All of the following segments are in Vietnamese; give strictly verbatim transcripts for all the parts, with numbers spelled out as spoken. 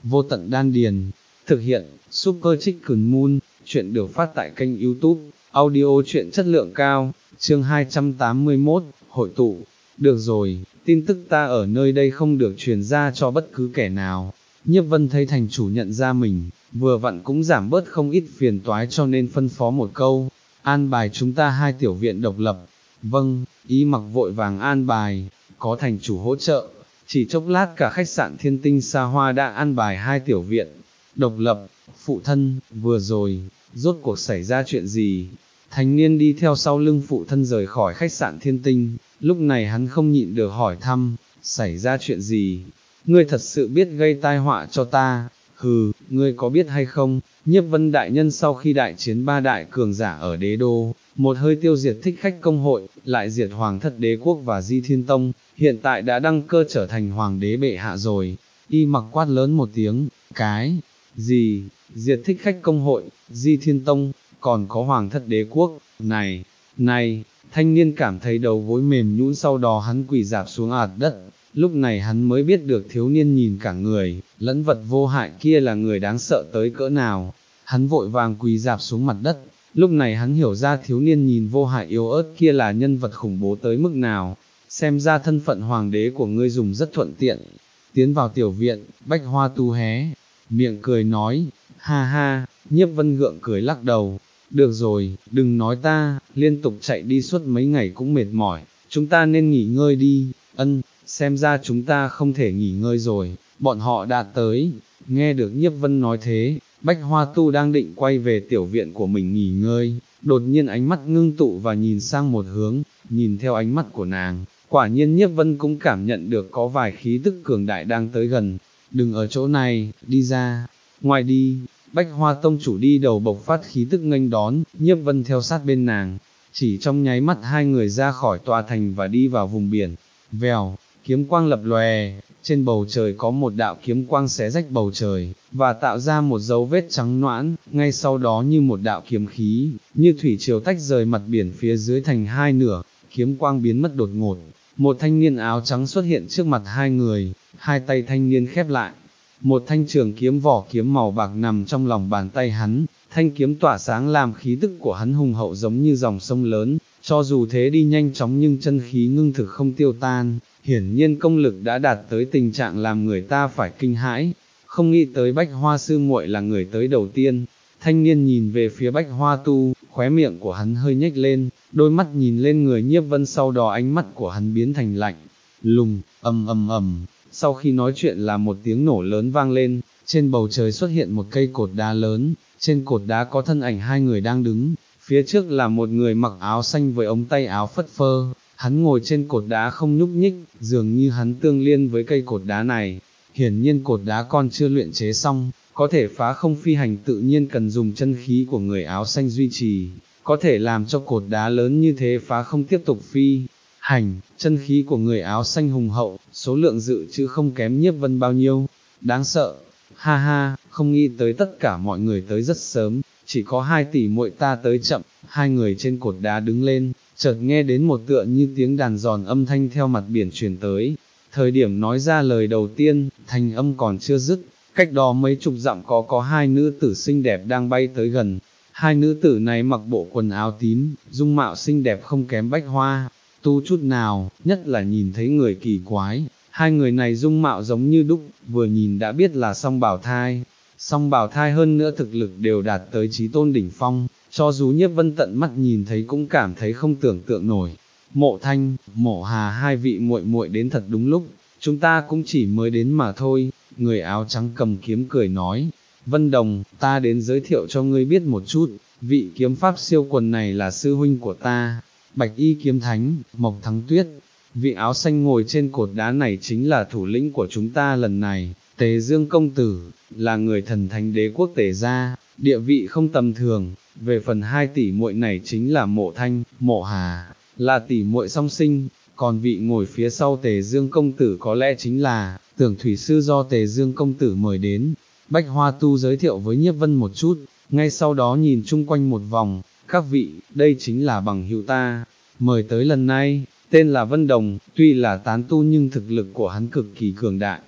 vô tận đan điền. Thực hiện, Super Chicken Moon, chuyện được phát tại kênh YouTube, audio truyện chất lượng cao, chương hai trăm tám mươi mốt, hội tụ. Được rồi, tin tức ta ở nơi đây không được truyền ra cho bất cứ kẻ nào. Nhiếp Vân thấy thành chủ nhận ra mình, vừa vặn cũng giảm bớt không ít phiền toái cho nên phân phó một câu, an bài chúng ta hai tiểu viện độc lập. Vâng, ý mặc vội vàng an bài, có thành chủ hỗ trợ, chỉ chốc lát cả khách sạn Thiên Tinh xa hoa đã an bài hai tiểu viện độc lập. Phụ thân, vừa rồi, rốt cuộc xảy ra chuyện gì? Thanh niên đi theo sau lưng phụ thân rời khỏi khách sạn Thiên Tinh, lúc này hắn không nhịn được hỏi thăm, xảy ra chuyện gì? Ngươi thật sự biết gây tai họa cho ta? Hừ, ngươi có biết hay không, Nhiếp Vân đại nhân sau khi đại chiến ba đại cường giả ở đế đô, một hơi tiêu diệt thích khách công hội, lại diệt hoàng thất đế quốc và Di Thiên Tông, hiện tại đã đăng cơ trở thành hoàng đế bệ hạ rồi. Y mặc quát lớn một tiếng, cái gì, diệt thích khách công hội, Di Thiên Tông, còn có hoàng thất đế quốc, này, này, thanh niên cảm thấy đầu gối mềm nhũn, sau đó hắn quỳ rạp xuống ạt đất. Lúc này hắn mới biết được thiếu niên nhìn cả người, lẫn vật vô hại kia là người đáng sợ tới cỡ nào. Hắn vội vàng quỳ rạp xuống mặt đất, lúc này hắn hiểu ra thiếu niên nhìn vô hại yếu ớt kia là nhân vật khủng bố tới mức nào. Xem ra thân phận hoàng đế của ngươi dùng rất thuận tiện. Tiến vào tiểu viện, Bách Hoa Tu hé miệng cười nói, ha ha. Nhiếp Vân gượng cười lắc đầu, được rồi, đừng nói ta, liên tục chạy đi suốt mấy ngày cũng mệt mỏi, chúng ta nên nghỉ ngơi đi. Ân, xem ra chúng ta không thể nghỉ ngơi rồi, bọn họ đã tới. Nghe được Nhiếp Vân nói thế, Bách Hoa Tu đang định quay về tiểu viện của mình nghỉ ngơi, đột nhiên ánh mắt ngưng tụ và nhìn sang một hướng, nhìn theo ánh mắt của nàng, quả nhiên Nhiếp Vân cũng cảm nhận được có vài khí tức cường đại đang tới gần. Đừng ở chỗ này, đi ra, ngoài đi. Bách Hoa Tông chủ đi đầu bộc phát khí tức nghênh đón, Nhiếp Vân theo sát bên nàng, chỉ trong nháy mắt hai người ra khỏi tòa thành và đi vào vùng biển. Vèo, kiếm quang lập lòe, trên bầu trời có một đạo kiếm quang xé rách bầu trời, và tạo ra một dấu vết trắng noãn, ngay sau đó như một đạo kiếm khí, như thủy triều tách rời mặt biển phía dưới thành hai nửa, kiếm quang biến mất đột ngột. Một thanh niên áo trắng xuất hiện trước mặt hai người, hai tay thanh niên khép lại. Một thanh trường kiếm vỏ kiếm màu bạc nằm trong lòng bàn tay hắn, thanh kiếm tỏa sáng làm khí tức của hắn hùng hậu giống như dòng sông lớn, cho dù thế đi nhanh chóng nhưng chân khí ngưng thực không tiêu tan, hiển nhiên công lực đã đạt tới tình trạng làm người ta phải kinh hãi. Không nghĩ tới Bách Hoa sư muội là người tới đầu tiên. Thanh niên nhìn về phía Bách Hoa Tu, khóe miệng của hắn hơi nhếch lên, đôi mắt nhìn lên người Nhiếp Vân, sau đó ánh mắt của hắn biến thành lạnh lùng. Ầm ầm ầm. Sau khi nói chuyện là một tiếng nổ lớn vang lên, trên bầu trời xuất hiện một cây cột đá lớn, trên cột đá có thân ảnh hai người đang đứng, phía trước là một người mặc áo xanh với ống tay áo phất phơ, hắn ngồi trên cột đá không nhúc nhích, dường như hắn tương liên với cây cột đá này. Hiển nhiên cột đá còn chưa luyện chế xong, có thể phá không phi hành tự nhiên cần dùng chân khí của người áo xanh duy trì, có thể làm cho cột đá lớn như thế phá không tiếp tục phi hành. Chân khí của người áo xanh hùng hậu, số lượng dự trữ không kém Nhiếp Vân bao nhiêu. Đáng sợ, ha ha, không nghĩ tới tất cả mọi người tới rất sớm, chỉ có hai tỷ muội ta tới chậm. Hai người trên cột đá đứng lên, chợt nghe đến một tựa như tiếng đàn giòn âm thanh theo mặt biển truyền tới. Thời điểm nói ra lời đầu tiên, thanh âm còn chưa dứt, cách đó mấy chục dặm có có hai nữ tử xinh đẹp đang bay tới gần. Hai nữ tử này mặc bộ quần áo tím, dung mạo xinh đẹp không kém Bách Hoa Tu chút nào, nhất là nhìn thấy người kỳ quái. Hai người này dung mạo giống như đúc, vừa nhìn đã biết là song bào thai. Song bào thai hơn nữa thực lực đều đạt tới chí tôn đỉnh phong, cho dù Nhiếp Vân tận mắt nhìn thấy cũng cảm thấy không tưởng tượng nổi. Mộ Thanh, Mộ Hà hai vị muội muội đến thật đúng lúc, chúng ta cũng chỉ mới đến mà thôi. Người áo trắng cầm kiếm cười nói, Vân Đồng, ta đến giới thiệu cho ngươi biết một chút, vị kiếm pháp siêu quần này là sư huynh của ta, Bạch Y kiếm thánh, Mộc Thắng Tuyết. Vị áo xanh ngồi trên cột đá này chính là thủ lĩnh của chúng ta lần này, Tề Dương công tử, là người thần thánh đế quốc Tề gia, địa vị không tầm thường. Về phần hai tỷ muội này chính là Mộ Thanh, Mộ Hà, là tỷ muội song sinh, còn vị ngồi phía sau Tề Dương công tử có lẽ chính là Tưởng Thủy sư do Tề Dương công tử mời đến. Bách Hoa Tu giới thiệu với Nhiếp Vân một chút, ngay sau đó nhìn chung quanh một vòng, các vị, đây chính là bằng hữu ta, mời tới lần này, tên là Vân Đồng, tuy là tán tu nhưng thực lực của hắn cực kỳ cường đại.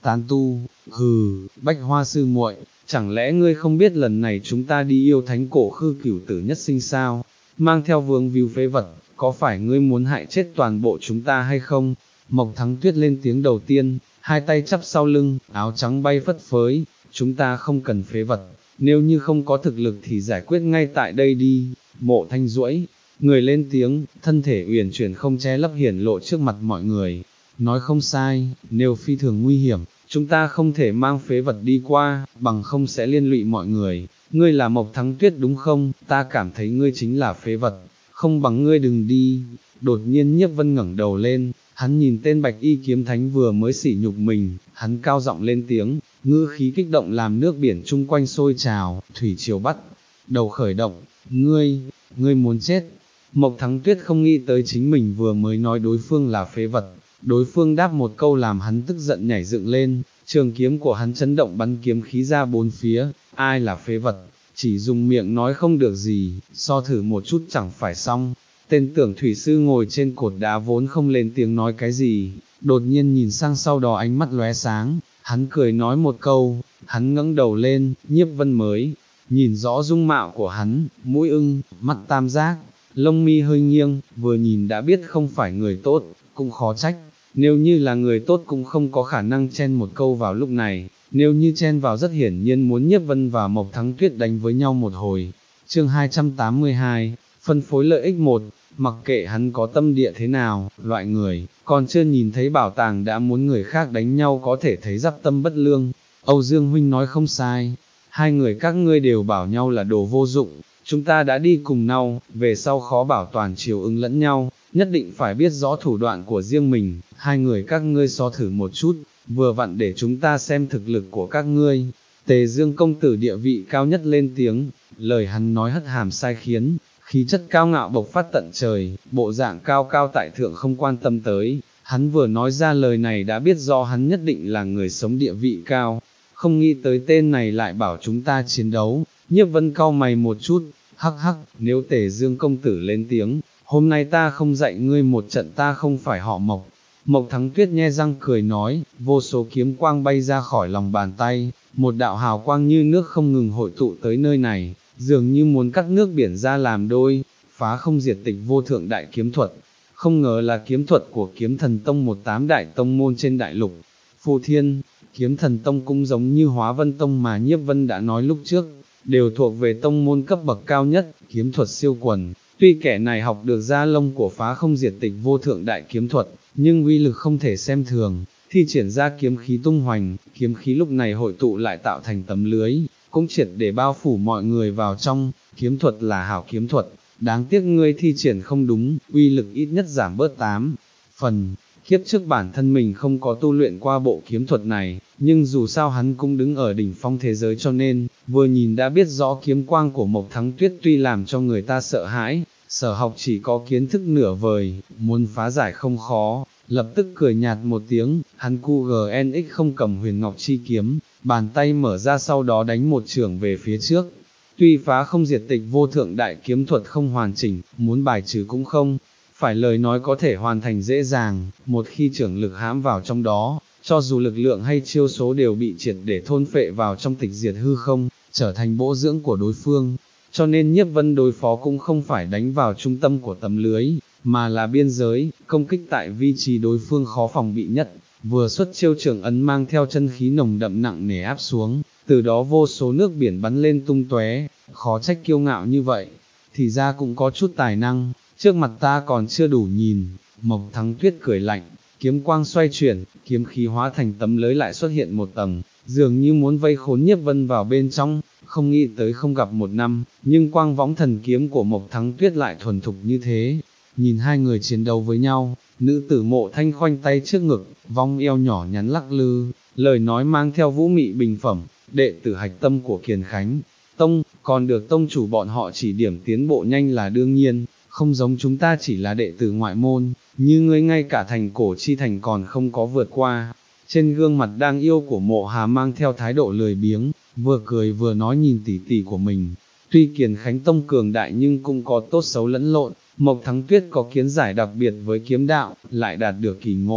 tán tu, hừ, Bách Hoa sư muội, chẳng lẽ ngươi không biết lần này chúng ta đi yêu thánh cổ khư cửu tử nhất sinh sao, mang theo vương víu phế vật, có phải ngươi muốn hại chết toàn bộ chúng ta hay không? Mộc Thắng Tuyết lên tiếng đầu tiên, hai tay chắp sau lưng, áo trắng bay phất phới, chúng ta không cần phế vật, nếu như không có thực lực thì giải quyết ngay tại đây đi. Mộ Thanh duỗi người lên tiếng, thân thể uyển chuyển không che lấp hiển lộ trước mặt mọi người, nói không sai, nếu phi thường nguy hiểm, chúng ta không thể mang phế vật đi qua, bằng không sẽ liên lụy mọi người. Ngươi là Mộc Thắng Tuyết đúng không? Ta cảm thấy ngươi chính là phế vật, không bằng ngươi đừng đi. Đột nhiên Nhiếp Vân ngẩng đầu lên, hắn nhìn tên Bạch Y kiếm thánh vừa mới sỉ nhục mình, hắn cao giọng lên tiếng, ngữ khí kích động làm nước biển chung quanh sôi trào, thủy triều bắt đầu khởi động. Ngươi, ngươi muốn chết. Mộc Thắng Tuyết không nghĩ tới chính mình vừa mới nói đối phương là phế vật, đối phương đáp một câu làm hắn tức giận nhảy dựng lên, trường kiếm của hắn chấn động bắn kiếm khí ra bốn phía, ai là phế vật, chỉ dùng miệng nói không được gì, so thử một chút chẳng phải xong. Tên Tưởng thủy sư ngồi trên cột đá vốn không lên tiếng nói cái gì, đột nhiên nhìn sang sau đó ánh mắt lóe sáng, hắn cười nói một câu, hắn ngẩng đầu lên, Nhiếp Vân mới nhìn rõ dung mạo của hắn, mũi ưng, mắt tam giác, lông mi hơi nghiêng, vừa nhìn đã biết không phải người tốt, cũng khó trách, nếu như là người tốt cũng không có khả năng chen một câu vào lúc này, nếu như chen vào rất hiển nhiên muốn Nhiếp Vân và Mộc Thắng Tuyết đánh với nhau một hồi. Chương hai trăm tám mươi hai, phân phối lợi ích một, mặc kệ hắn có tâm địa thế nào, loại người, còn chưa nhìn thấy bảo tàng đã muốn người khác đánh nhau có thể thấy giáp tâm bất lương. Âu Dương huynh nói không sai, hai người các ngươi đều bảo nhau là đồ vô dụng, chúng ta đã đi cùng nhau, về sau khó bảo toàn chiều ứng lẫn nhau, nhất định phải biết rõ thủ đoạn của riêng mình, hai người các ngươi so thử một chút, vừa vặn để chúng ta xem thực lực của các ngươi. Tề Dương công tử địa vị cao nhất lên tiếng, lời hắn nói hất hàm sai khiến, khí chất cao ngạo bộc phát tận trời, bộ dạng cao cao tại thượng không quan tâm tới, hắn vừa nói ra lời này đã biết do hắn nhất định là người sống địa vị cao, không nghĩ tới tên này lại bảo chúng ta chiến đấu. Nhiếp Vân cau mày một chút, hắc hắc, nếu Tề Dương công tử lên tiếng, hôm nay ta không dạy ngươi một trận ta không phải họ Mộc. Mộc Thắng Tuyết nhe răng cười nói, vô số kiếm quang bay ra khỏi lòng bàn tay, một đạo hào quang như nước không ngừng hội tụ tới nơi này, dường như muốn cắt nước biển ra làm đôi, phá không diệt tịch vô thượng đại kiếm thuật. Không ngờ là kiếm thuật của Kiếm Thần Tông, một tám đại tông môn trên đại lục. Phù Thiên, Kiếm Thần Tông cũng giống như Hóa Vân Tông mà Nhiếp Vân đã nói lúc trước, đều thuộc về tông môn cấp bậc cao nhất, kiếm thuật siêu quần. Tuy kẻ này học được gia lông của phá không diệt tịch vô thượng đại kiếm thuật, nhưng uy lực không thể xem thường, thi triển ra kiếm khí tung hoành, kiếm khí lúc này hội tụ lại tạo thành tấm lưới, cũng triệt để bao phủ mọi người vào trong. Kiếm thuật là hảo kiếm thuật, đáng tiếc ngươi thi triển không đúng, uy lực ít nhất giảm bớt tám phần. Kiếp trước bản thân mình không có tu luyện qua bộ kiếm thuật này, nhưng dù sao hắn cũng đứng ở đỉnh phong thế giới cho nên, vừa nhìn đã biết rõ kiếm quang của Mộc Thắng Tuyết tuy làm cho người ta sợ hãi, Sở Học chỉ có kiến thức nửa vời, muốn phá giải không khó, lập tức cười nhạt một tiếng, hắn cu giê en ích không cầm huyền ngọc chi kiếm, bàn tay mở ra sau đó đánh một chưởng về phía trước. Tuy phá không diệt tịch vô thượng đại kiếm thuật không hoàn chỉnh, muốn bài trừ cũng không phải lời nói có thể hoàn thành dễ dàng, một khi trưởng lực hãm vào trong đó, cho dù lực lượng hay chiêu số đều bị triệt để thôn phệ vào trong tịch diệt hư không, trở thành bổ dưỡng của đối phương. Cho nên Nhiếp Vân đối phó cũng không phải đánh vào trung tâm của tấm lưới, mà là biên giới, công kích tại vị trí đối phương khó phòng bị nhất, vừa xuất chiêu trưởng ấn mang theo chân khí nồng đậm nặng nề áp xuống, từ đó vô số nước biển bắn lên tung tóe, khó trách kiêu ngạo như vậy, thì ra cũng có chút tài năng, trước mặt ta còn chưa đủ nhìn. Mộc Thắng Tuyết cười lạnh, kiếm quang xoay chuyển, kiếm khí hóa thành tấm lưới lại xuất hiện một tầng, dường như muốn vây khốn Nhiếp Vân vào bên trong. Không nghĩ tới không gặp một năm, nhưng quang võng thần kiếm của Mộc Thắng Tuyết lại thuần thục như thế. Nhìn hai người chiến đấu với nhau, nữ tử Mộ Thanh khoanh tay trước ngực, vong eo nhỏ nhắn lắc lư, lời nói mang theo vũ mị bình phẩm, đệ tử hạch tâm của Kiền Khánh Tông, còn được tông chủ bọn họ chỉ điểm tiến bộ nhanh là đương nhiên, không giống chúng ta chỉ là đệ tử ngoại môn, như ngươi ngay cả thành cổ chi thành còn không có vượt qua. Trên gương mặt đang yêu của Mộ Hà mang theo thái độ lười biếng, vừa cười vừa nói nhìn tỷ tỷ của mình. Tuy Kiền Khánh Tông cường đại nhưng cũng có tốt xấu lẫn lộn, Mộc Thắng Tuyết có kiến giải đặc biệt với kiếm đạo, lại đạt được kỳ ngộ,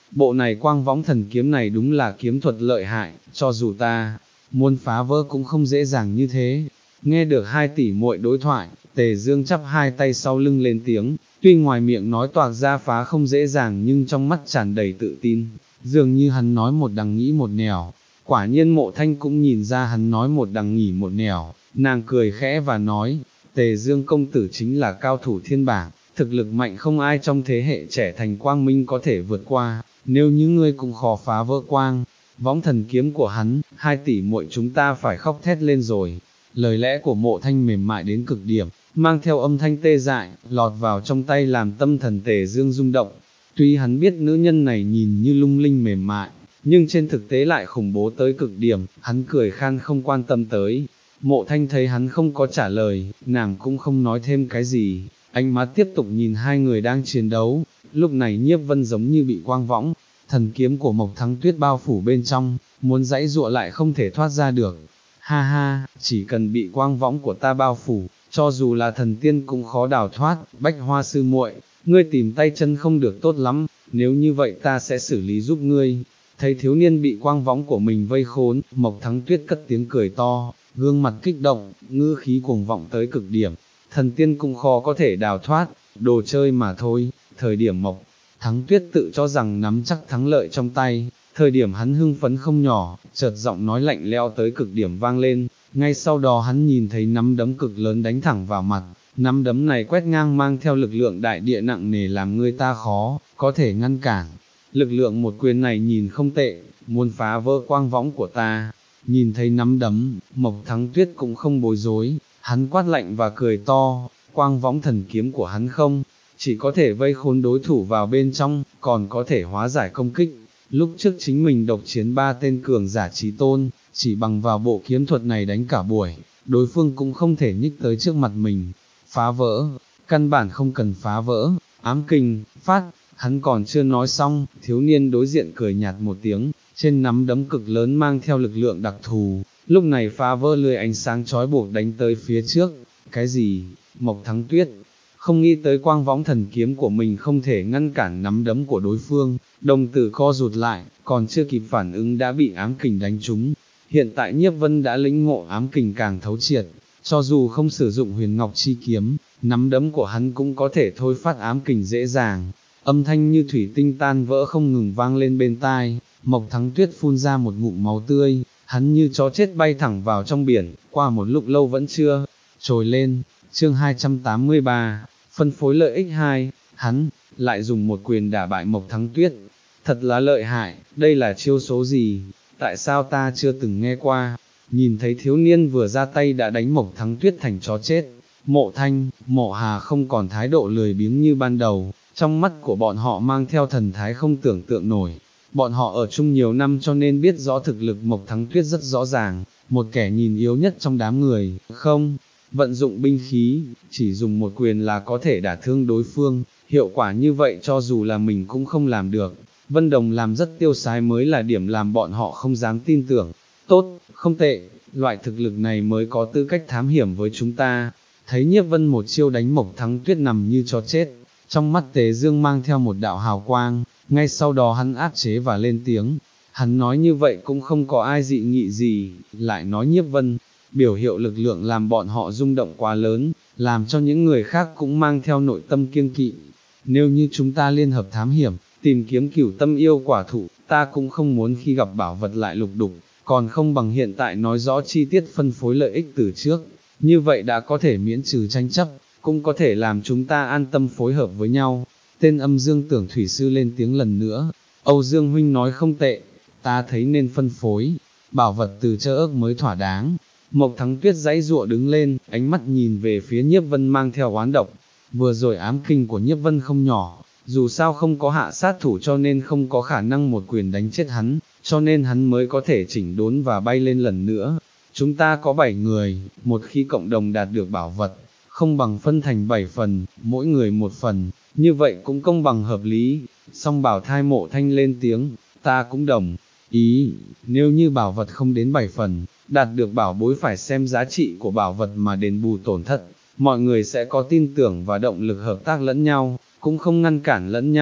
bộ này quang võng thần kiếm này đúng là kiếm thuật lợi hại, cho dù ta muốn phá vỡ cũng không dễ dàng như thế. Nghe được hai tỷ muội đối thoại, Tề Dương chắp hai tay sau lưng lên tiếng, tuy ngoài miệng nói toạc ra phá không dễ dàng nhưng trong mắt tràn đầy tự tin, dường như hắn nói một đằng nghĩ một nẻo. Quả nhiên Mộ Thanh cũng nhìn ra hắn nói một đằng nghỉ một nẻo, nàng cười khẽ và nói, Tề Dương công tử chính là cao thủ thiên bảng, thực lực mạnh không ai trong thế hệ trẻ thành quang minh có thể vượt qua, nếu như ngươi cũng khó phá vỡ quang võng thần kiếm của hắn, hai tỷ muội chúng ta phải khóc thét lên rồi. Lời lẽ của Mộ Thanh mềm mại đến cực điểm, mang theo âm thanh tê dại, lọt vào trong tay làm tâm thần Tề Dương rung động. Tuy hắn biết nữ nhân này nhìn như lung linh mềm mại, nhưng trên thực tế lại khủng bố tới cực điểm, hắn cười khan không quan tâm tới. Mộ Thanh thấy hắn không có trả lời, nàng cũng không nói thêm cái gì, ánh mắt tiếp tục nhìn hai người đang chiến đấu. Lúc này Nhiếp Vân giống như bị quang võng thần kiếm của Mộc Thắng Tuyết bao phủ bên trong, muốn giãy giụa lại không thể thoát ra được. Ha ha, chỉ cần bị quang võng của ta bao phủ, cho dù là thần tiên cũng khó đào thoát. Bách Hoa sư muội, ngươi tìm tay chân không được tốt lắm, nếu như vậy ta sẽ xử lý giúp ngươi. Thấy thiếu niên bị quang võng của mình vây khốn, Mộc Thắng Tuyết cất tiếng cười to, gương mặt kích động, ngữ khí cuồng vọng tới cực điểm. Thần tiên cũng khó có thể đào thoát, đồ chơi mà thôi. Thời điểm Mộc Thắng Tuyết tự cho rằng nắm chắc thắng lợi trong tay, thời điểm hắn hưng phấn không nhỏ, chợt giọng nói lạnh lẽo tới cực điểm vang lên, ngay sau đó hắn nhìn thấy nắm đấm cực lớn đánh thẳng vào mặt, nắm đấm này quét ngang mang theo lực lượng đại địa nặng nề làm người ta khó có thể ngăn cản. Lực lượng một quyền này nhìn không tệ, muốn phá vỡ quang võng của ta. Nhìn thấy nắm đấm, Mộc Thắng Tuyết cũng không bối rối, hắn quát lạnh và cười to, quang võng thần kiếm của hắn không chỉ có thể vây khốn đối thủ vào bên trong, còn có thể hóa giải công kích. Lúc trước chính mình độc chiến ba tên cường giả chí tôn, chỉ bằng vào bộ kiếm thuật này đánh cả buổi, đối phương cũng không thể nhích tới trước mặt mình. Phá vỡ, căn bản không cần phá vỡ, ám kình, phát, hắn còn chưa nói xong, thiếu niên đối diện cười nhạt một tiếng, trên nắm đấm cực lớn mang theo lực lượng đặc thù, lúc này phá vỡ lưới ánh sáng chói buộc đánh tới phía trước. Cái gì? Mộc Thắng Tuyết không nghĩ tới quang võng thần kiếm của mình không thể ngăn cản nắm đấm của đối phương, đồng tử co rụt lại, còn chưa kịp phản ứng đã bị ám kình đánh trúng. Hiện tại Nhiếp Vân đã lĩnh ngộ ám kình càng thấu triệt, cho dù không sử dụng huyền ngọc chi kiếm, nắm đấm của hắn cũng có thể thôi phát ám kình dễ dàng. Âm thanh như thủy tinh tan vỡ không ngừng vang lên bên tai, Mộc Thắng Tuyết phun ra một ngụm máu tươi, hắn như chó chết bay thẳng vào trong biển, qua một lúc lâu vẫn chưa trồi lên. Chương hai trăm tám mươi ba, phân phối lợi ích hai, hắn lại dùng một quyền đả bại Mộc Thắng Tuyết. Thật là lợi hại, đây là chiêu số gì? Tại sao ta chưa từng nghe qua? Nhìn thấy thiếu niên vừa ra tay đã đánh Mộc Thắng Tuyết thành chó chết, Mộ Thanh, Mộ Hà không còn thái độ lười biếng như ban đầu, trong mắt của bọn họ mang theo thần thái không tưởng tượng nổi. Bọn họ ở chung nhiều năm cho nên biết rõ thực lực Mộc Thắng Tuyết rất rõ ràng, một kẻ nhìn yếu nhất trong đám người, không vận dụng binh khí, chỉ dùng một quyền là có thể đả thương đối phương, hiệu quả như vậy cho dù là mình cũng không làm được. Vân Đồng làm rất tiêu sái mới là điểm làm bọn họ không dám tin tưởng. Tốt, không tệ, loại thực lực này mới có tư cách thám hiểm với chúng ta. Thấy Nhiếp Vân một chiêu đánh Mộc Thắng Tuyết nằm như chó chết, trong mắt Tề Dương mang theo một đạo hào quang, ngay sau đó hắn áp chế và lên tiếng. Hắn nói như vậy cũng không có ai dị nghị gì, lại nói Nhiếp Vân biểu hiệu lực lượng làm bọn họ rung động quá lớn, làm cho những người khác cũng mang theo nội tâm kiêng kỵ. Nếu như chúng ta liên hợp thám hiểm, tìm kiếm cửu tâm yêu quả thụ, ta cũng không muốn khi gặp bảo vật lại lục đục, còn không bằng hiện tại nói rõ chi tiết phân phối lợi ích từ trước, như vậy đã có thể miễn trừ tranh chấp, cũng có thể làm chúng ta an tâm phối hợp với nhau. Tên Âm Dương Tưởng Thủy Sư lên tiếng lần nữa, Âu Dương huynh nói không tệ, ta thấy nên phân phối bảo vật từ Trơ Ức mới thỏa đáng. Mộc Thắng Tuyết giãy giụa đứng lên, ánh mắt nhìn về phía Nhiếp Vân mang theo oán độc. Vừa rồi ám kình của Nhiếp Vân không nhỏ, dù sao không có hạ sát thủ cho nên không có khả năng một quyền đánh chết hắn, cho nên hắn mới có thể chỉnh đốn và bay lên lần nữa. Chúng ta có bảy người, một khi cộng đồng đạt được bảo vật, không bằng phân thành bảy phần, mỗi người một phần, như vậy cũng công bằng hợp lý. Song Bảo Thai Mộ Thanh lên tiếng, ta cũng đồng ý, nếu như bảo vật không đến bảy phần, đạt được bảo bối phải xem giá trị của bảo vật mà đền bù tổn thất, mọi người sẽ có tin tưởng và động lực hợp tác lẫn nhau, cũng không ngăn cản lẫn nhau.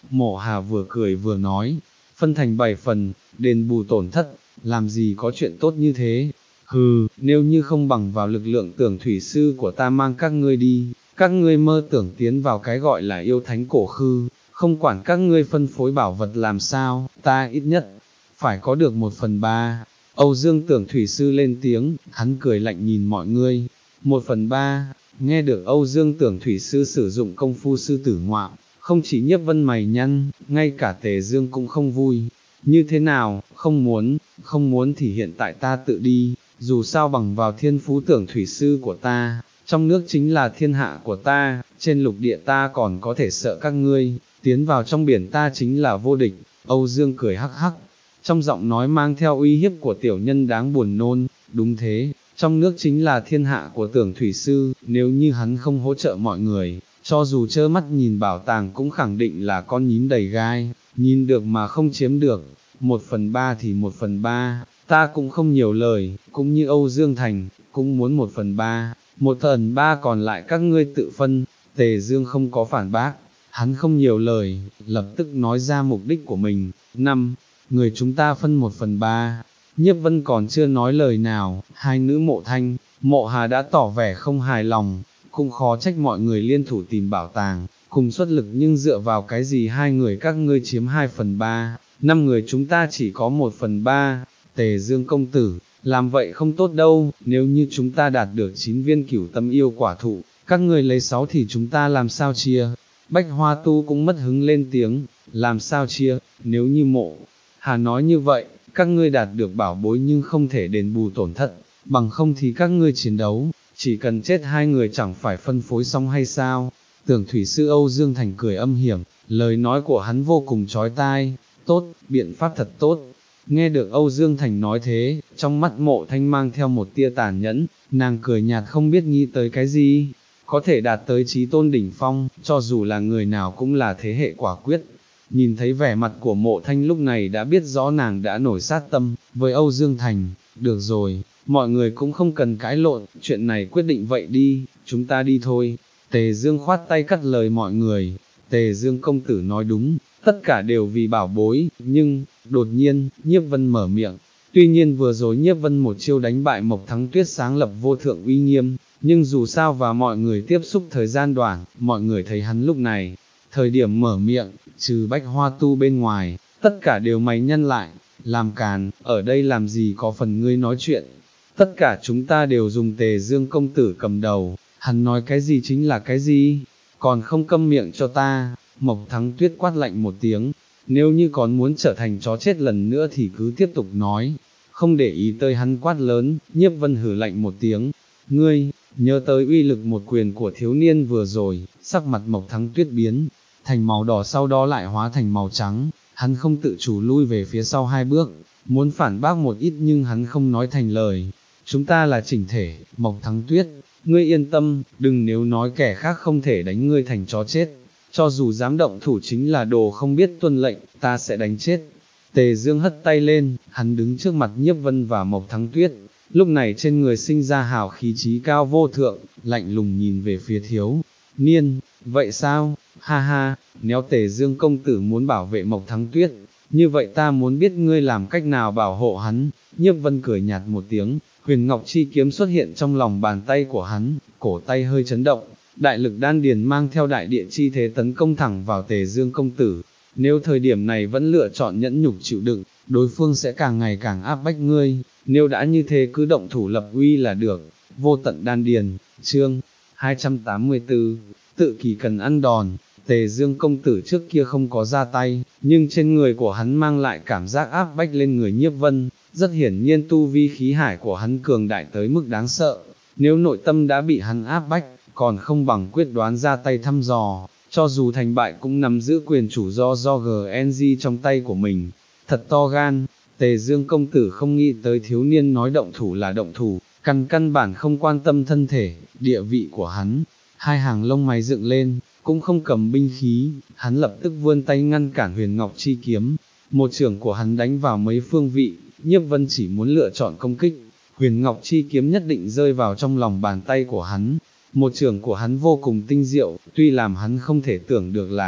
Mộ Hà vừa cười vừa nói, phân thành bảy phần, đền bù tổn thất, làm gì có chuyện tốt như thế. Hừ, nếu như không bằng vào lực lượng tưởng thủy sư của ta mang các ngươi đi, các ngươi mơ tưởng tiến vào cái gọi là yêu thánh cổ khư, không quản các ngươi phân phối bảo vật làm sao, ta ít nhất phải có được một phần ba. Âu Dương Tưởng thủy sư lên tiếng, hắn cười lạnh nhìn mọi người. Một phần ba, nghe được Âu Dương Tưởng thủy sư sử dụng công phu sư tử ngoạm, không chỉ Nhiếp Vân mày nhăn, ngay cả Tề Dương cũng không vui. Như thế nào, không muốn, không muốn thì hiện tại ta tự đi, dù sao bằng vào thiên phú tưởng thủy sư của ta, trong nước chính là thiên hạ của ta, trên lục địa ta còn có thể sợ các ngươi, tiến vào trong biển ta chính là vô địch. Âu Dương cười hắc hắc, trong giọng nói mang theo uy hiếp của tiểu nhân đáng buồn nôn. Đúng thế, trong nước chính là thiên hạ của tưởng thủy sư, nếu như hắn không hỗ trợ mọi người, cho dù trơ mắt nhìn bảo tàng cũng khẳng định là con nhím đầy gai, nhìn được mà không chiếm được. Một phần ba thì một phần ba, ta cũng không nhiều lời, cũng như Âu Dương Thành, cũng muốn một phần ba, một phần ba còn lại các ngươi tự phân. Tề Dương không có phản bác, hắn không nhiều lời, lập tức nói ra mục đích của mình. Năm, người chúng ta phân một phần ba. Nhiếp Vân còn chưa nói lời nào, hai nữ Mộ Thanh, Mộ Hà đã tỏ vẻ không hài lòng, cũng khó trách mọi người liên thủ tìm bảo tàng, cùng xuất lực nhưng dựa vào cái gì hai người các ngươi chiếm hai phần ba, năm người chúng ta chỉ có một phần ba. Tề Dương công tử, làm vậy không tốt đâu, nếu như chúng ta đạt được chín viên cửu tâm yêu quả thụ, các ngươi lấy sáu thì chúng ta làm sao chia. Bách Hoa Tu cũng mất hứng lên tiếng, làm sao chia, nếu như Mộ Hà nói như vậy, các ngươi đạt được bảo bối nhưng không thể đền bù tổn thất, bằng không thì các ngươi chiến đấu, chỉ cần chết hai người chẳng phải phân phối xong hay sao. Tưởng thủy sư Âu Dương Thành cười âm hiểm, lời nói của hắn vô cùng chói tai. Tốt, biện pháp thật tốt. Nghe được Âu Dương Thành nói thế, trong mắt Mộ Thanh mang theo một tia tàn nhẫn, nàng cười nhạt không biết nghĩ tới cái gì. Có thể đạt tới chí tôn đỉnh phong, cho dù là người nào cũng là thế hệ quả quyết. Nhìn thấy vẻ mặt của Mộ Thanh lúc này đã biết rõ nàng đã nổi sát tâm với Âu Dương Thành. Được rồi, mọi người cũng không cần cãi lộn, chuyện này quyết định vậy đi, chúng ta đi thôi. Tề Dương khoát tay cắt lời mọi người. Tề Dương công tử nói đúng, tất cả đều vì bảo bối, nhưng, đột nhiên, Nhiếp Vân mở miệng. Tuy nhiên vừa rồi Nhiếp Vân một chiêu đánh bại Mộc Thắng Tuyết sáng lập vô thượng uy nghiêm, nhưng dù sao và mọi người tiếp xúc thời gian đoạn, mọi người thấy hắn lúc này, thời điểm mở miệng, trừ Bách Hoa Tu bên ngoài, tất cả đều mày nhăn lại, làm càn, ở đây làm gì có phần ngươi nói chuyện. Tất cả chúng ta đều dùng Tề Dương công tử cầm đầu, hắn nói cái gì chính là cái gì, còn không câm miệng cho ta. Mộc Thắng Tuyết quát lạnh một tiếng, nếu như còn muốn trở thành chó chết lần nữa thì cứ tiếp tục nói, không để ý tới hắn quát lớn. Nhiếp Vân hử lạnh một tiếng, ngươi, nhớ tới uy lực một quyền của thiếu niên vừa rồi, sắc mặt Mộc Thắng Tuyết biến thành màu đỏ sau đó lại hóa thành màu trắng, hắn không tự chủ lui về phía sau hai bước, muốn phản bác một ít nhưng hắn không nói thành lời. Chúng ta là chỉnh thể, Mộc Thắng Tuyết, ngươi yên tâm, đừng nếu nói kẻ khác không thể đánh ngươi thành chó chết, cho dù dám động thủ chính là đồ không biết tuân lệnh, ta sẽ đánh chết. Tề Dương hất tay lên, hắn đứng trước mặt Nhiếp Vân và Mộc Thắng Tuyết, lúc này trên người sinh ra hào khí trí cao vô thượng, lạnh lùng nhìn về phía thiếu niên. Vậy sao, ha ha, nếu Tề Dương công tử muốn bảo vệ Mộc Thắng Tuyết, như vậy ta muốn biết ngươi làm cách nào bảo hộ hắn. Nhiếp Vân cười nhạt một tiếng, huyền ngọc chi kiếm xuất hiện trong lòng bàn tay của hắn, cổ tay hơi chấn động, đại lực đan điền mang theo đại địa chi thế tấn công thẳng vào Tề Dương công tử. Nếu thời điểm này vẫn lựa chọn nhẫn nhục chịu đựng, đối phương sẽ càng ngày càng áp bách ngươi, nếu đã như thế cứ động thủ lập uy là được. Vô tận đan điền, chương hai trăm tám mươi tư, tự kỳ cần ăn đòn. Tề Dương công tử trước kia không có ra tay, nhưng trên người của hắn mang lại cảm giác áp bách lên người Nhiếp Vân, rất hiển nhiên tu vi khí hải của hắn cường đại tới mức đáng sợ, nếu nội tâm đã bị hắn áp bách, còn không bằng quyết đoán ra tay thăm dò, cho dù thành bại cũng nắm giữ quyền chủ do do giê en giê trong tay của mình. Thật to gan, Tề Dương công tử không nghĩ tới thiếu niên nói động thủ là động thủ, căn căn bản không quan tâm thân thể, địa vị của hắn. Hai hàng lông mày dựng lên, cũng không cầm binh khí, hắn lập tức vươn tay ngăn cản huyền ngọc chi kiếm, một chưởng của hắn đánh vào mấy phương vị. Nhiếp Vân chỉ muốn lựa chọn công kích, huyền ngọc chi kiếm nhất định rơi vào trong lòng bàn tay của hắn. Một chưởng của hắn vô cùng tinh diệu, tuy làm hắn không thể tưởng được là,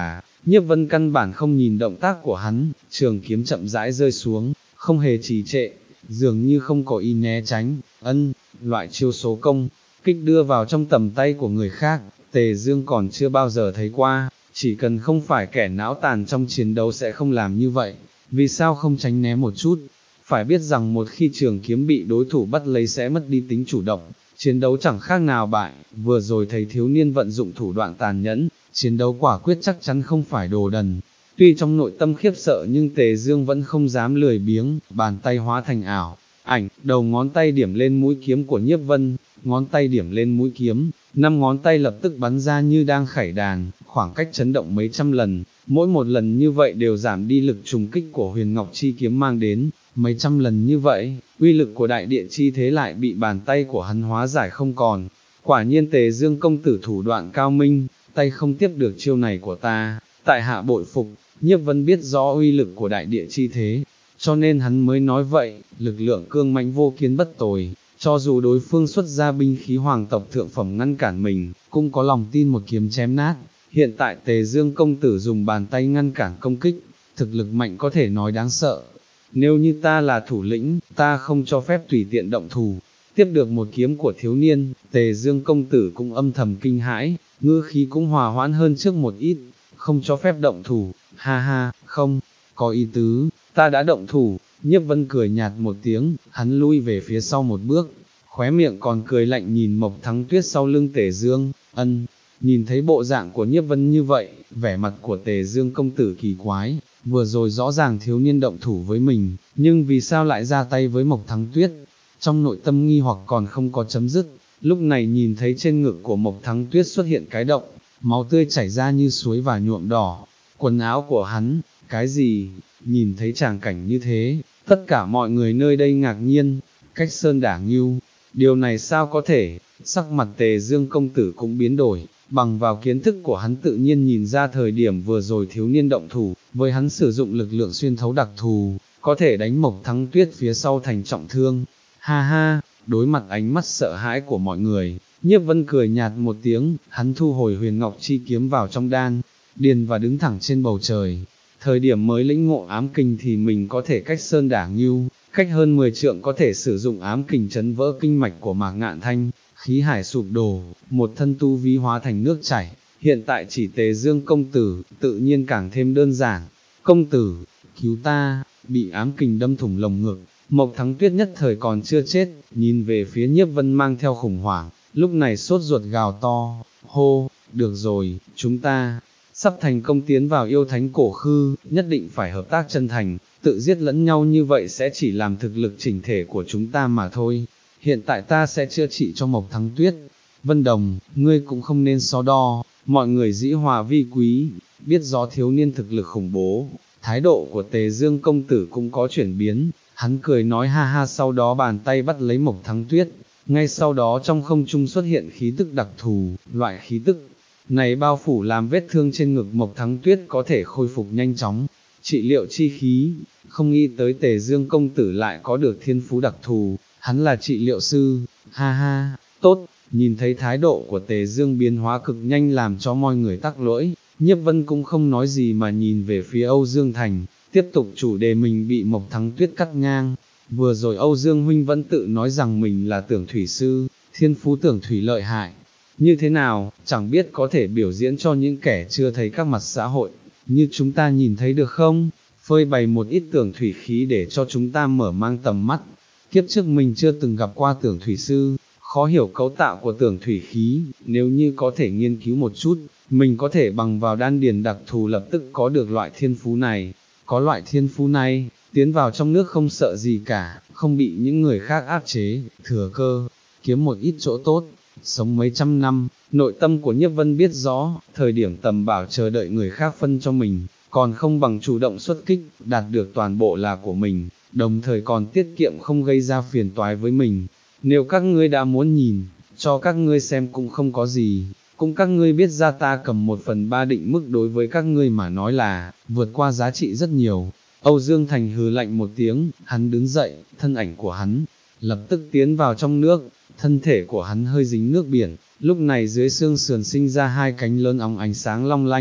Nhiếp Vân căn bản không nhìn động tác của hắn, trường kiếm chậm rãi rơi xuống, không hề trì trệ, dường như không có ý né tránh, ân, loại chiêu số công, kích đưa vào trong tầm tay của người khác, Tề Dương còn chưa bao giờ thấy qua, chỉ cần không phải kẻ não tàn trong chiến đấu sẽ không làm như vậy, vì sao không tránh né một chút, phải biết rằng một khi trường kiếm bị đối thủ bắt lấy sẽ mất đi tính chủ động, chiến đấu chẳng khác nào bại, vừa rồi thấy thiếu niên vận dụng thủ đoạn tàn nhẫn, chiến đấu quả quyết chắc chắn không phải đồ đần. Tuy trong nội tâm khiếp sợ nhưng Tề Dương vẫn không dám lười biếng, bàn tay hóa thành ảo, ảnh, đầu ngón tay điểm lên mũi kiếm của Nhiếp Vân, ngón tay điểm lên mũi kiếm, năm ngón tay lập tức bắn ra như đang khải đàn, khoảng cách chấn động mấy trăm lần, mỗi một lần như vậy đều giảm đi lực trùng kích của Huyền Ngọc Chi kiếm mang đến, mấy trăm lần như vậy, uy lực của đại địa chi thế lại bị bàn tay của hắn hóa giải không còn. Quả nhiên Tề Dương công tử thủ đoạn cao minh, tay không tiếp được chiêu này của ta, tại hạ bội phục. Nhiếp Vân biết rõ uy lực của đại địa chi thế, cho nên hắn mới nói vậy, lực lượng cương mãnh vô kiến bất tồi, cho dù đối phương xuất ra binh khí hoàng tộc thượng phẩm ngăn cản mình, cũng có lòng tin một kiếm chém nát. Hiện tại Tề Dương công tử dùng bàn tay ngăn cản công kích, thực lực mạnh có thể nói đáng sợ. Nếu như ta là thủ lĩnh, ta không cho phép tùy tiện động thủ. Tiếp được một kiếm của thiếu niên, Tề Dương công tử cũng âm thầm kinh hãi, ngữ khí cũng hòa hoãn hơn trước một ít, không cho phép động thủ, ha ha, không, có ý tứ, ta đã động thủ. Nhiếp Vân cười nhạt một tiếng, hắn lui về phía sau một bước, khóe miệng còn cười lạnh nhìn Mộc Thắng Tuyết sau lưng Tề Dương, ân, nhìn thấy bộ dạng của Nhiếp Vân như vậy, vẻ mặt của Tề Dương công tử kỳ quái, vừa rồi rõ ràng thiếu niên động thủ với mình, nhưng vì sao lại ra tay với Mộc Thắng Tuyết, trong nội tâm nghi hoặc còn không có chấm dứt, lúc này nhìn thấy trên ngực của Mộc Thắng Tuyết xuất hiện cái động, máu tươi chảy ra như suối và nhuộm đỏ, quần áo của hắn, cái gì, nhìn thấy tràng cảnh như thế, tất cả mọi người nơi đây ngạc nhiên, Cách Sơn đả ngưu, điều này sao có thể, sắc mặt Tề Dương công tử cũng biến đổi, bằng vào kiến thức của hắn tự nhiên nhìn ra thời điểm vừa rồi thiếu niên động thủ, với hắn sử dụng lực lượng xuyên thấu đặc thù, có thể đánh Mộc Thắng Tuyết phía sau thành trọng thương, ha ha, đối mặt ánh mắt sợ hãi của mọi người. Nhiếp Vân cười nhạt một tiếng, hắn thu hồi Huyền Ngọc Chi kiếm vào trong đan, điền và đứng thẳng trên bầu trời. Thời điểm mới lĩnh ngộ ám kình thì mình có thể cách sơn đả ngưu, cách hơn mười trượng có thể sử dụng ám kình chấn vỡ kinh mạch của Mạc Ngạn Thanh, khí hải sụp đổ, một thân tu vi hóa thành nước chảy. Hiện tại chỉ Tề Dương công tử, tự nhiên càng thêm đơn giản. Công tử, cứu ta, bị ám kình đâm thủng lồng ngực. Mộc Thắng Tuyết nhất thời còn chưa chết, nhìn về phía Nhiếp Vân mang theo khủng hoảng, lúc này sốt ruột gào to, hô, được rồi, chúng ta sắp thành công tiến vào yêu thánh cổ khư, nhất định phải hợp tác chân thành, tự giết lẫn nhau như vậy sẽ chỉ làm thực lực chỉnh thể của chúng ta mà thôi. Hiện tại ta sẽ chữa trị cho Mộc Thắng Tuyết. Vân Đồng, ngươi cũng không nên so đo, mọi người dĩ hòa vi quý, biết rõ thiếu niên thực lực khủng bố, thái độ của Tề Dương công tử cũng có chuyển biến. Hắn cười nói ha ha, sau đó bàn tay bắt lấy Mộc Thắng Tuyết, ngay sau đó trong không trung xuất hiện khí tức đặc thù, loại khí tức này bao phủ làm vết thương trên ngực Mộc Thắng Tuyết có thể khôi phục nhanh chóng, trị liệu chi khí, không nghĩ tới Tề Dương công tử lại có được thiên phú đặc thù, hắn là trị liệu sư, ha ha, tốt, nhìn thấy thái độ của Tề Dương biến hóa cực nhanh làm cho mọi người tắc lưỡi, Nhiếp Vân cũng không nói gì mà nhìn về phía Âu Dương Thành. Tiếp tục chủ đề mình bị Mộc Thắng Tuyết cắt ngang, vừa rồi Âu Dương huynh vẫn tự nói rằng mình là tưởng thủy sư, thiên phú tưởng thủy lợi hại, như thế nào, chẳng biết có thể biểu diễn cho những kẻ chưa thấy các mặt xã hội, như chúng ta nhìn thấy được không, phơi bày một ít tưởng thủy khí để cho chúng ta mở mang tầm mắt, kiếp trước mình chưa từng gặp qua tưởng thủy sư, khó hiểu cấu tạo của tưởng thủy khí, nếu như có thể nghiên cứu một chút, mình có thể bằng vào đan điền đặc thù lập tức có được loại thiên phú này. Có loại thiên phú này, tiến vào trong nước không sợ gì cả, không bị những người khác áp chế, thừa cơ, kiếm một ít chỗ tốt, sống mấy trăm năm. Nội tâm của Nhiếp Vân biết rõ, thời điểm tầm bảo chờ đợi người khác phân cho mình, còn không bằng chủ động xuất kích, đạt được toàn bộ là của mình, đồng thời còn tiết kiệm không gây ra phiền toái với mình. Nếu các ngươi đã muốn nhìn, cho các ngươi xem cũng không có gì. Cũng các ngươi biết ra ta cầm một phần ba định mức đối với các ngươi mà nói là, vượt qua giá trị rất nhiều. Âu Dương Thành hừ lạnh một tiếng, hắn đứng dậy, thân ảnh của hắn, lập tức tiến vào trong nước, thân thể của hắn hơi dính nước biển, lúc này dưới xương sườn sinh ra hai cánh lớn óng ánh sáng long lanh,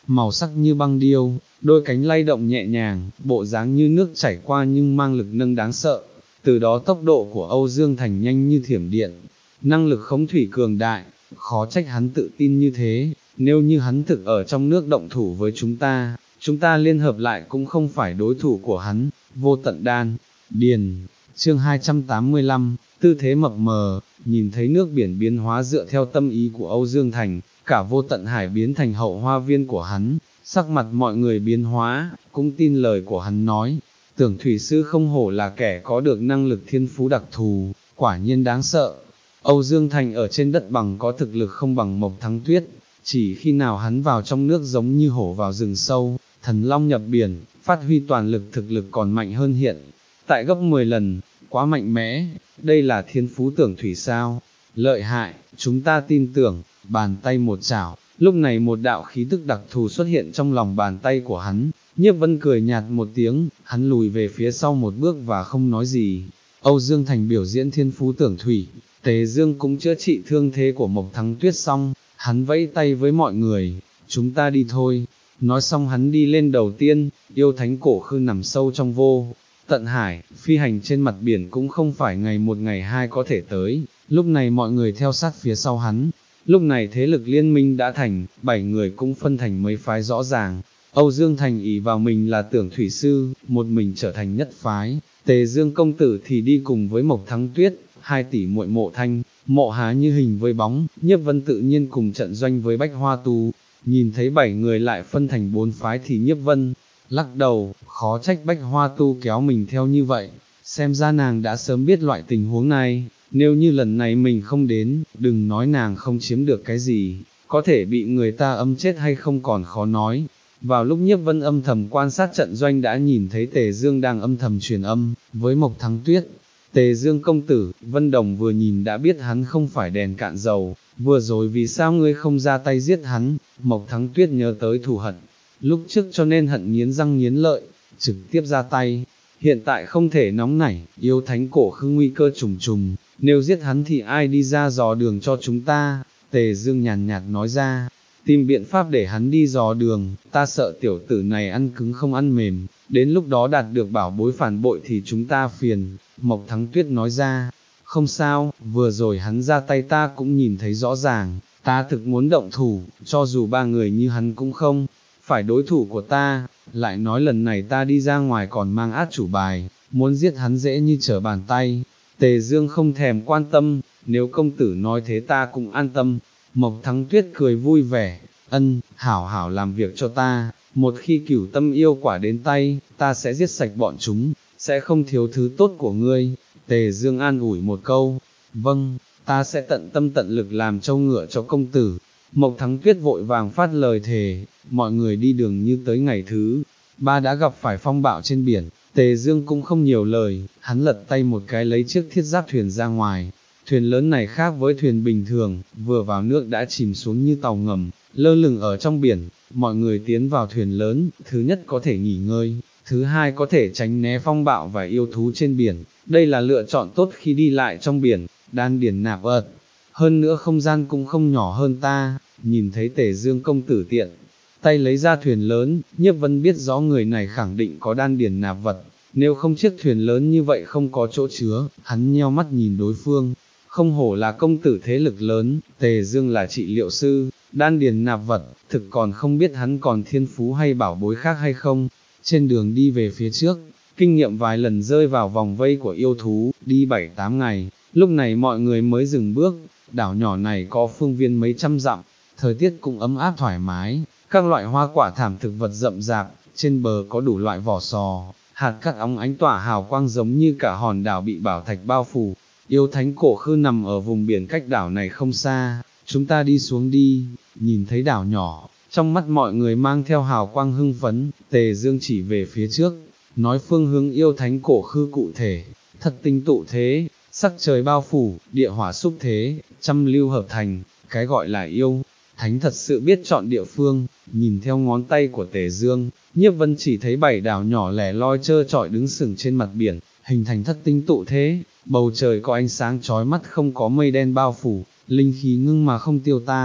màu sắc như băng điêu, đôi cánh lay động nhẹ nhàng, bộ dáng như nước chảy qua nhưng mang lực nâng đáng sợ. Từ đó tốc độ của Âu Dương Thành nhanh như thiểm điện, năng lực khống thủy cường đại, khó trách hắn tự tin như thế, nếu như hắn thực ở trong nước động thủ với chúng ta, chúng ta liên hợp lại cũng không phải đối thủ của hắn. Vô tận đan, điền, chương hai trăm tám mươi lăm, tư thế mập mờ, nhìn thấy nước biển biến hóa dựa theo tâm ý của Âu Dương Thành, cả vô tận hải biến thành hậu hoa viên của hắn, sắc mặt mọi người biến hóa, cũng tin lời của hắn nói. Tưởng thủy sư không hổ là kẻ có được năng lực thiên phú đặc thù, quả nhiên đáng sợ. Âu Dương Thành ở trên đất bằng có thực lực không bằng Mộc Thắng Tuyết, chỉ khi nào hắn vào trong nước giống như hổ vào rừng sâu, thần long nhập biển, phát huy toàn lực, thực lực còn mạnh hơn hiện tại gấp mười lần, quá mạnh mẽ. Đây là thiên phú Tưởng thủy sao? Lợi hại, chúng ta tin tưởng. Bàn tay một chảo, lúc này một đạo khí tức đặc thù xuất hiện trong lòng bàn tay của hắn. Nhiếp Vân cười nhạt một tiếng, hắn lùi về phía sau một bước và không nói gì. Âu Dương Thành biểu diễn thiên phú Tưởng thủy, Tề Dương cũng chữa trị thương thế của Mộc Thắng Tuyết xong, hắn vẫy tay với mọi người, chúng ta đi thôi. Nói xong hắn đi lên đầu tiên. Yêu thánh cổ khư nằm sâu trong vô tận hải, phi hành trên mặt biển cũng không phải ngày một ngày hai có thể tới, lúc này mọi người theo sát phía sau hắn. Lúc này thế lực liên minh đã thành, bảy người cũng phân thành mấy phái rõ ràng. Âu Dương Thành ỷ vào mình là Tưởng thủy sư, một mình trở thành nhất phái. Tề Dương công tử thì đi cùng với Mộc Thắng Tuyết, hai tỷ muội Mộ Thanh, Mộ Há như hình với bóng. Nhiếp Vân tự nhiên cùng trận doanh với Bách Hoa Tu. Nhìn thấy bảy người lại phân thành bốn phái thì Nhiếp Vân lắc đầu, khó trách Bách Hoa Tu kéo mình theo như vậy, xem ra nàng đã sớm biết loại tình huống này. Nếu như lần này mình không đến, đừng nói nàng không chiếm được cái gì, có thể bị người ta âm chết hay không còn khó nói. Vào lúc Nhiếp Vân âm thầm quan sát trận doanh đã nhìn thấy Tề Dương đang âm thầm truyền âm với Mộc Thắng Tuyết. Tề Dương công tử, Vân Đồng vừa nhìn đã biết hắn không phải đèn cạn dầu, vừa rồi vì sao ngươi không ra tay giết hắn? Mộc Thắng Tuyết nhớ tới thù hận lúc trước cho nên hận nghiến răng nghiến lợi, trực tiếp ra tay. Hiện tại không thể nóng nảy, yêu thánh cổ khư nguy cơ trùng trùng, nếu giết hắn thì ai đi ra dò đường cho chúng ta? Tề Dương nhàn nhạt nói ra, tìm biện pháp để hắn đi dò đường, ta sợ tiểu tử này ăn cứng không ăn mềm, đến lúc đó đạt được bảo bối phản bội thì chúng ta phiền. Mộc Thắng Tuyết nói ra, không sao, vừa rồi hắn ra tay ta cũng nhìn thấy rõ ràng, ta thực muốn động thủ, cho dù ba người như hắn cũng không phải đối thủ của ta, lại nói lần này ta đi ra ngoài còn mang át chủ bài, muốn giết hắn dễ như trở bàn tay. Tề Dương không thèm quan tâm, nếu công tử nói thế ta cũng an tâm. Mộc Thắng Tuyết cười vui vẻ, ân, hảo hảo làm việc cho ta, một khi cửu tâm yêu quả đến tay, ta sẽ giết sạch bọn chúng, sẽ không thiếu thứ tốt của ngươi. Tề Dương an ủi một câu, vâng, ta sẽ tận tâm tận lực làm trâu ngựa cho công tử. Mộc Thắng Tuyết vội vàng phát lời thề. Mọi người đi đường như tới ngày thứ ba đã gặp phải phong bạo trên biển. Tề Dương cũng không nhiều lời, hắn lật tay một cái lấy chiếc thiết giáp thuyền ra ngoài. Thuyền lớn này khác với thuyền bình thường, vừa vào nước đã chìm xuống như tàu ngầm, lơ lửng ở trong biển. Mọi người tiến vào thuyền lớn, thứ nhất có thể nghỉ ngơi, thứ hai có thể tránh né phong bạo và yêu thú trên biển. Đây là lựa chọn tốt khi đi lại trong biển. Đan điền nạp ật, hơn nữa không gian cũng không nhỏ hơn ta. Nhìn thấy Tề Dương công tử tiện tay lấy ra thuyền lớn, Nhiếp Vân biết rõ người này khẳng định có đan điền nạp vật, nếu không chiếc thuyền lớn như vậy không có chỗ chứa. Hắn nheo mắt nhìn đối phương, không hổ là công tử thế lực lớn, Tề Dương là trị liệu sư, đan điền nạp vật, thực còn không biết hắn còn thiên phú hay bảo bối khác hay không. Trên đường đi về phía trước, kinh nghiệm vài lần rơi vào vòng vây của yêu thú, đi bảy tám ngày, lúc này mọi người mới dừng bước. Đảo nhỏ này có phương viên mấy trăm dặm, thời tiết cũng ấm áp thoải mái, các loại hoa quả thảm thực vật rậm rạp, trên bờ có đủ loại vỏ sò, hạt cát óng ánh tỏa hào quang giống như cả hòn đảo bị bảo thạch bao phủ. Yêu thánh cổ khư nằm ở vùng biển cách đảo này không xa, chúng ta đi xuống đi. Nhìn thấy đảo nhỏ, trong mắt mọi người mang theo hào quang hưng phấn. Tề Dương chỉ về phía trước, nói phương hướng yêu thánh cổ khư cụ thể, thật tinh tụ thế, sắc trời bao phủ, địa hỏa xúc thế, trăm lưu hợp thành, cái gọi là yêu thánh thật sự biết chọn địa phương. Nhìn theo ngón tay của Tề Dương, Nhiếp Vân chỉ thấy bảy đảo nhỏ lẻ loi trơ trọi đứng sừng trên mặt biển, hình thành thất tinh tụ thế. Bầu trời có ánh sáng chói mắt, không có mây đen bao phủ, linh khí ngưng mà không tiêu tan,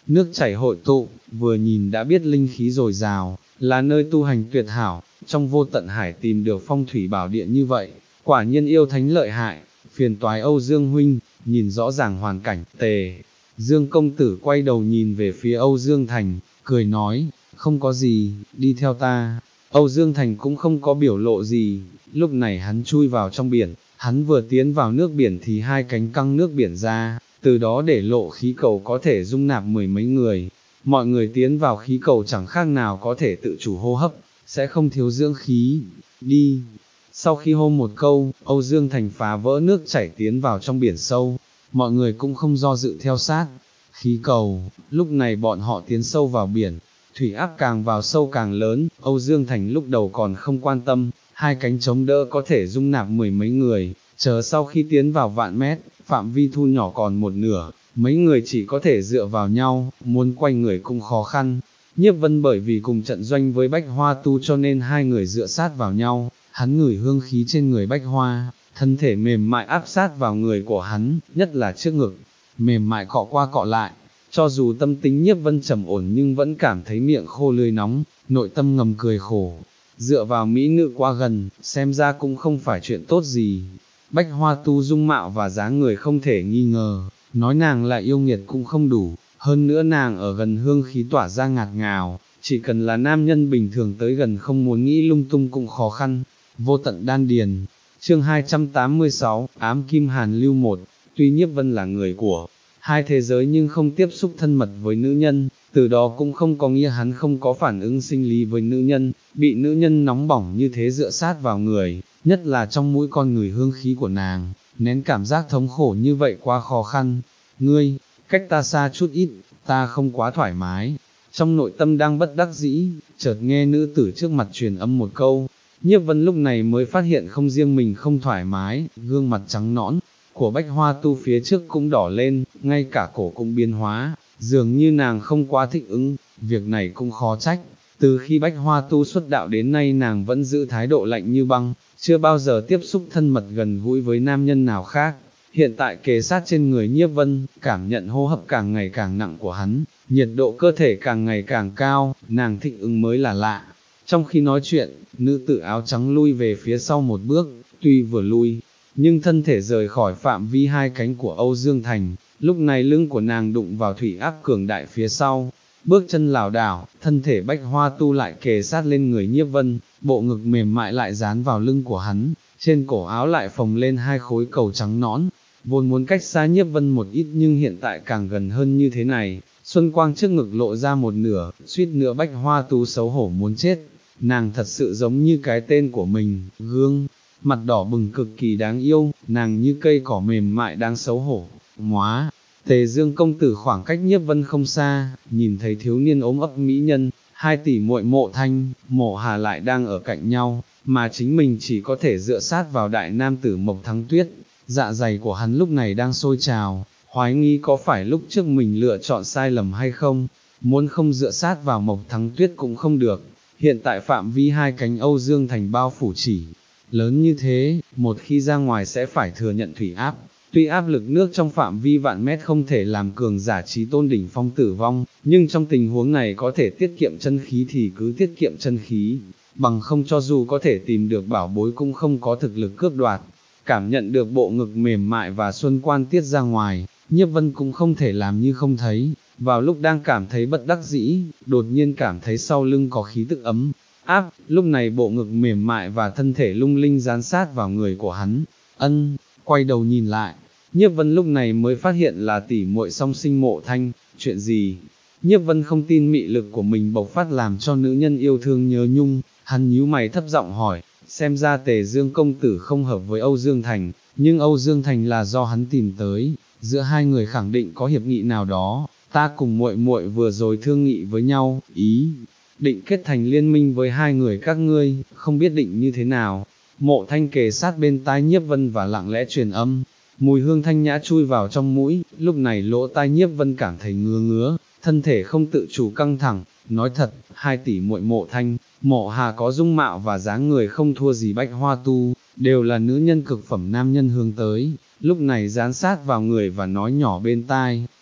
nước chảy hội tụ, vừa nhìn đã biết linh khí dồi dào, là nơi tu hành tuyệt hảo, trong vô tận hải tìm được phong thủy bảo địa như vậy, quả nhiên yêu thánh lợi hại, phiền toái Âu Dương huynh, nhìn rõ ràng hoàn cảnh, Tề. Dương công tử quay đầu nhìn về phía Âu Dương Thành, cười nói, không có gì, đi theo ta. Âu Dương Thành cũng không có biểu lộ gì, lúc này hắn chui vào trong biển, hắn vừa tiến vào nước biển thì hai cánh căng nước biển ra, từ đó để lộ khí cầu có thể dung nạp mười mấy người. Mọi người tiến vào khí cầu chẳng khác nào có thể tự chủ hô hấp, sẽ không thiếu dưỡng khí. Đi! Sau khi hô một câu, Âu Dương Thành phá vỡ nước chảy tiến vào trong biển sâu, mọi người cũng không do dự theo sát. Khí cầu, lúc này bọn họ tiến sâu vào biển, thủy áp càng vào sâu càng lớn, Âu Dương Thành lúc đầu còn không quan tâm, hai cánh chống đỡ có thể dung nạp mười mấy người, chờ sau khi tiến vào vạn mét, phạm vi thu nhỏ còn một nửa, mấy người chỉ có thể dựa vào nhau, muốn quay người cũng khó khăn. Nhiếp Vân bởi vì cùng trận doanh với Bách Hoa Tu cho nên hai người dựa sát vào nhau, hắn ngửi hương khí trên người Bách Hoa, thân thể mềm mại áp sát vào người của hắn, nhất là trước ngực, mềm mại cọ qua cọ lại. Cho dù tâm tính Nhiếp Vân trầm ổn nhưng vẫn cảm thấy miệng khô lưỡi nóng, nội tâm ngầm cười khổ. Dựa vào mỹ nữ quá gần, xem ra cũng không phải chuyện tốt gì. Bách Hoa Tu dung mạo và dáng người không thể nghi ngờ, nói nàng là yêu nghiệt cũng không đủ, hơn nữa nàng ở gần hương khí tỏa ra ngạt ngào, chỉ cần là nam nhân bình thường tới gần không muốn nghĩ lung tung cũng khó khăn. Vô tận đan điền, chương hai trăm tám mươi sáu, ám kim hàn lưu một, tuy Nhiếp Vân là người của hai thế giới nhưng không tiếp xúc thân mật với nữ nhân, từ đó cũng không có nghĩa hắn không có phản ứng sinh lý với nữ nhân, bị nữ nhân nóng bỏng như thế dựa sát vào người, nhất là trong mũi con người hương khí của nàng, nén cảm giác thống khổ như vậy quá khó khăn. Ngươi, cách ta xa chút ít, ta không quá thoải mái. Trong nội tâm đang bất đắc dĩ, chợt nghe nữ tử trước mặt truyền âm một câu. Nhiếp Vân lúc này mới phát hiện không riêng mình không thoải mái, gương mặt trắng nõn của Bách Hoa Tu phía trước cũng đỏ lên, ngay cả cổ cũng biến hóa, dường như nàng không quá thích ứng, việc này cũng khó trách. Từ khi Bách Hoa Tu xuất đạo đến nay nàng vẫn giữ thái độ lạnh như băng, chưa bao giờ tiếp xúc thân mật gần gũi với nam nhân nào khác. Hiện tại kề sát trên người Nhiếp Vân, cảm nhận hô hấp càng ngày càng nặng của hắn, nhiệt độ cơ thể càng ngày càng cao, nàng thích ứng mới là lạ. Trong khi nói chuyện, nữ tử áo trắng lui về phía sau một bước, tuy vừa lui, nhưng thân thể rời khỏi phạm vi hai cánh của Âu Dương Thành, lúc này lưng của nàng đụng vào thủy áp cường đại phía sau, bước chân lảo đảo, thân thể Bách Hoa Tu lại kề sát lên người Nhiếp Vân, bộ ngực mềm mại lại dán vào lưng của hắn, trên cổ áo lại phồng lên hai khối cầu trắng nõn, vốn muốn cách xa Nhiếp Vân một ít nhưng hiện tại càng gần hơn như thế này, xuân quang trước ngực lộ ra một nửa, suýt nữa Bách Hoa Tu xấu hổ muốn chết. Nàng thật sự giống như cái tên của mình, gương mặt đỏ bừng cực kỳ đáng yêu, nàng như cây cỏ mềm mại đáng xấu hổ. Móa, Tề Dương công tử khoảng cách Nhiếp Vân không xa, nhìn thấy thiếu niên ốm ấp mỹ nhân, hai tỷ muội Mộ Thanh, Mộ Hà lại đang ở cạnh nhau, mà chính mình chỉ có thể dựa sát vào đại nam tử Mộc Thắng Tuyết. Dạ dày của hắn lúc này đang sôi trào, hoài nghi có phải lúc trước mình lựa chọn sai lầm hay không, muốn không dựa sát vào Mộc Thắng Tuyết cũng không được. Hiện tại phạm vi hai cánh Âu Dương Thành bao phủ chỉ lớn như thế, một khi ra ngoài sẽ phải thừa nhận thủy áp. Tuy áp lực nước trong phạm vi vạn mét không thể làm cường giả trí tôn đỉnh phong tử vong, nhưng trong tình huống này có thể tiết kiệm chân khí thì cứ tiết kiệm chân khí, bằng không cho dù có thể tìm được bảo bối cũng không có thực lực cướp đoạt. Cảm nhận được bộ ngực mềm mại và xuân quan tiết ra ngoài, Nhiếp Vân cũng không thể làm như không thấy. Vào lúc đang cảm thấy bất đắc dĩ, đột nhiên cảm thấy sau lưng có khí tức ấm áp, lúc này bộ ngực mềm mại và thân thể lung linh dán sát vào người của hắn. Ân, quay đầu nhìn lại, Nhiếp Vân lúc này mới phát hiện là tỷ muội song sinh Mộ Thanh. Chuyện gì? Nhiếp Vân không tin mị lực của mình bộc phát làm cho nữ nhân yêu thương nhớ nhung, hắn nhíu mày thấp giọng hỏi, xem ra Tề Dương công tử không hợp với Âu Dương Thành, nhưng Âu Dương Thành là do hắn tìm tới, giữa hai người khẳng định có hiệp nghị nào đó. Ta cùng muội muội vừa rồi thương nghị với nhau, ý định kết thành liên minh với hai người các ngươi, không biết định như thế nào. Mộ Thanh kề sát bên tai Nhiếp Vân và lặng lẽ truyền âm, mùi hương thanh nhã chui vào trong mũi, lúc này lỗ tai Nhiếp Vân cảm thấy ngứa ngứa, thân thể không tự chủ căng thẳng. Nói thật, hai tỷ muội Mộ Thanh, Mộ Hà có dung mạo và dáng người không thua gì Bách Hoa Tu, đều là nữ nhân cực phẩm nam nhân hướng tới, lúc này dán sát vào người và nói nhỏ bên tai,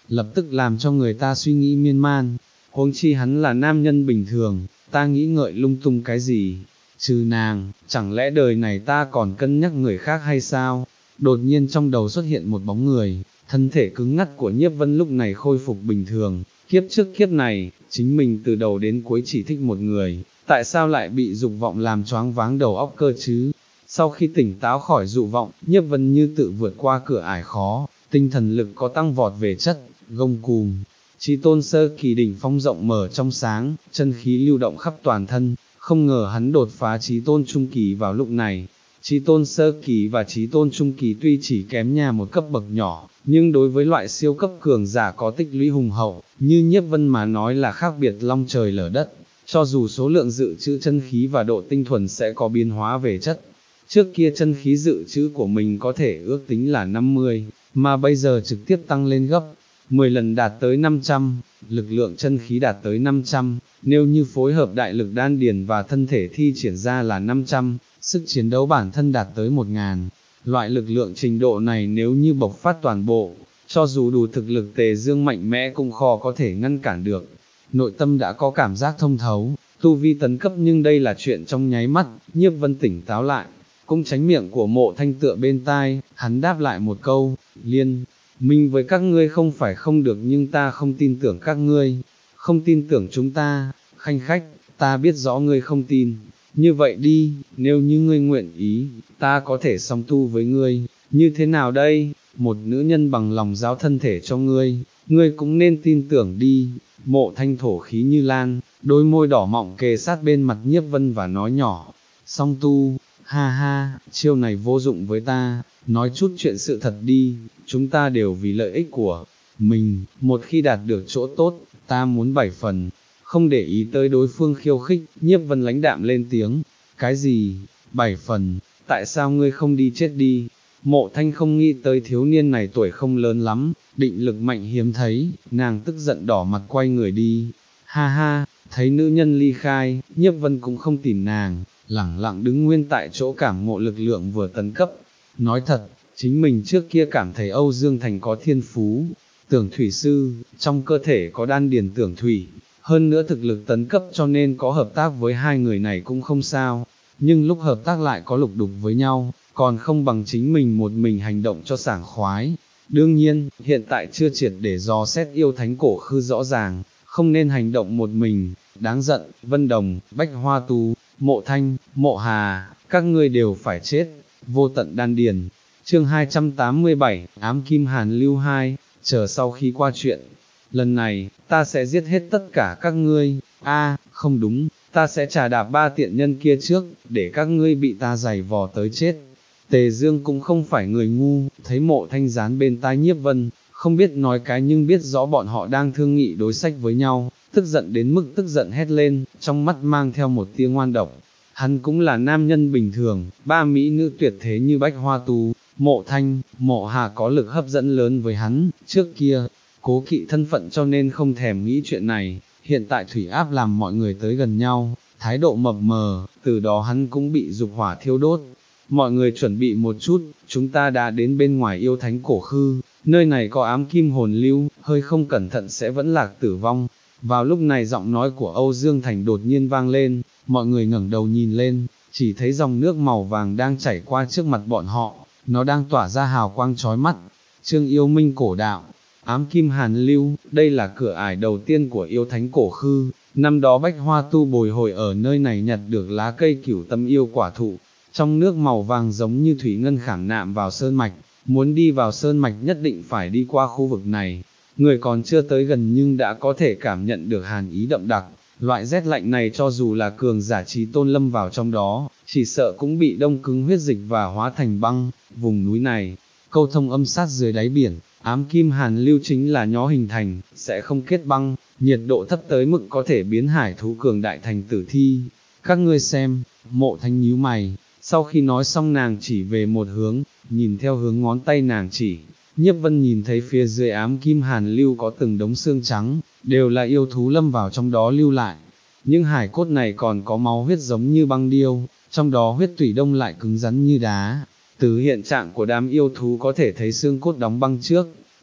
lập tức làm cho người ta suy nghĩ miên man, huống chi hắn là nam nhân bình thường, ta nghĩ ngợi lung tung cái gì, trừ nàng, chẳng lẽ đời này ta còn cân nhắc người khác hay sao? Đột nhiên trong đầu xuất hiện một bóng người, thân thể cứng ngắc của Nhiếp Vân lúc này khôi phục bình thường, kiếp trước kiếp này, chính mình từ đầu đến cuối chỉ thích một người, tại sao lại bị dục vọng làm choáng váng đầu óc cơ chứ? Sau khi tỉnh táo khỏi dụ vọng, Nhiếp Vân như tự vượt qua cửa ải khó, tinh thần lực có tăng vọt về chất, gông cùm. Chí tôn sơ kỳ đỉnh phong rộng mở trong sáng, chân khí lưu động khắp toàn thân, không ngờ hắn đột phá chí tôn trung kỳ vào lúc này. Chí tôn sơ kỳ và chí tôn trung kỳ tuy chỉ kém nhà một cấp bậc nhỏ, nhưng đối với loại siêu cấp cường giả có tích lũy hùng hậu, như Nhiếp Vân mà nói là khác biệt long trời lở đất, cho dù số lượng dự trữ chân khí và độ tinh thuần sẽ có biến hóa về chất. Trước kia chân khí dự trữ của mình có thể ước tính là năm mươi, mà bây giờ trực tiếp tăng lên gấp mười lần đạt tới năm trăm, lực lượng chân khí đạt tới năm trăm, nếu như phối hợp đại lực đan điền và thân thể thi triển ra là năm trăm, sức chiến đấu bản thân đạt tới một nghìn. Loại lực lượng trình độ này nếu như bộc phát toàn bộ, cho dù đủ thực lực Tề Dương mạnh mẽ cũng khó có thể ngăn cản được. Nội tâm đã có cảm giác thông thấu, tu vi tấn cấp nhưng đây là chuyện trong nháy mắt, Nhiếp Vân tỉnh táo lại, cũng tránh miệng của Mộ Thanh tựa bên tai, hắn đáp lại một câu, liên minh với các ngươi không phải không được nhưng ta không tin tưởng các ngươi, không tin tưởng chúng ta, khanh khách, ta biết rõ ngươi không tin, như vậy đi, nếu như ngươi nguyện ý, ta có thể song tu với ngươi, như thế nào đây, một nữ nhân bằng lòng giao thân thể cho ngươi, ngươi cũng nên tin tưởng đi. Mộ Thanh thổ khí như lan, đôi môi đỏ mọng kề sát bên mặt Nhiếp Vân và nói nhỏ, song tu, ha ha, chiêu này vô dụng với ta, nói chút chuyện sự thật đi, chúng ta đều vì lợi ích của mình, một khi đạt được chỗ tốt, ta muốn bảy phần, không để ý tới đối phương khiêu khích, Nhiếp Vân lãnh đạm lên tiếng, cái gì, bảy phần, tại sao ngươi không đi chết đi? Mộ Thanh không nghĩ tới thiếu niên này tuổi không lớn lắm, định lực mạnh hiếm thấy, nàng tức giận đỏ mặt quay người đi, ha ha, thấy nữ nhân ly khai, Nhiếp Vân cũng không tìm nàng, lẳng lặng đứng nguyên tại chỗ cảm ngộ lực lượng vừa tấn cấp. Nói thật, chính mình trước kia cảm thấy Âu Dương Thành có thiên phú, tưởng thủy sư, trong cơ thể có đan điền tưởng thủy, hơn nữa thực lực tấn cấp cho nên có hợp tác với hai người này cũng không sao, nhưng lúc hợp tác lại có lục đục với nhau, còn không bằng chính mình một mình hành động cho sảng khoái. Đương nhiên, hiện tại chưa triệt để dò xét yêu thánh cổ khư rõ ràng, không nên hành động một mình, đáng giận, Vân Đồng, Bách Hoa Tú, Mộ Thanh, Mộ Hà, các ngươi đều phải chết, vô tận đan điền. Chương hai trăm tám mươi bảy, Ám Kim Hàn Lưu hai, chờ sau khi qua chuyện, lần này, ta sẽ giết hết tất cả các ngươi, a không đúng, ta sẽ trà đạp ba tiện nhân kia trước, để các ngươi bị ta giày vò tới chết. Tề Dương cũng không phải người ngu, thấy Mộ Thanh dán bên tai Nhiếp Vân, không biết nói cái nhưng biết rõ bọn họ đang thương nghị đối sách với nhau, tức giận đến mức tức giận hét lên, trong mắt mang theo một tia ngoan độc. Hắn cũng là nam nhân bình thường, ba mỹ nữ tuyệt thế như Bách Hoa Tú, Mộ Thanh, Mộ Hà có lực hấp dẫn lớn với hắn, trước kia, cố kỵ thân phận cho nên không thèm nghĩ chuyện này, hiện tại thủy áp làm mọi người tới gần nhau, thái độ mập mờ, từ đó hắn cũng bị dục hỏa thiêu đốt. Mọi người chuẩn bị một chút, chúng ta đã đến bên ngoài yêu thánh cổ khư, nơi này có ám kim hồn lưu, hơi không cẩn thận sẽ vẫn lạc tử vong. Vào lúc này giọng nói của Âu Dương Thành đột nhiên vang lên, mọi người ngẩng đầu nhìn lên, chỉ thấy dòng nước màu vàng đang chảy qua trước mặt bọn họ, nó đang tỏa ra hào quang chói mắt. Chương yêu minh cổ đạo, ám kim hàn lưu, đây là cửa ải đầu tiên của yêu thánh cổ khư, năm đó Bách Hoa Tu bồi hồi ở nơi này nhặt được lá cây cửu tâm yêu quả thụ, trong nước màu vàng giống như thủy ngân khảm nạm vào sơn mạch, muốn đi vào sơn mạch nhất định phải đi qua khu vực này. Người còn chưa tới gần nhưng đã có thể cảm nhận được hàn ý đậm đặc, loại rét lạnh này cho dù là cường giả trí tôn lâm vào trong đó, chỉ sợ cũng bị đông cứng huyết dịch và hóa thành băng. Vùng núi này, câu thông âm sát dưới đáy biển, ám kim hàn lưu chính là nhó hình thành, sẽ không kết băng, nhiệt độ thấp tới mức có thể biến hải thú cường đại thành tử thi. Các ngươi xem, Mộ Thanh nhíu mày, sau khi nói xong nàng chỉ về một hướng, nhìn theo hướng ngón tay nàng chỉ. Nhiếp Vân nhìn thấy phía dưới ám kim hàn lưu có từng đống xương trắng, đều là yêu thú lâm vào trong đó lưu lại. Những hải cốt này còn có máu huyết giống như băng điêu, trong đó huyết tủy đông lại cứng rắn như đá. Từ hiện trạng của đám yêu thú có thể thấy xương cốt đóng băng trước,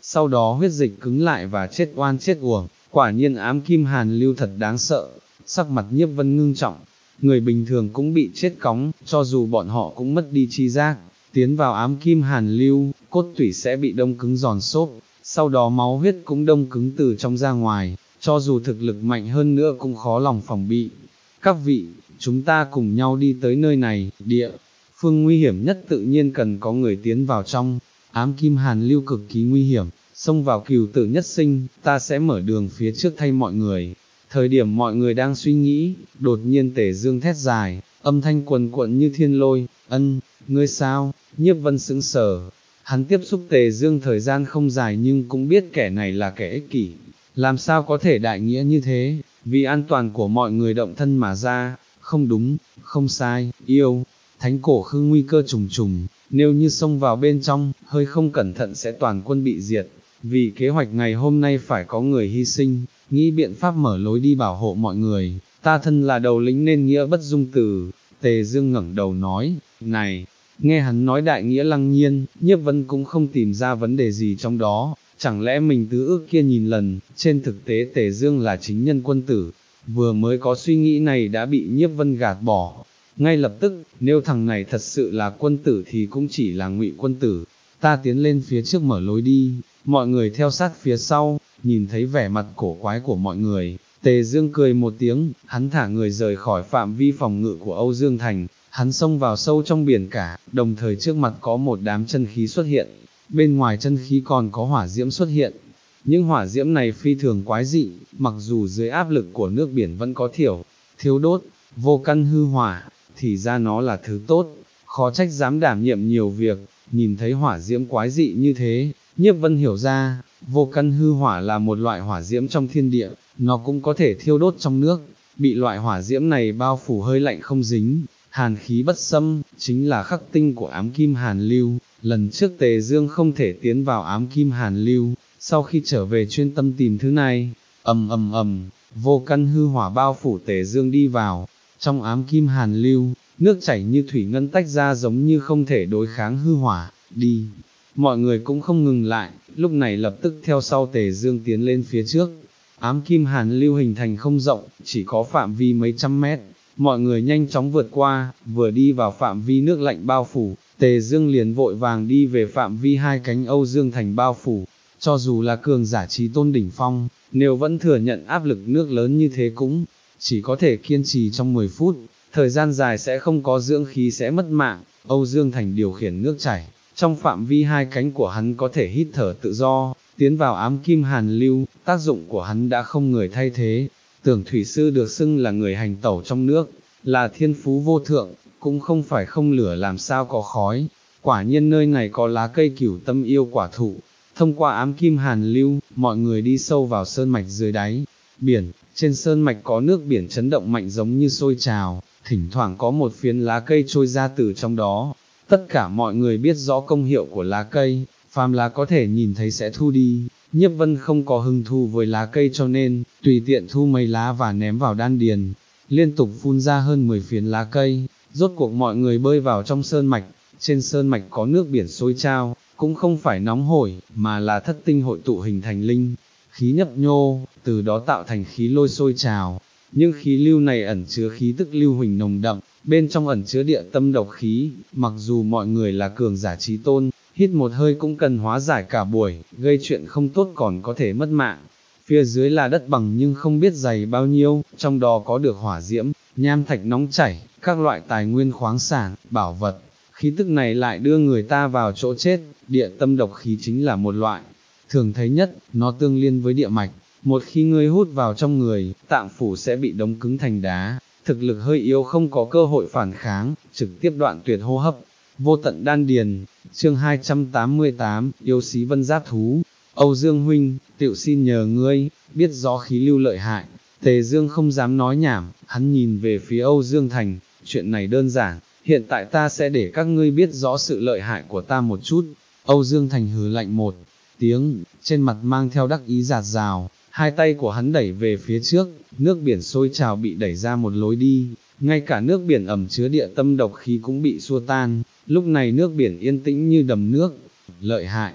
sau đó huyết dịch cứng lại và chết oan chết uổng, quả nhiên ám kim hàn lưu thật đáng sợ, sắc mặt Nhiếp Vân ngưng trọng, người bình thường cũng bị chết cóng, cho dù bọn họ cũng mất đi chi giác, tiến vào ám kim hàn lưu, cốt tủy sẽ bị đông cứng giòn xốp, sau đó máu huyết cũng đông cứng từ trong ra ngoài, cho dù thực lực mạnh hơn nữa cũng khó lòng phòng bị. Các vị, chúng ta cùng nhau đi tới nơi này, địa phương nguy hiểm nhất tự nhiên cần có người tiến vào trong, ám kim hàn lưu cực kỳ nguy hiểm, xông vào cừu tử nhất sinh, ta sẽ mở đường phía trước thay mọi người. Thời điểm mọi người đang suy nghĩ, đột nhiên Tề Dương thét dài, âm thanh quần quận như thiên lôi, ân, ngươi sao, Nhiếp Vân sững sờ. Hắn tiếp xúc Tề Dương thời gian không dài nhưng cũng biết kẻ này là kẻ ích kỷ, làm sao có thể đại nghĩa như thế, vì an toàn của mọi người động thân mà ra, không đúng, không sai, yêu, thánh cổ khư nguy cơ trùng trùng, nếu như xông vào bên trong, hơi không cẩn thận sẽ toàn quân bị diệt, vì kế hoạch ngày hôm nay phải có người hy sinh, nghĩ biện pháp mở lối đi bảo hộ mọi người, ta thân là đầu lĩnh nên nghĩa bất dung từ. Tề Dương ngẩng đầu nói, này, nghe hắn nói đại nghĩa lăng nhiên, Nhiếp Vân cũng không tìm ra vấn đề gì trong đó, chẳng lẽ mình tứ ước kia nhìn lần, trên thực tế Tề Dương là chính nhân quân tử, vừa mới có suy nghĩ này đã bị Nhiếp Vân gạt bỏ. Ngay lập tức, nếu thằng này thật sự là quân tử thì cũng chỉ là ngụy quân tử, ta tiến lên phía trước mở lối đi, mọi người theo sát phía sau, nhìn thấy vẻ mặt cổ quái của mọi người, Tề Dương cười một tiếng, hắn thả người rời khỏi phạm vi phòng ngự của Âu Dương Thành, hắn xông vào sâu trong biển cả, đồng thời trước mặt có một đám chân khí xuất hiện, bên ngoài chân khí còn có hỏa diễm xuất hiện. Những hỏa diễm này phi thường quái dị, mặc dù dưới áp lực của nước biển vẫn có thiểu, thiếu đốt, vô căn hư hỏa, thì ra nó là thứ tốt, khó trách dám đảm nhiệm nhiều việc, nhìn thấy hỏa diễm quái dị như thế, Nhiếp Vân hiểu ra, vô căn hư hỏa là một loại hỏa diễm trong thiên địa, nó cũng có thể thiêu đốt trong nước, bị loại hỏa diễm này bao phủ hơi lạnh không dính, hàn khí bất xâm, chính là khắc tinh của ám kim hàn lưu. Lần trước Tề Dương không thể tiến vào ám kim hàn lưu, sau khi trở về chuyên tâm tìm thứ này, ầm ầm ầm, vô căn hư hỏa bao phủ Tề Dương đi vào, trong ám kim hàn lưu, nước chảy như thủy ngân tách ra giống như không thể đối kháng hư hỏa, đi. Mọi người cũng không ngừng lại, lúc này lập tức theo sau Tề Dương tiến lên phía trước. Ám kim hàn lưu hình thành không rộng, chỉ có phạm vi mấy trăm mét, mọi người nhanh chóng vượt qua, vừa đi vào phạm vi nước lạnh bao phủ, Tề Dương liền vội vàng đi về phạm vi hai cánh Âu Dương Thành bao phủ, cho dù là cường giả trí tôn đỉnh phong, nếu vẫn thừa nhận áp lực nước lớn như thế cũng chỉ có thể kiên trì trong mười phút, thời gian dài sẽ không có dưỡng khí sẽ mất mạng. Âu Dương Thành điều khiển nước chảy, trong phạm vi hai cánh của hắn có thể hít thở tự do, tiến vào ám kim hàn lưu, tác dụng của hắn đã không người thay thế. Tưởng Thủy Sư được xưng là người hành tẩu trong nước, là thiên phú vô thượng, cũng không phải không lửa làm sao có khói, quả nhiên nơi này có lá cây cửu tâm yêu quả thụ. Thông qua ám kim hàn lưu, mọi người đi sâu vào sơn mạch dưới đáy biển, trên sơn mạch có nước biển chấn động mạnh giống như sôi trào, thỉnh thoảng có một phiến lá cây trôi ra từ trong đó. Tất cả mọi người biết rõ công hiệu của lá cây, phàm lá có thể nhìn thấy sẽ thu đi. Nhiếp Vân không có hứng thú với lá cây cho nên, tùy tiện thu mấy lá và ném vào đan điền, liên tục phun ra hơn mười phiến lá cây, rốt cuộc mọi người bơi vào trong sơn mạch, trên sơn mạch có nước biển sôi trào, cũng không phải nóng hổi, mà là thất tinh hội tụ hình thành linh, khí nhấp nhô, từ đó tạo thành khí lôi sôi trào. Những khí lưu này ẩn chứa khí tức lưu huỳnh nồng đậm, bên trong ẩn chứa địa tâm độc khí, mặc dù mọi người là cường giả trí tôn, hít một hơi cũng cần hóa giải cả buổi, gây chuyện không tốt còn có thể mất mạng. Phía dưới là đất bằng nhưng không biết dày bao nhiêu, trong đó có được hỏa diễm, nham thạch nóng chảy, các loại tài nguyên khoáng sản, bảo vật. Khí tức này lại đưa người ta vào chỗ chết, địa tâm độc khí chính là một loại thường thấy nhất, nó tương liên với địa mạch. Một khi ngươi hút vào trong người, tạng phủ sẽ bị đóng cứng thành đá, thực lực hơi yếu không có cơ hội phản kháng, trực tiếp đoạn tuyệt hô hấp. Vô tận đan điền, chương hai trăm tám mươi tám, yêu xí vân giáp thú. Âu Dương huynh, tiểu xin nhờ ngươi, biết rõ khí lưu lợi hại. Tề Dương không dám nói nhảm, hắn nhìn về phía Âu Dương Thành, chuyện này đơn giản, hiện tại ta sẽ để các ngươi biết rõ sự lợi hại của ta một chút. Âu Dương Thành hừ lạnh một tiếng, trên mặt mang theo đắc ý giạt rào, hai tay của hắn đẩy về phía trước, nước biển sôi trào bị đẩy ra một lối đi, ngay cả nước biển ẩm chứa địa tâm độc khí cũng bị xua tan, lúc này nước biển yên tĩnh như đầm nước, lợi hại.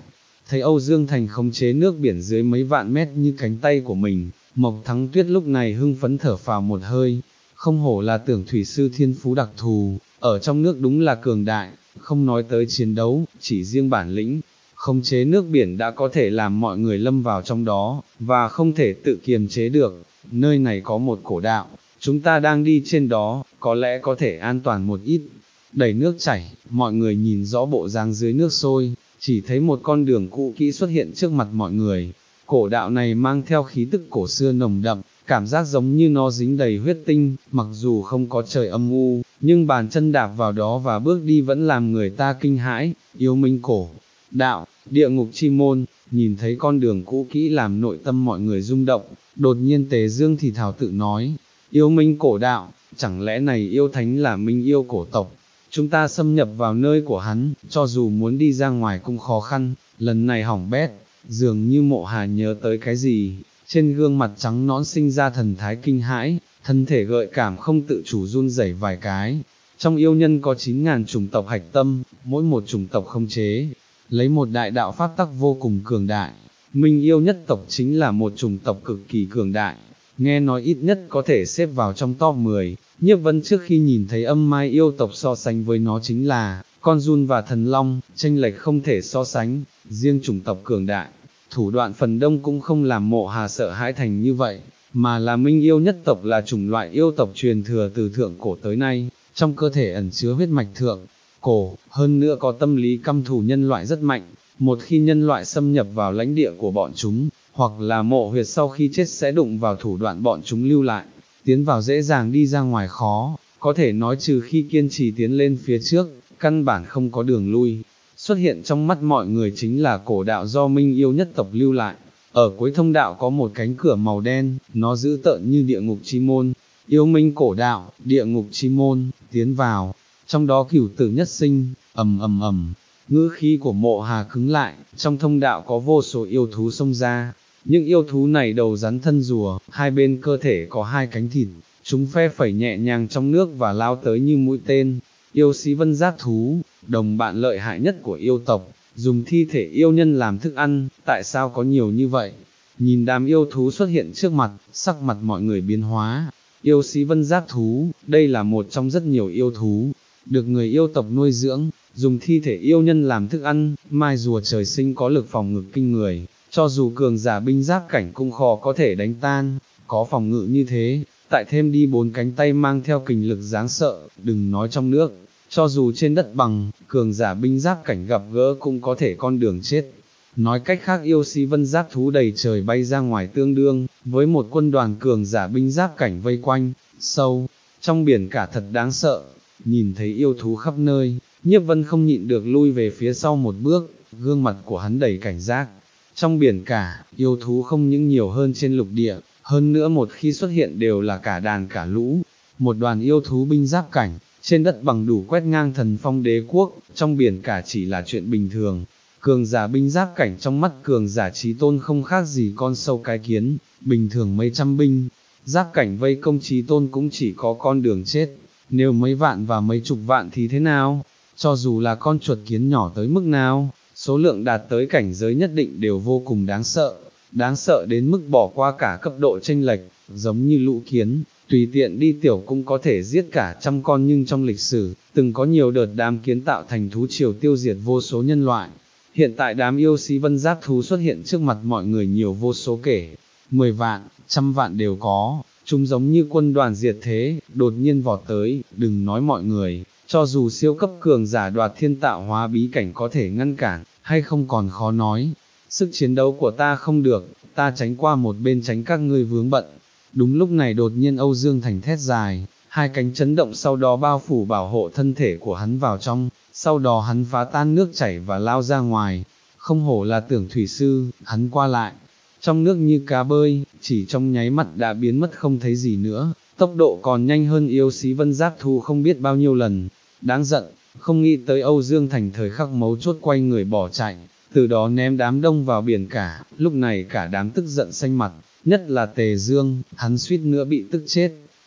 thấy Âu Dương Thành khống chế nước biển dưới mấy vạn mét như cánh tay của mình, Mộc Thắng Tuyết lúc này hưng phấn thở phào một hơi, không hổ là tưởng thủy sư thiên phú đặc thù, ở trong nước đúng là cường đại, không nói tới chiến đấu, chỉ riêng bản lĩnh, khống chế nước biển đã có thể làm mọi người lâm vào trong đó, và không thể tự kiềm chế được. Nơi này có một cổ đạo, chúng ta đang đi trên đó, có lẽ có thể an toàn một ít. Đẩy nước chảy, mọi người nhìn rõ bộ dáng dưới nước sôi, chỉ thấy một con đường cũ kỹ xuất hiện trước mặt mọi người. Cổ đạo này mang theo khí tức cổ xưa nồng đậm, cảm giác giống như nó dính đầy huyết tinh, mặc dù không có trời âm u, nhưng bàn chân đạp vào đó và bước đi vẫn làm người ta kinh hãi. Yêu Minh cổ đạo, địa ngục chi môn. Nhìn thấy con đường cũ kỹ làm nội tâm mọi người rung động, đột nhiên Tề Dương thì thảo tự nói, yêu minh cổ đạo, chẳng lẽ này yêu thánh là minh yêu cổ tộc, chúng ta xâm nhập vào nơi của hắn, cho dù muốn đi ra ngoài cũng khó khăn, lần này hỏng bét. Dường như Mộ Hà nhớ tới cái gì, trên gương mặt trắng nõn sinh ra thần thái kinh hãi, thân thể gợi cảm không tự chủ run rẩy vài cái. Trong yêu nhân có chín ngàn chủng tộc hạch tâm, mỗi một chủng tộc không chế lấy một đại đạo pháp tắc vô cùng cường đại. Minh yêu nhất tộc chính là một chủng tộc cực kỳ cường đại, nghe nói ít nhất có thể xếp vào trong top mười. Nhiếp Vân trước khi nhìn thấy âm mai yêu tộc so sánh với nó chính là con giun và thần long, chênh lệch không thể so sánh. Riêng chủng tộc cường đại, thủ đoạn phần đông cũng không làm Mộ Hà sợ hãi thành như vậy, mà là minh yêu nhất tộc là chủng loại yêu tộc truyền thừa từ thượng cổ tới nay, trong cơ thể ẩn chứa huyết mạch thượng cổ, hơn nữa có tâm lý căm thù nhân loại rất mạnh. Một khi nhân loại xâm nhập vào lãnh địa của bọn chúng, hoặc là mộ huyệt sau khi chết sẽ đụng vào thủ đoạn bọn chúng lưu lại, tiến vào dễ dàng đi ra ngoài khó, có thể nói trừ khi kiên trì tiến lên phía trước, căn bản không có đường lui. Xuất hiện trong mắt mọi người chính là cổ đạo do minh yêu nhất tộc lưu lại, ở cuối thông đạo có một cánh cửa màu đen, nó dữ tợn như địa ngục chi môn. Yêu minh cổ đạo, địa ngục chi môn, tiến vào, trong đó cửu tử nhất sinh, ầm ầm ầm. Ngữ khí của Mộ Hà cứng lại, trong thông đạo có vô số yêu thú xông ra, những yêu thú này đầu rắn thân rùa, hai bên cơ thể có hai cánh thịt, chúng phe phẩy nhẹ nhàng trong nước và lao tới như mũi tên. Yêu sĩ vân giác thú, đồng bạn lợi hại nhất của yêu tộc, dùng thi thể yêu nhân làm thức ăn, tại sao có nhiều như vậy? Nhìn đám yêu thú xuất hiện trước mặt, sắc mặt mọi người biến hóa. Yêu sĩ vân giác thú, đây là một trong rất nhiều yêu thú, được người yêu tộc nuôi dưỡng, dùng thi thể yêu nhân làm thức ăn. Mai rùa trời sinh có lực phòng ngự kinh người, cho dù cường giả binh giáp cảnh cũng khó có thể đánh tan, có phòng ngự như thế, tại thêm đi bốn cánh tay mang theo kình lực đáng sợ, đừng nói trong nước, cho dù trên đất bằng, cường giả binh giáp cảnh gặp gỡ cũng có thể con đường chết. Nói cách khác yêu sĩ vân giáp thú đầy trời bay ra ngoài tương đương, với một quân đoàn cường giả binh giáp cảnh vây quanh, sâu, trong biển cả thật đáng sợ. Nhìn thấy yêu thú khắp nơi, Nhiếp Vân không nhịn được lui về phía sau một bước, gương mặt của hắn đầy cảnh giác. Trong biển cả, yêu thú không những nhiều hơn trên lục địa, hơn nữa một khi xuất hiện đều là cả đàn cả lũ. Một đoàn yêu thú binh giáp cảnh, trên đất bằng đủ quét ngang thần phong đế quốc, trong biển cả chỉ là chuyện bình thường. Cường giả binh giáp cảnh trong mắt cường giả chí tôn không khác gì con sâu cái kiến, bình thường mấy trăm binh giáp cảnh vây công chí tôn cũng chỉ có con đường chết, nếu mấy vạn và mấy chục vạn thì thế nào? Cho dù là con chuột kiến nhỏ tới mức nào, số lượng đạt tới cảnh giới nhất định đều vô cùng đáng sợ, đáng sợ đến mức bỏ qua cả cấp độ chênh lệch, giống như lũ kiến, tùy tiện đi tiểu cũng có thể giết cả trăm con, nhưng trong lịch sử, từng có nhiều đợt đám kiến tạo thành thú triều tiêu diệt vô số nhân loại. Hiện tại đám yêu sĩ vân giác thú xuất hiện trước mặt mọi người nhiều vô số kể, mười vạn, trăm vạn đều có, chúng giống như quân đoàn diệt thế, đột nhiên vọt tới, đừng nói mọi người, cho dù siêu cấp cường giả đoạt thiên tạo hóa bí cảnh có thể ngăn cản, hay không còn khó nói. Sức chiến đấu của ta không được, ta tránh qua một bên tránh các ngươi vướng bận. Đúng lúc này đột nhiên Âu Dương Thành thét dài, hai cánh chấn động sau đó bao phủ bảo hộ thân thể của hắn vào trong, sau đó hắn phá tan nước chảy và lao ra ngoài. Không hổ là tưởng thủy sư, hắn qua lại trong nước như cá bơi, chỉ trong nháy mắt đã biến mất không thấy gì nữa, tốc độ còn nhanh hơn yêu sĩ vân giáp thú không biết bao nhiêu lần. Đáng giận, không nghĩ tới Âu Dương Thành thời khắc mấu chốt quay người bỏ chạy, từ đó ném đám đông vào biển cả. Lúc này cả đám tức giận xanh mặt, nhất là Tề Dương, hắn suýt nữa bị tức chết.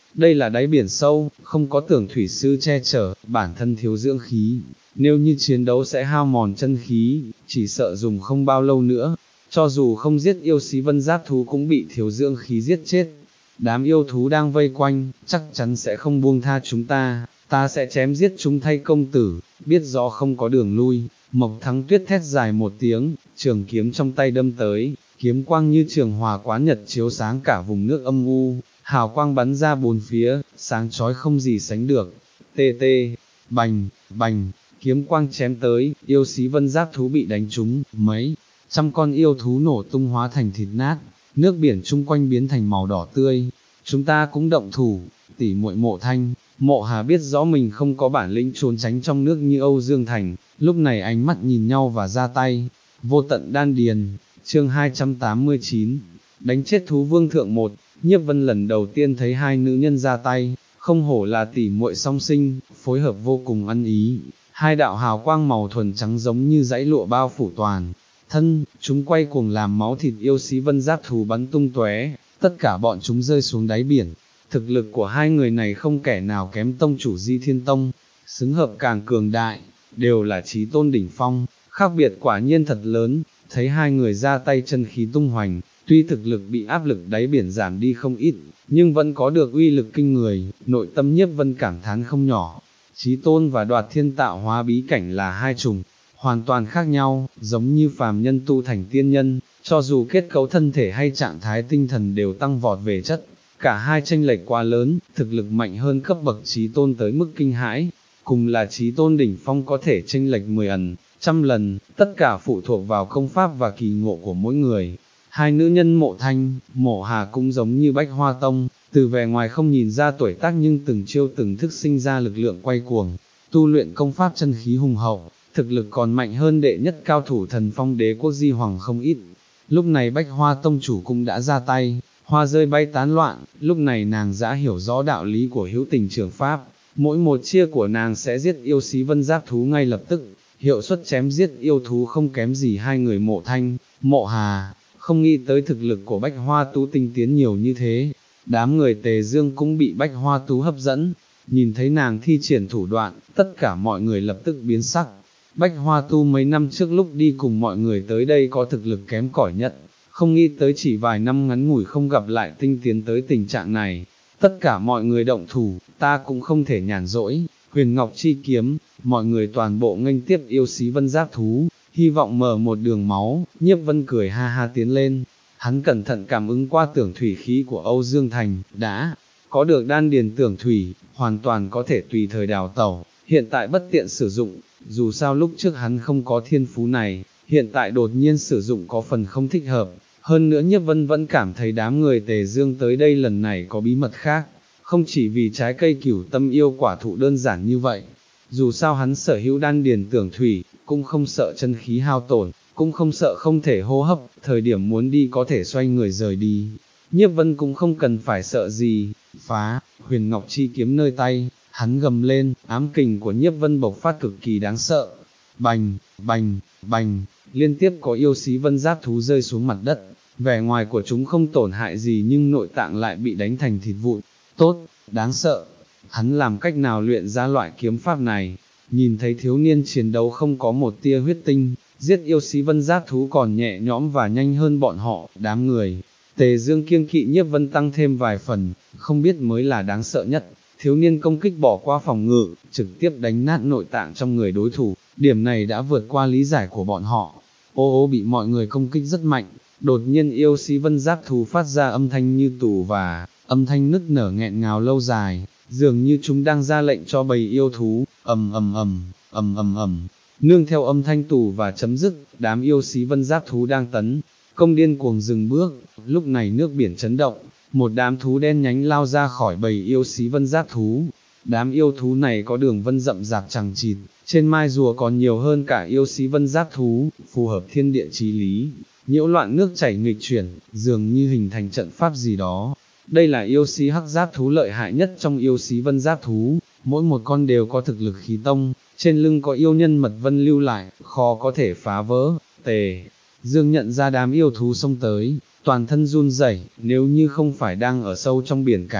đây là đáy biển sâu, không có tưởng thủy sư che chở, bản thân thiếu dưỡng khí, nếu như chiến đấu sẽ hao mòn chân khí, chỉ sợ dùng không bao lâu nữa, cho dù không giết yêu xí vân giáp thú cũng bị thiếu dưỡng khí giết chết. Đám yêu thú đang vây quanh, chắc chắn sẽ không buông tha chúng ta, ta sẽ chém giết chúng thay công tử, biết rõ không có đường lui. Mộc Thắng Tuyết thét dài một tiếng, trường kiếm trong tay đâm tới, kiếm quang như trường hòa quán nhật chiếu sáng cả vùng nước âm u, hào quang bắn ra bốn phía, sáng chói không gì sánh được. Tê tê, bành, bành, kiếm quang chém tới, yêu xí vân giáp thú bị đánh trúng, mấy trăm con yêu thú nổ tung hóa thành thịt nát, nước biển chung quanh biến thành màu đỏ tươi. Chúng ta cũng động thủ, tỉ muội Mộ Thanh, Mộ Hà biết rõ mình không có bản lĩnh trốn tránh trong nước như Âu Dương Thành, lúc này ánh mắt nhìn nhau và ra tay. Vô tận đan điền, chương hai trăm tám mươi chín, đánh chết thú vương thượng một. Nhiếp Vân lần đầu tiên thấy hai nữ nhân ra tay, không hổ là tỉ muội song sinh, phối hợp vô cùng ăn ý. Hai đạo hào quang màu thuần trắng giống như dãy lụa bao phủ toàn thân, chúng quay cuồng làm máu thịt yêu xí vân giáp thú bắn tung tóe, tất cả bọn chúng rơi xuống đáy biển. Thực lực của hai người này không kẻ nào kém tông chủ Di Thiên Tông, xứng hợp càng cường đại, đều là chí tôn đỉnh phong, khác biệt quả nhiên thật lớn. Thấy hai người ra tay chân khí tung hoành, tuy thực lực bị áp lực đáy biển giảm đi không ít, nhưng vẫn có được uy lực kinh người, nội tâm Nhiếp Vân cảm thán không nhỏ. Chí tôn và Đoạt Thiên Tạo Hóa bí cảnh là hai chủng, hoàn toàn khác nhau, giống như phàm nhân tu thành tiên nhân, cho dù kết cấu thân thể hay trạng thái tinh thần đều tăng vọt về chất, cả hai chênh lệch quá lớn, thực lực mạnh hơn cấp bậc chí tôn tới mức kinh hãi, cùng là chí tôn đỉnh phong có thể chênh lệch mười ẩn, trăm lần, tất cả phụ thuộc vào công pháp và kỳ ngộ của mỗi người. Hai nữ nhân Mộ Thanh, Mộ Hà cũng giống như Bách Hoa Tông, từ vẻ ngoài không nhìn ra tuổi tác nhưng từng chiêu từng thức sinh ra lực lượng quay cuồng, tu luyện công pháp chân khí hùng hậu, thực lực còn mạnh hơn đệ nhất cao thủ Thần Phong Đế quốc Di Hoàng không ít. Lúc này Bách Hoa Tông chủ cũng đã ra tay, hoa rơi bay tán loạn, lúc này nàng đã hiểu rõ đạo lý của hữu tình trường pháp, mỗi một chia của nàng sẽ giết yêu xí vân giáp thú ngay lập tức, hiệu suất chém giết yêu thú không kém gì hai người Mộ Thanh, Mộ Hà. Không nghĩ tới thực lực của Bách Hoa Tú tinh tiến nhiều như thế, đám người Tề Dương cũng bị Bách Hoa Tú hấp dẫn, nhìn thấy nàng thi triển thủ đoạn, tất cả mọi người lập tức biến sắc. Bách Hoa Tu mấy năm trước lúc đi cùng mọi người tới đây có thực lực kém cỏi nhất, không nghĩ tới chỉ vài năm ngắn ngủi không gặp lại tinh tiến tới tình trạng này. Tất cả mọi người động thủ, ta cũng không thể nhàn rỗi. Huyền Ngọc chi kiếm, mọi người toàn bộ nghênh tiếp yêu xí vân giáp thú, hy vọng mở một đường máu. Nhiếp Vân cười ha ha tiến lên, hắn cẩn thận cảm ứng qua tưởng thủy khí của Âu Dương Thành, đã có được đan điền tưởng thủy, hoàn toàn có thể tùy thời đào tẩu, hiện tại bất tiện sử dụng, dù sao lúc trước hắn không có thiên phú này, hiện tại đột nhiên sử dụng có phần không thích hợp. Hơn nữa Nhiếp Vân vẫn cảm thấy đám người Tề Dương tới đây lần này có bí mật khác, không chỉ vì trái cây cửu tâm yêu quả thụ đơn giản như vậy. Dù sao hắn sở hữu đan điền tưởng thủy, cũng không sợ chân khí hao tổn, cũng không sợ không thể hô hấp, thời điểm muốn đi có thể xoay người rời đi. Nhiếp Vân cũng không cần phải sợ gì. Phá, Huyền Ngọc chi kiếm nơi tay, hắn gầm lên, ám kình của Nhiếp Vân bộc phát cực kỳ đáng sợ. Bành, bành, bành, liên tiếp có yêu xí vân giáp thú rơi xuống mặt đất, vẻ ngoài của chúng không tổn hại gì nhưng nội tạng lại bị đánh thành thịt vụn. Tốt, đáng sợ, hắn làm cách nào luyện ra loại kiếm pháp này? Nhìn thấy thiếu niên chiến đấu không có một tia huyết tinh, giết yêu xí vân giáp thú còn nhẹ nhõm và nhanh hơn bọn họ, đám người Tề Dương kiêng kỵ Nhiếp Vân tăng thêm vài phần, không biết mới là đáng sợ nhất. Thiếu niên công kích bỏ qua phòng ngự, trực tiếp đánh nát nội tạng trong người đối thủ, điểm này đã vượt qua lý giải của bọn họ. Ô ô bị mọi người công kích rất mạnh, đột nhiên yêu xí vân giáp thú phát ra âm thanh như tù và âm thanh nức nở nghẹn ngào lâu dài, dường như chúng đang ra lệnh cho bầy yêu thú, ầm ầm ầm, ầm ầm ầm. Nương theo âm thanh tù và chấm dứt, đám yêu xí vân giáp thú đang tấn công điên cuồng dừng bước, lúc này nước biển chấn động, một đám thú đen nhánh lao ra khỏi bầy yêu xí vân giáp thú. Đám yêu thú này có đường vân rậm rạp chằng chịt, trên mai rùa còn nhiều hơn cả yêu xí vân giáp thú, phù hợp thiên địa chí lý, nhiễu loạn nước chảy nghịch chuyển, dường như hình thành trận pháp gì đó. Đây là yêu xí hắc giáp thú lợi hại nhất trong yêu xí vân giáp thú, mỗi một con đều có thực lực khí tông, trên lưng có yêu nhân mật vân lưu lại, khó có thể phá vỡ. Tề Dương nhận ra đám yêu thú xông tới, toàn thân run rẩy, nếu như không phải đang ở sâu trong biển cả,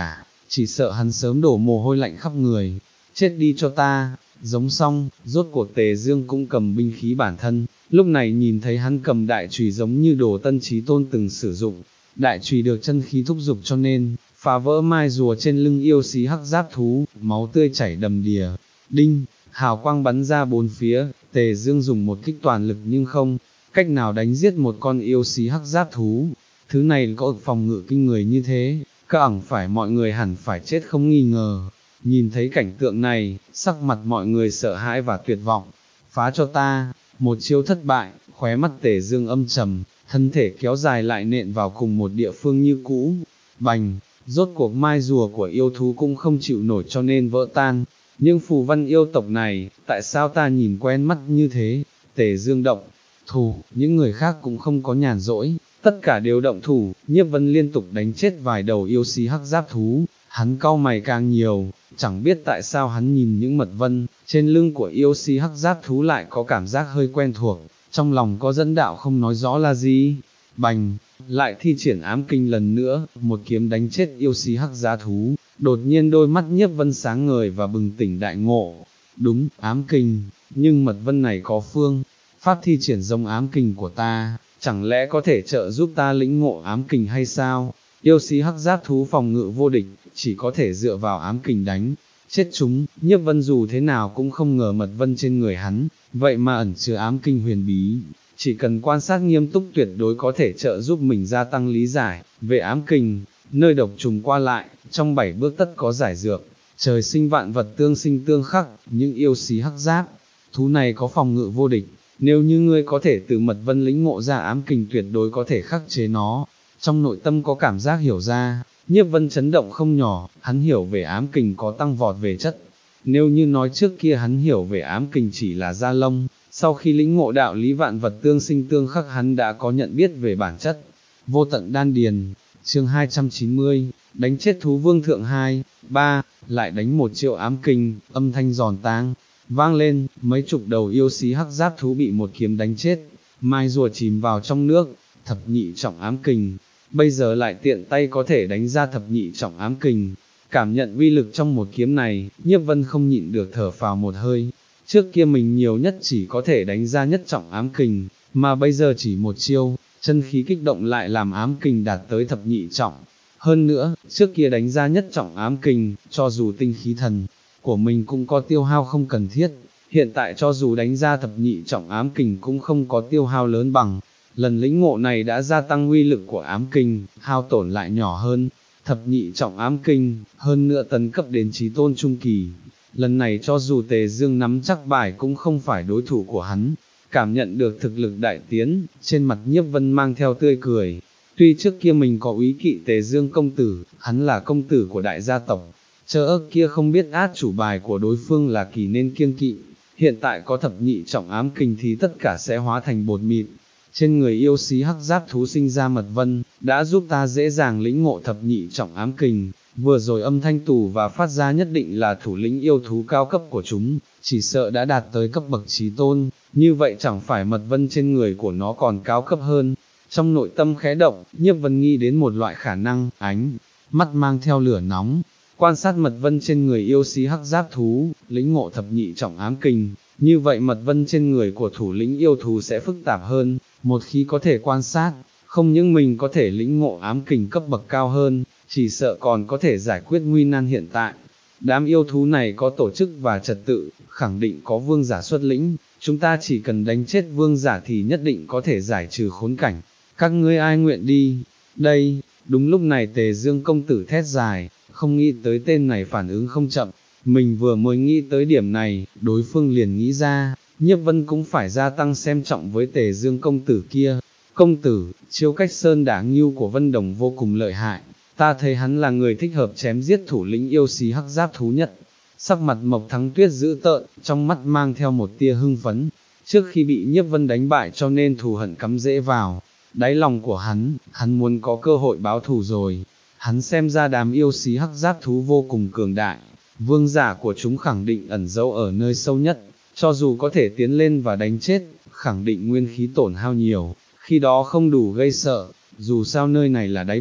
chỉ sợ hắn sớm đổ mồ hôi lạnh khắp người, chết đi cho ta. Giống xong, rốt cuộc Tề Dương cũng cầm binh khí bản thân, lúc này nhìn thấy hắn cầm đại chùy giống như đồ Tân Chí Tôn từng sử dụng, đại chùy được chân khí thúc giục cho nên, phá vỡ mai rùa trên lưng yêu xí hắc giáp thú, máu tươi chảy đầm đìa, đinh, hào quang bắn ra bốn phía, Tề Dương dùng một kích toàn lực nhưng không, cách nào đánh giết một con yêu xí hắc giáp thú, thứ này có phòng ngự kinh người như thế, các ẳng phải mọi người hẳn phải chết không nghi ngờ. Nhìn thấy cảnh tượng này, sắc mặt mọi người sợ hãi và tuyệt vọng, phá cho ta, một chiêu thất bại, khóe mắt Tề Dương âm trầm, thân thể kéo dài lại nện vào cùng một địa phương như cũ, bành, rốt cuộc mai rùa của yêu thú cũng không chịu nổi cho nên vỡ tan, nhưng phù văn yêu tộc này, tại sao ta nhìn quen mắt như thế, Tề Dương động thủ, những người khác cũng không có nhàn rỗi, tất cả đều động thủ, Nhiếp Vân liên tục đánh chết vài đầu yêu xí hắc giáp thú, hắn cau mày càng nhiều, chẳng biết tại sao hắn nhìn những mật vân, trên lưng của yêu xí hắc giáp thú lại có cảm giác hơi quen thuộc, trong lòng có dẫn đạo không nói rõ là gì, bành, lại thi triển ám kinh lần nữa, một kiếm đánh chết yêu xí hắc giá thú, đột nhiên đôi mắt Nhiếp Vân sáng ngời và bừng tỉnh đại ngộ, đúng, ám kinh, nhưng mật vân này có phương, pháp thi triển giống ám kinh của ta, chẳng lẽ có thể trợ giúp ta lĩnh ngộ ám kình hay sao? Yêu xí hắc giáp thú phòng ngự vô địch, chỉ có thể dựa vào ám kình đánh, chết chúng. Nhiếp Vân dù thế nào cũng không ngờ mật vân trên người hắn, vậy mà ẩn chứa ám kinh huyền bí, chỉ cần quan sát nghiêm túc tuyệt đối có thể trợ giúp mình gia tăng lý giải về ám kình, nơi độc trùng qua lại, trong bảy bước tất có giải dược, trời sinh vạn vật tương sinh tương khắc, những yêu xí hắc giáp thú này có phòng ngự vô địch. Nếu như ngươi có thể từ mật vân lĩnh ngộ ra ám kình tuyệt đối có thể khắc chế nó, trong nội tâm có cảm giác hiểu ra, Nhiếp Vân chấn động không nhỏ, hắn hiểu về ám kình có tăng vọt về chất. Nếu như nói trước kia hắn hiểu về ám kình chỉ là da lông, sau khi lĩnh ngộ đạo lý vạn vật tương sinh tương khắc hắn đã có nhận biết về bản chất. Vô tận đan điền, chương hai trăm chín mươi, đánh chết thú vương thượng hai, ba, lại đánh một triệu ám kình, âm thanh giòn tang vang lên, mấy chục đầu yêu xí hắc giáp thú bị một kiếm đánh chết, mai rùa chìm vào trong nước, thập nhị trọng ám kình, bây giờ lại tiện tay có thể đánh ra thập nhị trọng ám kình, cảm nhận uy lực trong một kiếm này, Nhiếp Vân không nhịn được thở phào một hơi, trước kia mình nhiều nhất chỉ có thể đánh ra nhất trọng ám kình, mà bây giờ chỉ một chiêu, chân khí kích động lại làm ám kình đạt tới thập nhị trọng, hơn nữa, trước kia đánh ra nhất trọng ám kình, cho dù tinh khí thần của mình cũng có tiêu hao không cần thiết, hiện tại cho dù đánh ra thập nhị trọng ám kình cũng không có tiêu hao lớn bằng, lần lĩnh ngộ này đã gia tăng uy lực của ám kình, hao tổn lại nhỏ hơn, thập nhị trọng ám kình, hơn nữa tấn cấp đến chí tôn trung kỳ, lần này cho dù Tề Dương nắm chắc bài cũng không phải đối thủ của hắn, cảm nhận được thực lực đại tiến, trên mặt Nhiếp Vân mang theo tươi cười, tuy trước kia mình có úy kỵ Tề Dương công tử, hắn là công tử của đại gia tộc, chớ ớt kia không biết át chủ bài của đối phương là kỳ nên kiêng kỵ, hiện tại có thập nhị trọng ám kình thì tất cả sẽ hóa thành bột mịn. Trên người yêu xí hắc giáp thú sinh ra mật vân, đã giúp ta dễ dàng lĩnh ngộ thập nhị trọng ám kình, vừa rồi âm thanh tù và phát ra nhất định là thủ lĩnh yêu thú cao cấp của chúng, chỉ sợ đã đạt tới cấp bậc chí tôn, như vậy chẳng phải mật vân trên người của nó còn cao cấp hơn. Trong nội tâm khẽ động, Nhiếp Vân nghĩ đến một loại khả năng, ánh mắt mang theo lửa nóng, quan sát mật vân trên người yêu xí hắc giáp thú, lĩnh ngộ thập nhị trọng ám kình, như vậy mật vân trên người của thủ lĩnh yêu thú sẽ phức tạp hơn, một khi có thể quan sát, không những mình có thể lĩnh ngộ ám kình cấp bậc cao hơn, chỉ sợ còn có thể giải quyết nguy nan hiện tại. Đám yêu thú này có tổ chức và trật tự, khẳng định có vương giả xuất lĩnh, chúng ta chỉ cần đánh chết vương giả thì nhất định có thể giải trừ khốn cảnh, các ngươi ai nguyện đi, đây, đúng lúc này Tề Dương công tử thét dài, không nghĩ tới tên này phản ứng không chậm, mình vừa mới nghĩ tới điểm này, đối phương liền nghĩ ra, Nhiếp Vân cũng phải gia tăng xem trọng với Tề Dương công tử kia. Công tử, chiêu cách sơn đả ngưu của Vân Đồng vô cùng lợi hại, ta thấy hắn là người thích hợp chém giết thủ lĩnh yêu xí hắc giáp thú nhất. Sắc mặt Mộc Thắng Tuyết dữ tợn, trong mắt mang theo một tia hưng phấn, trước khi bị Nhiếp Vân đánh bại cho nên thù hận cắm rễ vào đáy lòng của hắn, hắn muốn có cơ hội báo thù rồi. Hắn xem ra đám yêu xí hắc giáp thú vô cùng cường đại, vương giả của chúng khẳng định ẩn giấu ở nơi sâu nhất, cho dù có thể tiến lên và đánh chết, khẳng định nguyên khí tổn hao nhiều, khi đó không đủ gây sợ, dù sao nơi này là đáy biển,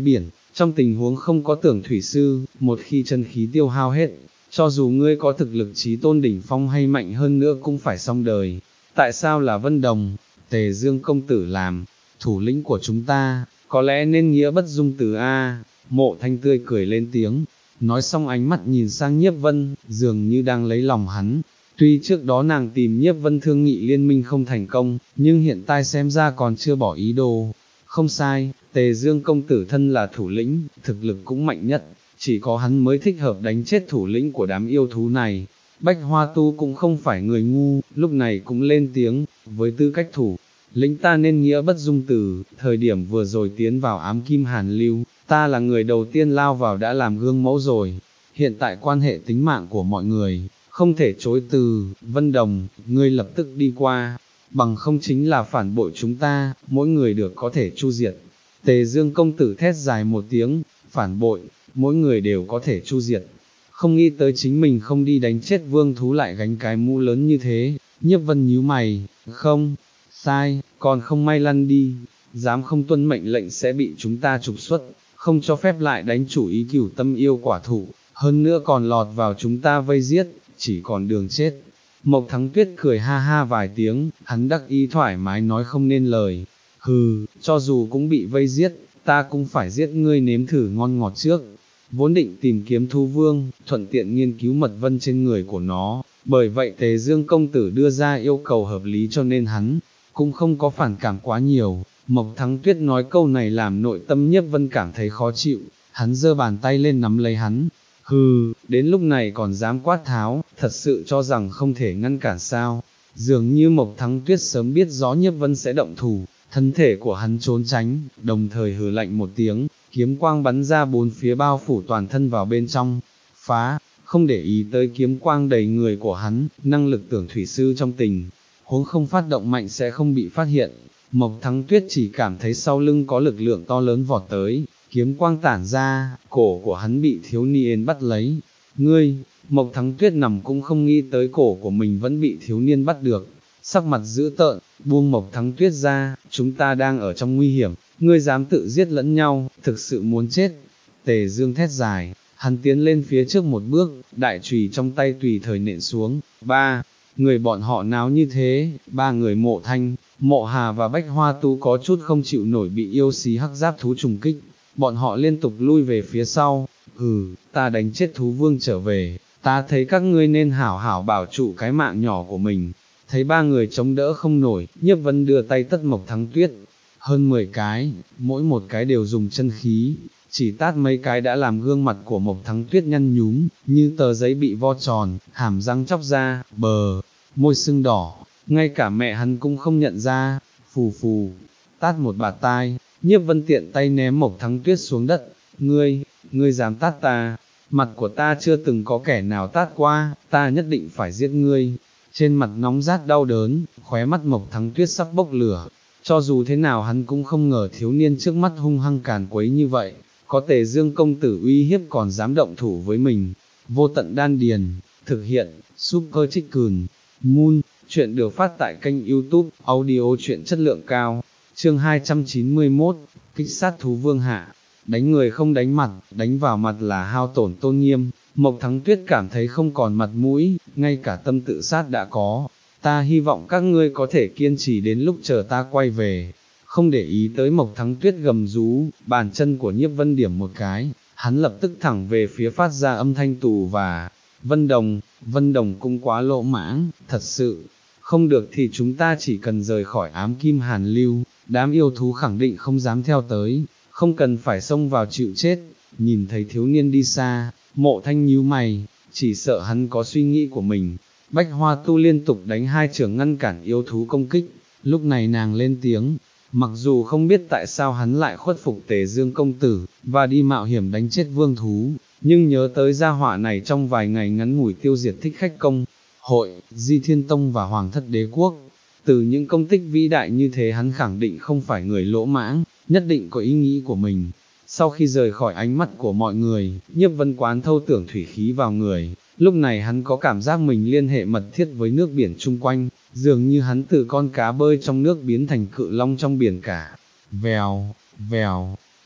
trong tình huống không có tưởng thủy sư, một khi chân khí tiêu hao hết, cho dù ngươi có thực lực chí tôn đỉnh phong hay mạnh hơn nữa cũng phải xong đời. Tại sao là Vân Đồng? Tề Dương công tử làm thủ lĩnh của chúng ta, có lẽ nên nghĩa bất dung từ a. Mộ Thanh tươi cười lên tiếng, nói xong ánh mắt nhìn sang Nhiếp Vân, dường như đang lấy lòng hắn. Tuy trước đó nàng tìm Nhiếp Vân thương nghị liên minh không thành công, nhưng hiện tại xem ra còn chưa bỏ ý đồ. Không sai, Tề Dương công tử thân là thủ lĩnh, thực lực cũng mạnh nhất, chỉ có hắn mới thích hợp đánh chết thủ lĩnh của đám yêu thú này. Bách Hoa Tu cũng không phải người ngu, lúc này cũng lên tiếng, với tư cách thủ lĩnh ta nên nghĩa bất dung từ, thời điểm vừa rồi tiến vào ám kim hàn lưu, ta là người đầu tiên lao vào đã làm gương mẫu rồi, hiện tại quan hệ tính mạng của mọi người, không thể chối từ. Vân Đồng, ngươi lập tức đi qua, bằng không chính là phản bội chúng ta, mỗi người được có thể chu diệt. Tề Dương công tử thét dài một tiếng, phản bội, mỗi người đều có thể chu diệt. Không nghĩ tới chính mình không đi đánh chết vương thú lại gánh cái mũ lớn như thế. Nhiếp Vân nhíu mày, không, sai, còn không may lăn đi, dám không tuân mệnh lệnh sẽ bị chúng ta trục xuất, không cho phép lại đánh chủ ý Cửu Tâm yêu quả thụ, hơn nữa còn lọt vào chúng ta vây giết, chỉ còn đường chết. Mộc Thắng Tuyết cười ha ha vài tiếng, hắn đắc ý thoải mái nói không nên lời, hừ, cho dù cũng bị vây giết, ta cũng phải giết ngươi nếm thử ngon ngọt trước. Vốn định tìm kiếm thú vương, thuận tiện nghiên cứu mật vân trên người của nó, bởi vậy Tề Dương công tử đưa ra yêu cầu hợp lý cho nên hắn cũng không có phản cảm quá nhiều. Mộc Thắng Tuyết nói câu này làm nội tâm Nhiếp Vân cảm thấy khó chịu, hắn giơ bàn tay lên nắm lấy hắn, hừ, đến lúc này còn dám quát tháo, thật sự cho rằng không thể ngăn cản sao. Dường như Mộc Thắng Tuyết sớm biết rõ Nhiếp Vân sẽ động thủ, thân thể của hắn trốn tránh, đồng thời hừ lạnh một tiếng, kiếm quang bắn ra bốn phía bao phủ toàn thân vào bên trong, phá, không để ý tới kiếm quang đầy người của hắn, năng lực tưởng thủy sư trong tình huống không phát động mạnh sẽ không bị phát hiện. Mộc Thắng Tuyết chỉ cảm thấy sau lưng có lực lượng to lớn vọt tới, kiếm quang tản ra, cổ của hắn bị thiếu niên bắt lấy. Ngươi, Mộc Thắng Tuyết nằm cũng không nghĩ tới cổ của mình vẫn bị thiếu niên bắt được, sắc mặt dữ tợn, buông Mộc Thắng Tuyết ra, chúng ta đang ở trong nguy hiểm, ngươi dám tự giết lẫn nhau, thực sự muốn chết. Tề Dương thét dài, hắn tiến lên phía trước một bước, đại chùy trong tay tùy thời nện xuống. Ba người bọn họ náo như thế, ba người Mộ Thanh, Mộ Hà và Bách Hoa Tu có chút không chịu nổi bị yêu xí hắc giáp thú trùng kích, bọn họ liên tục lui về phía sau. Ừ, ta đánh chết thú vương trở về, ta thấy các ngươi nên hảo hảo bảo trụ cái mạng nhỏ của mình. Thấy ba người chống đỡ không nổi, Nhiếp Vân đưa tay tất Mộc Thắng Tuyết, hơn mười cái, mỗi một cái đều dùng chân khí, chỉ tát mấy cái đã làm gương mặt của Mộc Thắng Tuyết nhăn nhúm, như tờ giấy bị vo tròn, hàm răng chóc ra, bờ, môi sưng đỏ, ngay cả mẹ hắn cũng không nhận ra. Phù phù, tát một bạt tai, Nhiếp Vân tiện tay ném Mộc Thắng Tuyết xuống đất. Ngươi, ngươi dám tát ta, mặt của ta chưa từng có kẻ nào tát qua, ta nhất định phải giết ngươi. Trên mặt nóng rát đau đớn, khóe mắt Mộc Thắng Tuyết sắp bốc lửa, cho dù thế nào hắn cũng không ngờ thiếu niên trước mắt hung hăng càn quấy như vậy, có Tề Dương công tử uy hiếp còn dám động thủ với mình. Vô Tận Đan Điền, thực hiện, Super Chicken, Moon, chuyện được phát tại kênh YouTube, audio chuyện chất lượng cao, chương hai trăm chín mươi mốt, kích sát thú vương hạ, đánh người không đánh mặt, đánh vào mặt là hao tổn tôn nghiêm. Mộc Thắng Tuyết cảm thấy không còn mặt mũi, ngay cả tâm tự sát đã có. Ta hy vọng các ngươi có thể kiên trì đến lúc chờ ta quay về. Không để ý tới Mộc Thắng Tuyết gầm rú, bàn chân của Nhiếp Vân điểm một cái, hắn lập tức thẳng về phía phát ra âm thanh tù và. Vân Đồng, Vân Đồng cũng quá lỗ mãng, thật sự, không được thì chúng ta chỉ cần rời khỏi ám kim hàn lưu, đám yêu thú khẳng định không dám theo tới, không cần phải xông vào chịu chết. Nhìn thấy thiếu niên đi xa, Mộ Thanh nhíu mày, chỉ sợ hắn có suy nghĩ của mình. Bách Hoa Tu liên tục đánh hai chưởng ngăn cản yêu thú công kích, lúc này nàng lên tiếng, mặc dù không biết tại sao hắn lại khuất phục Tề Dương công tử, và đi mạo hiểm đánh chết vương thú, nhưng nhớ tới gia họa này trong vài ngày ngắn ngủi tiêu diệt thích khách công hội, Di Thiên Tông và Hoàng thất đế quốc, từ những công tích vĩ đại như thế hắn khẳng định không phải người lỗ mãng, nhất định có ý nghĩ của mình. Sau khi rời khỏi ánh mắt của mọi người, Nhiếp Vân quán thâu tưởng thủy khí vào người, lúc này hắn có cảm giác mình liên hệ mật thiết với nước biển chung quanh, dường như hắn từ con cá bơi trong nước biến thành cự long trong biển cả. Vèo, vèo,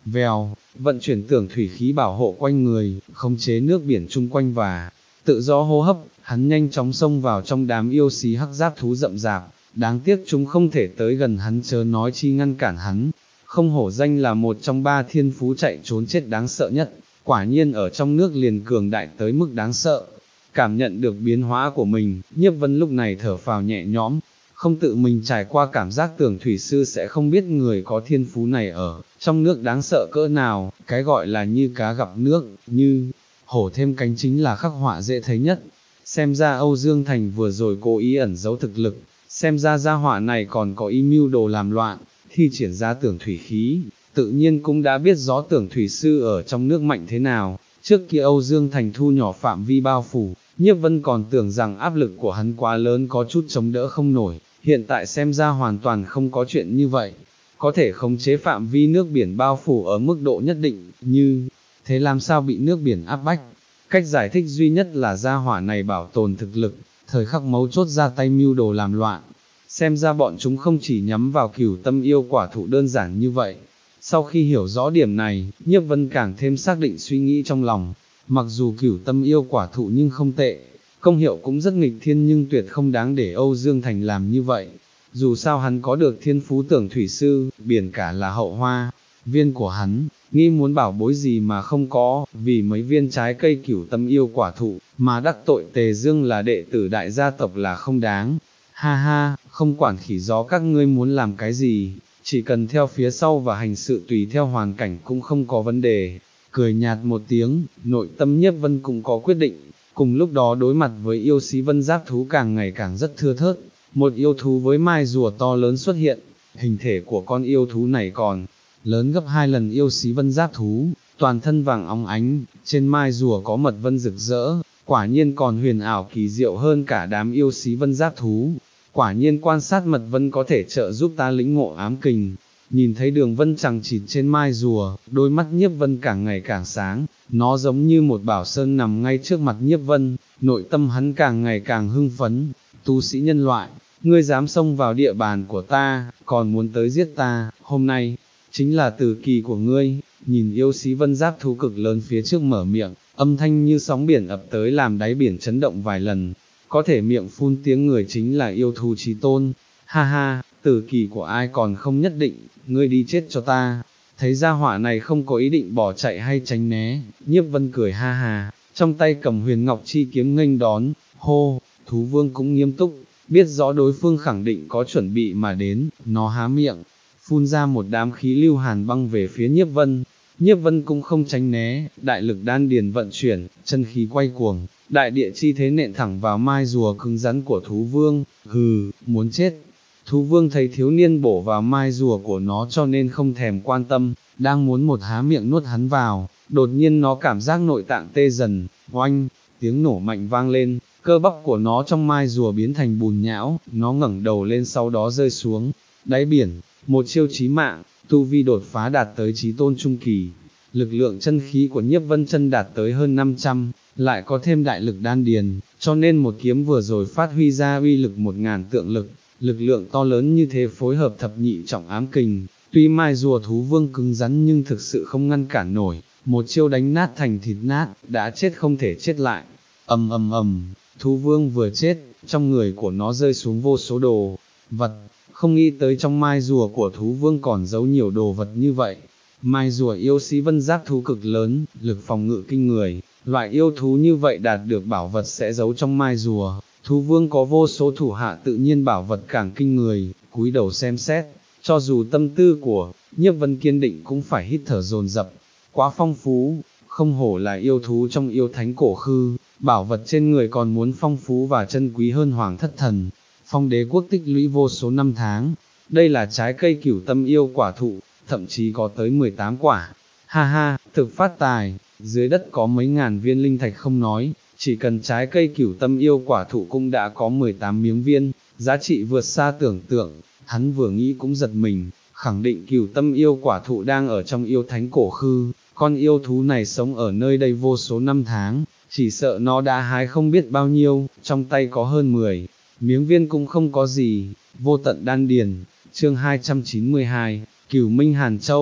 vèo, vận chuyển tưởng thủy khí bảo hộ quanh người, khống chế nước biển chung quanh và tự do hô hấp, hắn nhanh chóng xông vào trong đám yêu xí hắc giáp thú rậm rạp, đáng tiếc chúng không thể tới gần hắn chớ nói chi ngăn cản hắn. Không hổ danh là một trong ba thiên phú chạy trốn chết đáng sợ nhất, quả nhiên ở trong nước liền cường đại tới mức đáng sợ. Cảm nhận được biến hóa của mình, Nhiếp Vân lúc này thở phào nhẹ nhõm, không tự mình trải qua cảm giác tưởng thủy sư sẽ không biết người có thiên phú này ở trong nước đáng sợ cỡ nào, cái gọi là như cá gặp nước, như hổ thêm cánh chính là khắc họa dễ thấy nhất. Xem ra Âu Dương Thành vừa rồi cố ý ẩn giấu thực lực, xem ra gia họa này còn có ý mưu đồ làm loạn, thi triển ra tưởng thủy khí, tự nhiên cũng đã biết rõ tưởng thủy sư ở trong nước mạnh thế nào. Trước kia Âu Dương Thành thu nhỏ phạm vi bao phủ, Nhiếp Vân còn tưởng rằng áp lực của hắn quá lớn có chút chống đỡ không nổi, hiện tại xem ra hoàn toàn không có chuyện như vậy, có thể khống chế phạm vi nước biển bao phủ ở mức độ nhất định, như thế làm sao bị nước biển áp bách. Cách giải thích duy nhất là gia hỏa này bảo tồn thực lực, thời khắc mấu chốt ra tay mưu đồ làm loạn. Xem ra bọn chúng không chỉ nhắm vào Cửu Tâm yêu quả thụ đơn giản như vậy. Sau khi hiểu rõ điểm này, Nhiếp Vân càng thêm xác định suy nghĩ trong lòng, mặc dù Cửu Tâm yêu quả thụ nhưng không tệ, công hiệu cũng rất nghịch thiên nhưng tuyệt không đáng để Âu Dương Thành làm như vậy. Dù sao hắn có được thiên phú tưởng thủy sư, biển cả là hậu hoa viên của hắn, nghĩ muốn bảo bối gì mà không có, vì mấy viên trái cây Cửu Tâm yêu quả thụ, mà đắc tội Tề Dương là đệ tử đại gia tộc là không đáng. Ha ha, không quản khỉ gió các ngươi muốn làm cái gì, chỉ cần theo phía sau và hành sự tùy theo hoàn cảnh cũng không có vấn đề. Cười nhạt một tiếng, nội tâm Nhiếp Vân cũng có quyết định. Cùng lúc đó đối mặt với yêu xí vân giáp thú càng ngày càng rất thưa thớt, một yêu thú với mai rùa to lớn xuất hiện, hình thể của con yêu thú này còn lớn gấp hai lần yêu xí vân giáp thú, toàn thân vàng óng ánh, trên mai rùa có mật vân rực rỡ, quả nhiên còn huyền ảo kỳ diệu hơn cả đám yêu xí vân giáp thú. Quả nhiên quan sát mật vân có thể trợ giúp ta lĩnh ngộ ám kình. Nhìn thấy đường vân chằng chịt trên mai rùa, đôi mắt Nhiếp Vân càng ngày càng sáng, nó giống như một bảo sơn nằm ngay trước mặt Nhiếp Vân, nội tâm hắn càng ngày càng hưng phấn. Tu sĩ nhân loại, ngươi dám xông vào địa bàn của ta, còn muốn tới giết ta, hôm nay chính là tử kỳ của ngươi. Nhìn yêu xí vân giáp thú cực lớn phía trước mở miệng, âm thanh như sóng biển ập tới làm đáy biển chấn động vài lần, có thể miệng phun tiếng người chính là yêu thú chí tôn. Ha ha, tử kỳ của ai còn không nhất định, ngươi đi chết cho ta. Thấy gia hỏa này không có ý định bỏ chạy hay tránh né, Nhiếp Vân cười ha ha, trong tay cầm huyền ngọc chi kiếm nghênh đón. Hô, thú vương cũng nghiêm túc, biết rõ đối phương khẳng định có chuẩn bị mà đến, nó há miệng, phun ra một đám khí lưu hàn băng về phía Nhiếp Vân. Nhiếp Vân cũng không tránh né, đại lực đan điền vận chuyển, chân khí quay cuồng, đại địa chi thế nện thẳng vào mai rùa cứng rắn của thú vương. Hừ, muốn chết. Thú vương thấy thiếu niên bổ vào mai rùa của nó cho nên không thèm quan tâm, đang muốn một há miệng nuốt hắn vào, đột nhiên nó cảm giác nội tạng tê dần, oanh, tiếng nổ mạnh vang lên, cơ bắp của nó trong mai rùa biến thành bùn nhão, nó ngẩng đầu lên sau đó rơi xuống đáy biển. Một chiêu chí mạng, tu vi đột phá đạt tới chí tôn trung kỳ, lực lượng chân khí của Nhiếp Vân chân đạt tới hơn năm trăm, lại có thêm đại lực đan điền, cho nên một kiếm vừa rồi phát huy ra uy lực một ngàn tượng lực, lực lượng to lớn như thế phối hợp thập nhị trọng ám kình, tuy mai rùa thú vương cứng rắn nhưng thực sự không ngăn cản nổi, một chiêu đánh nát thành thịt nát, đã chết không thể chết lại. Ầm ầm ầm, thú vương vừa chết, trong người của nó rơi xuống vô số đồ vật. Không nghĩ tới trong mai rùa của thú vương còn giấu nhiều đồ vật như vậy. Mai rùa yêu xí vân giáp thú cực lớn, lực phòng ngự kinh người, loại yêu thú như vậy đạt được bảo vật sẽ giấu trong mai rùa. Thú vương có vô số thủ hạ tự nhiên bảo vật càng kinh người, cúi đầu xem xét, cho dù tâm tư của Nhiếp Vân kiên định cũng phải hít thở dồn dập. Quá phong phú, không hổ là yêu thú trong yêu thánh cổ khư, bảo vật trên người còn muốn phong phú và chân quý hơn hoàng thất thần. Phong đế quốc tích lũy vô số năm tháng, đây là trái cây Cửu Tâm yêu quả thụ, thậm chí có tới mười tám quả. Ha ha, thực phát tài, dưới đất có mấy ngàn viên linh thạch không nói, chỉ cần trái cây Cửu Tâm yêu quả thụ cũng đã có mười tám miếng viên, giá trị vượt xa tưởng tượng. Hắn vừa nghĩ cũng giật mình, khẳng định Cửu Tâm yêu quả thụ đang ở trong yêu thánh cổ khư, con yêu thú này sống ở nơi đây vô số năm tháng, chỉ sợ nó đã hái không biết bao nhiêu, trong tay có hơn mười miếng viên cũng không có gì. Vô tận đan điền, chương hai trăm chín mươi hai, Cửu Minh Hàn Châu.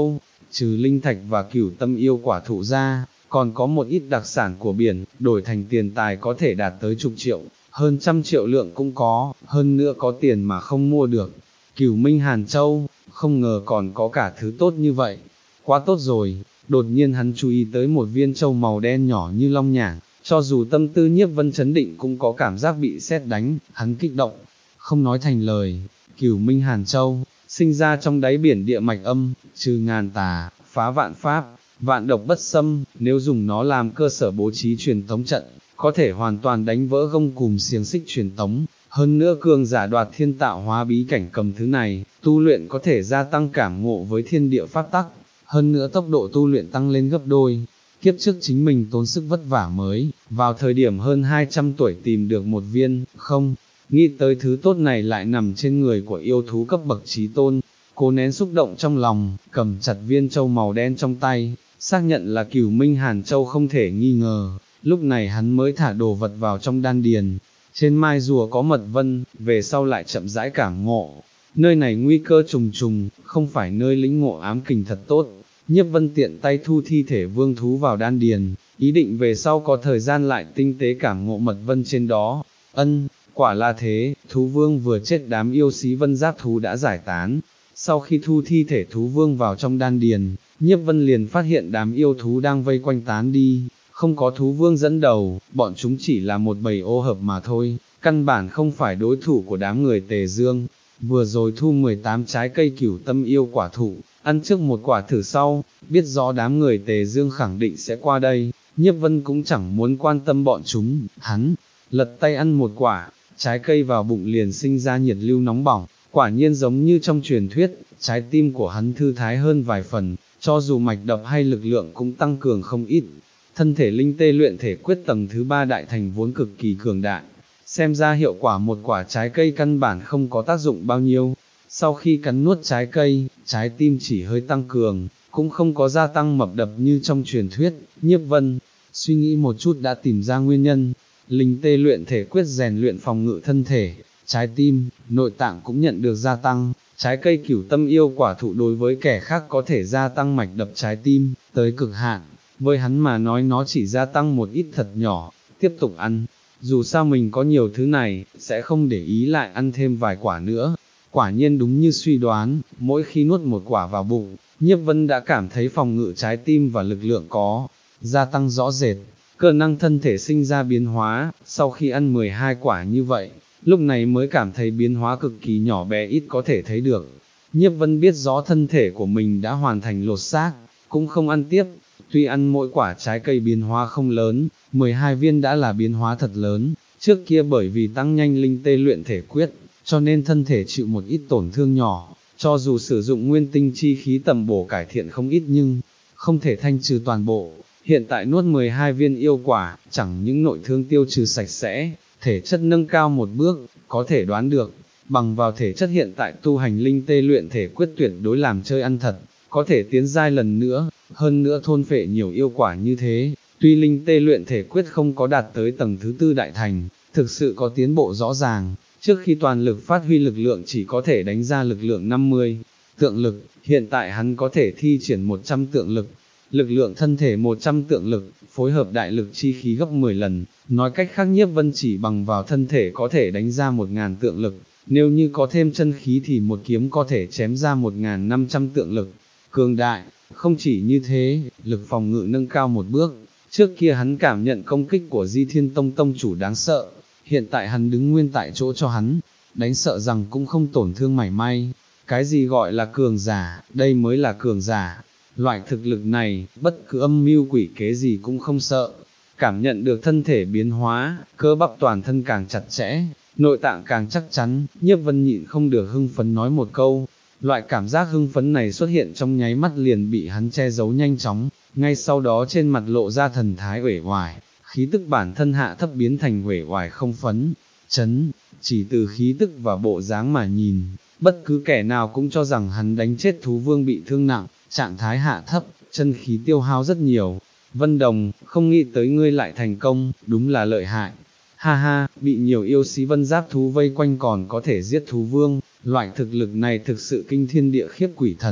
trừ linh thạch và cửu tâm yêu quả thụ ra, còn có một ít đặc sản của biển, đổi thành tiền tài có thể đạt tới chục triệu, hơn trăm triệu lượng cũng có, hơn nữa có tiền mà không mua được. Cửu Minh Hàn Châu, không ngờ còn có cả thứ tốt như vậy, quá tốt rồi. Đột nhiên hắn chú ý tới một viên châu màu đen nhỏ như long nhảng, cho dù tâm tư Nhiếp Vân chấn định cũng có cảm giác bị sét đánh, hắn kích động, không nói thành lời. Cửu Minh Hàn Châu, sinh ra trong đáy biển địa mạch âm, trừ ngàn tà, phá vạn pháp, vạn độc bất xâm, nếu dùng nó làm cơ sở bố trí truyền tống trận, có thể hoàn toàn đánh vỡ gông cùm xiềng xích truyền tống. Hơn nữa cường giả đoạt thiên tạo hóa bí cảnh cầm thứ này, tu luyện có thể gia tăng cảm ngộ với thiên địa pháp tắc, hơn nữa tốc độ tu luyện tăng lên gấp đôi. Kiếp trước chính mình tốn sức vất vả mới, vào thời điểm hơn hai trăm tuổi tìm được một viên, không, nghĩ tới thứ tốt này lại nằm trên người của yêu thú cấp bậc chí tôn, cố nén xúc động trong lòng, cầm chặt viên châu màu đen trong tay, xác nhận là Cửu Minh Hàn Châu không thể nghi ngờ, lúc này hắn mới thả đồ vật vào trong đan điền. Trên mai rùa có mật vân, về sau lại chậm rãi cảm ngộ, nơi này nguy cơ trùng trùng, không phải nơi lĩnh ngộ ám kình thật tốt. Nhiếp Vân tiện tay thu thi thể vương thú vào đan điền, ý định về sau có thời gian lại tinh tế cảm ngộ mật vân trên đó. Ân, quả là thế, thú vương vừa chết đám yêu xí vân giáp thú đã giải tán. Sau khi thu thi thể thú vương vào trong đan điền, Nhiếp Vân liền phát hiện đám yêu thú đang vây quanh tán đi, không có thú vương dẫn đầu, bọn chúng chỉ là một bầy ô hợp mà thôi, căn bản không phải đối thủ của đám người Tề Dương. Vừa rồi thu mười tám trái cây cửu tâm yêu quả thụ, ăn trước một quả thử sau, biết rõ đám người Tề Dương khẳng định sẽ qua đây, Nhiếp Vân cũng chẳng muốn quan tâm bọn chúng, hắn lật tay ăn một quả, trái cây vào bụng liền sinh ra nhiệt lưu nóng bỏng, quả nhiên giống như trong truyền thuyết, trái tim của hắn thư thái hơn vài phần, cho dù mạch đập hay lực lượng cũng tăng cường không ít. Thân thể linh tê luyện thể quyết tầng thứ ba đại thành vốn cực kỳ cường đại, xem ra hiệu quả một quả trái cây căn bản không có tác dụng bao nhiêu. Sau khi cắn nuốt trái cây, trái tim chỉ hơi tăng cường, cũng không có gia tăng mập đập như trong truyền thuyết. Nhiếp Vân suy nghĩ một chút đã tìm ra nguyên nhân, linh tê luyện thể quyết rèn luyện phòng ngự thân thể, trái tim, nội tạng cũng nhận được gia tăng. Trái cây cửu tâm yêu quả thụ đối với kẻ khác có thể gia tăng mạch đập trái tim, tới cực hạn, với hắn mà nói nó chỉ gia tăng một ít thật nhỏ, tiếp tục ăn, dù sao mình có nhiều thứ này, sẽ không để ý lại ăn thêm vài quả nữa. Quả nhiên đúng như suy đoán, mỗi khi nuốt một quả vào bụng, Nhiếp Vân đã cảm thấy phòng ngự trái tim và lực lượng có gia tăng rõ rệt, cơ năng thân thể sinh ra biến hóa. Sau khi ăn mười hai quả như vậy, lúc này mới cảm thấy biến hóa cực kỳ nhỏ bé ít có thể thấy được. Nhiếp Vân biết rõ thân thể của mình đã hoàn thành lột xác, cũng không ăn tiếp. Tuy ăn mỗi quả trái cây biến hóa không lớn, mười hai viên đã là biến hóa thật lớn. Trước kia bởi vì tăng nhanh linh tê luyện thể quyết, cho nên thân thể chịu một ít tổn thương nhỏ, cho dù sử dụng nguyên tinh chi khí tầm bổ cải thiện không ít nhưng không thể thanh trừ toàn bộ. Hiện tại nuốt mười hai viên yêu quả, chẳng những nội thương tiêu trừ sạch sẽ, thể chất nâng cao một bước, có thể đoán được, bằng vào thể chất hiện tại tu hành linh tê luyện thể quyết tuyệt đối làm chơi ăn thật, có thể tiến giai lần nữa, hơn nữa thôn phệ nhiều yêu quả như thế. Tuy linh tê luyện thể quyết không có đạt tới tầng thứ tư đại thành, thực sự có tiến bộ rõ ràng. Trước khi toàn lực phát huy lực lượng chỉ có thể đánh ra lực lượng năm mươi tượng lực, hiện tại hắn có thể thi triển một trăm tượng lực, lực lượng thân thể một trăm tượng lực, phối hợp đại lực chi khí gấp mười lần, nói cách khác Nhiếp Vân chỉ bằng vào thân thể có thể đánh ra một ngàn tượng lực, nếu như có thêm chân khí thì một kiếm có thể chém ra một ngàn năm trăm tượng lực, cường đại. Không chỉ như thế, lực phòng ngự nâng cao một bước, trước kia hắn cảm nhận công kích của Di Thiên Tông tông chủ đáng sợ, hiện tại hắn đứng nguyên tại chỗ cho hắn, đánh sợ rằng cũng không tổn thương mảy may. Cái gì gọi là cường giả, đây mới là cường giả, loại thực lực này, bất cứ âm mưu quỷ kế gì cũng không sợ. Cảm nhận được thân thể biến hóa, cơ bắp toàn thân càng chặt chẽ, nội tạng càng chắc chắn, Nhiếp Vân nhịn không được hưng phấn nói một câu. Loại cảm giác hưng phấn này xuất hiện trong nháy mắt liền bị hắn che giấu nhanh chóng, ngay sau đó trên mặt lộ ra thần thái uể oải, khí tức bản thân hạ thấp biến thành uể oải không phấn chấn. Chỉ từ khí tức và bộ dáng mà nhìn, bất cứ kẻ nào cũng cho rằng hắn đánh chết thú vương bị thương nặng, trạng thái hạ thấp, chân khí tiêu hao rất nhiều. Vân Đồng, không nghĩ tới ngươi lại thành công, đúng là lợi hại. Ha ha, bị nhiều yêu sĩ vân giáp thú vây quanh còn có thể giết thú vương, loại thực lực này thực sự kinh thiên địa khiếp quỷ thần.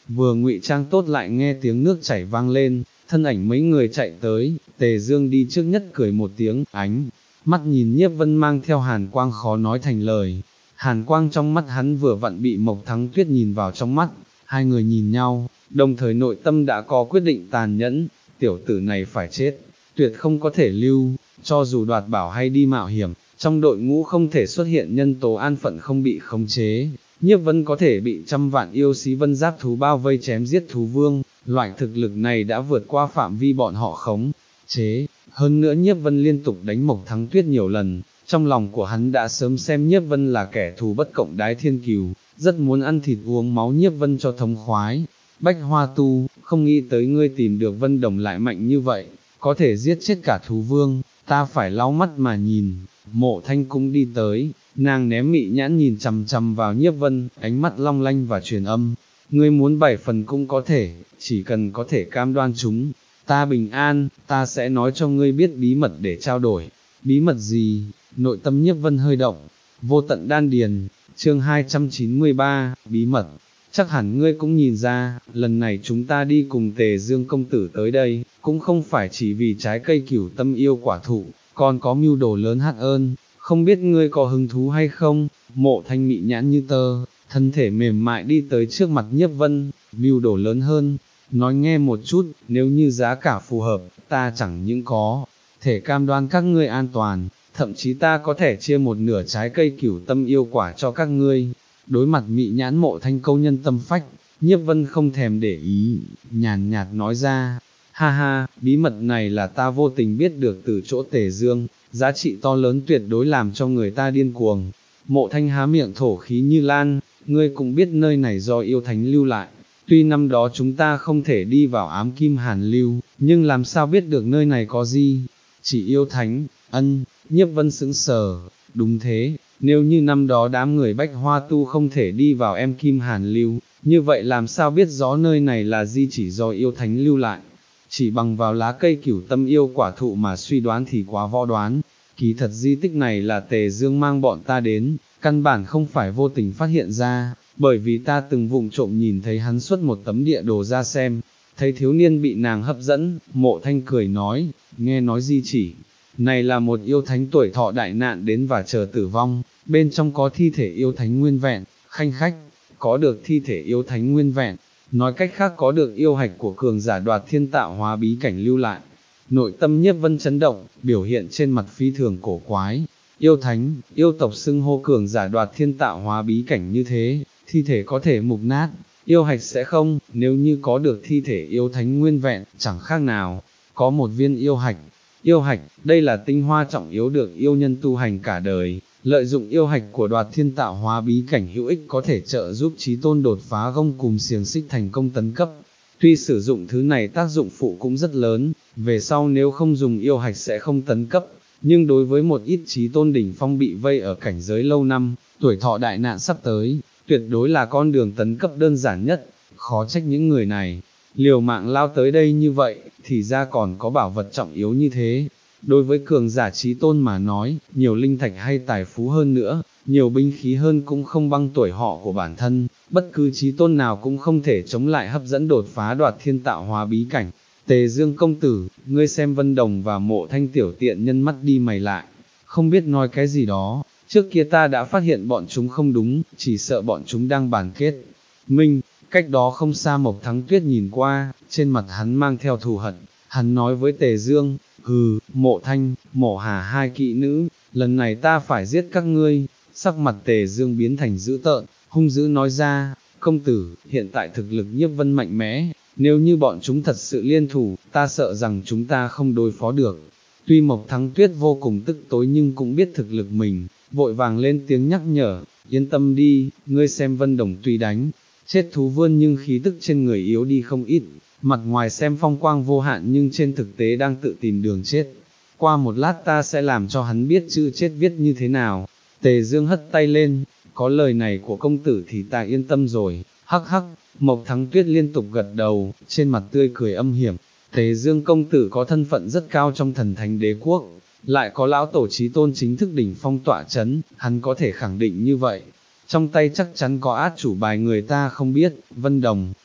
vừa ngụy trang tốt lại nghe tiếng nước chảy vang lên, thân ảnh mấy người chạy tới, Tề Dương đi trước nhất cười một tiếng, ánh mắt nhìn Nhiếp Vân mang theo hàn quang khó nói thành lời, hàn quang trong mắt hắn vừa vặn bị Mộc Thắng Tuyết nhìn vào trong mắt, hai người nhìn nhau, đồng thời nội tâm đã có quyết định tàn nhẫn, tiểu tử này phải chết, tuyệt không có thể lưu, cho dù đoạt bảo hay đi mạo hiểm, trong đội ngũ không thể xuất hiện nhân tố an phận không bị khống chế. Nhiếp Vân có thể bị trăm vạn yêu xí vân giáp thú bao vây chém giết thú vương, loại thực lực này đã vượt qua phạm vi bọn họ khống chế, hơn nữa Nhiếp Vân liên tục đánh Mộc Thắng Tuyết nhiều lần, trong lòng của hắn đã sớm xem Nhiếp Vân là kẻ thù bất cộng đái thiên cừu, rất muốn ăn thịt uống máu Nhiếp Vân cho thống khoái. Bách Hoa Tu, không nghĩ tới ngươi tìm được Vân Đồng lại mạnh như vậy, có thể giết chết cả thú vương, ta phải lau mắt mà nhìn. Mộ Thanh cũng đi tới, nàng ném mị nhãn nhìn chằm chằm vào Nhiếp Vân, ánh mắt long lanh và truyền âm, ngươi muốn bảy phần cũng có thể, chỉ cần có thể cam đoan chúng, ta bình an, ta sẽ nói cho ngươi biết bí mật để trao đổi. Bí mật gì? Nội tâm Nhiếp Vân hơi động. Vô tận đan điền, chương hai trăm chín mươi ba, bí mật. Chắc hẳn ngươi cũng nhìn ra, lần này chúng ta đi cùng Tề Dương công tử tới đây, cũng không phải chỉ vì trái cây cửu tâm yêu quả thụ, còn có mưu đồ lớn hạt ơn, không biết ngươi có hứng thú hay không? Mộ Thanh mị nhãn như tơ, thân thể mềm mại đi tới trước mặt Nhiếp Vân, mưu đồ lớn hơn, nói nghe một chút, nếu như giá cả phù hợp, ta chẳng những có thể cam đoan các ngươi an toàn, thậm chí ta có thể chia một nửa trái cây cửu tâm yêu quả cho các ngươi. Đối mặt mị nhãn Mộ Thanh câu nhân tâm phách, Nhiếp Vân không thèm để ý, nhàn nhạt nói ra, ha ha, bí mật này là ta vô tình biết được từ chỗ Tề Dương, giá trị to lớn tuyệt đối làm cho người ta điên cuồng. Mộ Thanh há miệng thổ khí như lan, ngươi cũng biết nơi này do yêu thánh lưu lại, tuy năm đó chúng ta không thể đi vào ám kim hàn lưu, nhưng làm sao biết được nơi này có gì? Chỉ yêu thánh, ân, Nhiếp Vân sững sờ, đúng thế, nếu như năm đó đám người Bách Hoa Tu không thể đi vào em kim hàn lưu, như vậy làm sao biết rõ nơi này là di chỉ do yêu thánh lưu lại? Chỉ bằng vào lá cây cửu tâm yêu quả thụ mà suy đoán thì quá võ đoán, kỳ thật di tích này là Tề Dương mang bọn ta đến, căn bản không phải vô tình phát hiện ra, bởi vì ta từng vụng trộm nhìn thấy hắn xuất một tấm địa đồ ra xem, thấy thiếu niên bị nàng hấp dẫn, Mộ Thanh cười nói, nghe nói di chỉ, này là một yêu thánh tuổi thọ đại nạn đến và chờ tử vong, bên trong có thi thể yêu thánh nguyên vẹn, khanh khách, có được thi thể yêu thánh nguyên vẹn, nói cách khác có được yêu hạch của cường giả đoạt thiên tạo hóa bí cảnh lưu lại. Nội tâm Nhiếp Vân chấn động, biểu hiện trên mặt phi thường cổ quái, yêu thánh, yêu tộc xưng hô cường giả đoạt thiên tạo hóa bí cảnh như thế, thi thể có thể mục nát, yêu hạch sẽ không, nếu như có được thi thể yêu thánh nguyên vẹn, chẳng khác nào, có một viên yêu hạch. Yêu hạch, đây là tinh hoa trọng yếu được yêu nhân tu hành cả đời, lợi dụng yêu hạch của đoạt thiên tạo hóa bí cảnh hữu ích có thể trợ giúp chí tôn đột phá gông cùm xiềng xích thành công tấn cấp. Tuy sử dụng thứ này tác dụng phụ cũng rất lớn, về sau nếu không dùng yêu hạch sẽ không tấn cấp, nhưng đối với một ít chí tôn đỉnh phong bị vây ở cảnh giới lâu năm, tuổi thọ đại nạn sắp tới, tuyệt đối là con đường tấn cấp đơn giản nhất, khó trách những người này liều mạng lao tới đây như vậy, thì ra còn có bảo vật trọng yếu như thế. Đối với cường giả chí tôn mà nói, nhiều linh thạch hay tài phú hơn nữa, nhiều binh khí hơn cũng không bằng tuổi họ của bản thân, bất cứ chí tôn nào cũng không thể chống lại hấp dẫn đột phá đoạt thiên tạo hóa bí cảnh. Tề Dương công tử, ngươi xem Vân Đồng và Mộ Thanh tiểu tiện nhân mắt đi mày lại, không biết nói cái gì đó, trước kia ta đã phát hiện bọn chúng không đúng, chỉ sợ bọn chúng đang bàn kết minh. Cách đó không xa Mộc Thắng Tuyết nhìn qua, trên mặt hắn mang theo thù hận, hắn nói với Tề Dương, hừ, Mộ Thanh, Mộ Hà hai kỵ nữ, lần này ta phải giết các ngươi. Sắc mặt Tề Dương biến thành dữ tợn, hung dữ nói ra, công tử, hiện tại thực lực Nhiếp Vân mạnh mẽ, nếu như bọn chúng thật sự liên thủ, ta sợ rằng chúng ta không đối phó được. Tuy Mộc Thắng Tuyết vô cùng tức tối nhưng cũng biết thực lực mình, vội vàng lên tiếng nhắc nhở, yên tâm đi, ngươi xem Vân Đồng tuy đánh chết thú vương nhưng khí tức trên người yếu đi không ít, mặt ngoài xem phong quang vô hạn nhưng trên thực tế đang tự tìm đường chết. Qua một lát ta sẽ làm cho hắn biết chữ chết viết như thế nào. Tề Dương hất tay lên, có lời này của công tử thì ta yên tâm rồi, hắc hắc. Mộc Thắng Tuyết liên tục gật đầu, trên mặt tươi cười âm hiểm. Tề Dương công tử có thân phận rất cao trong thần thánh đế quốc, lại có lão tổ chí tôn chính thức đỉnh phong tọa chấn, hắn có thể khẳng định như vậy. Trong tay chắc chắn có át chủ bài người ta không biết. Vân Đồng,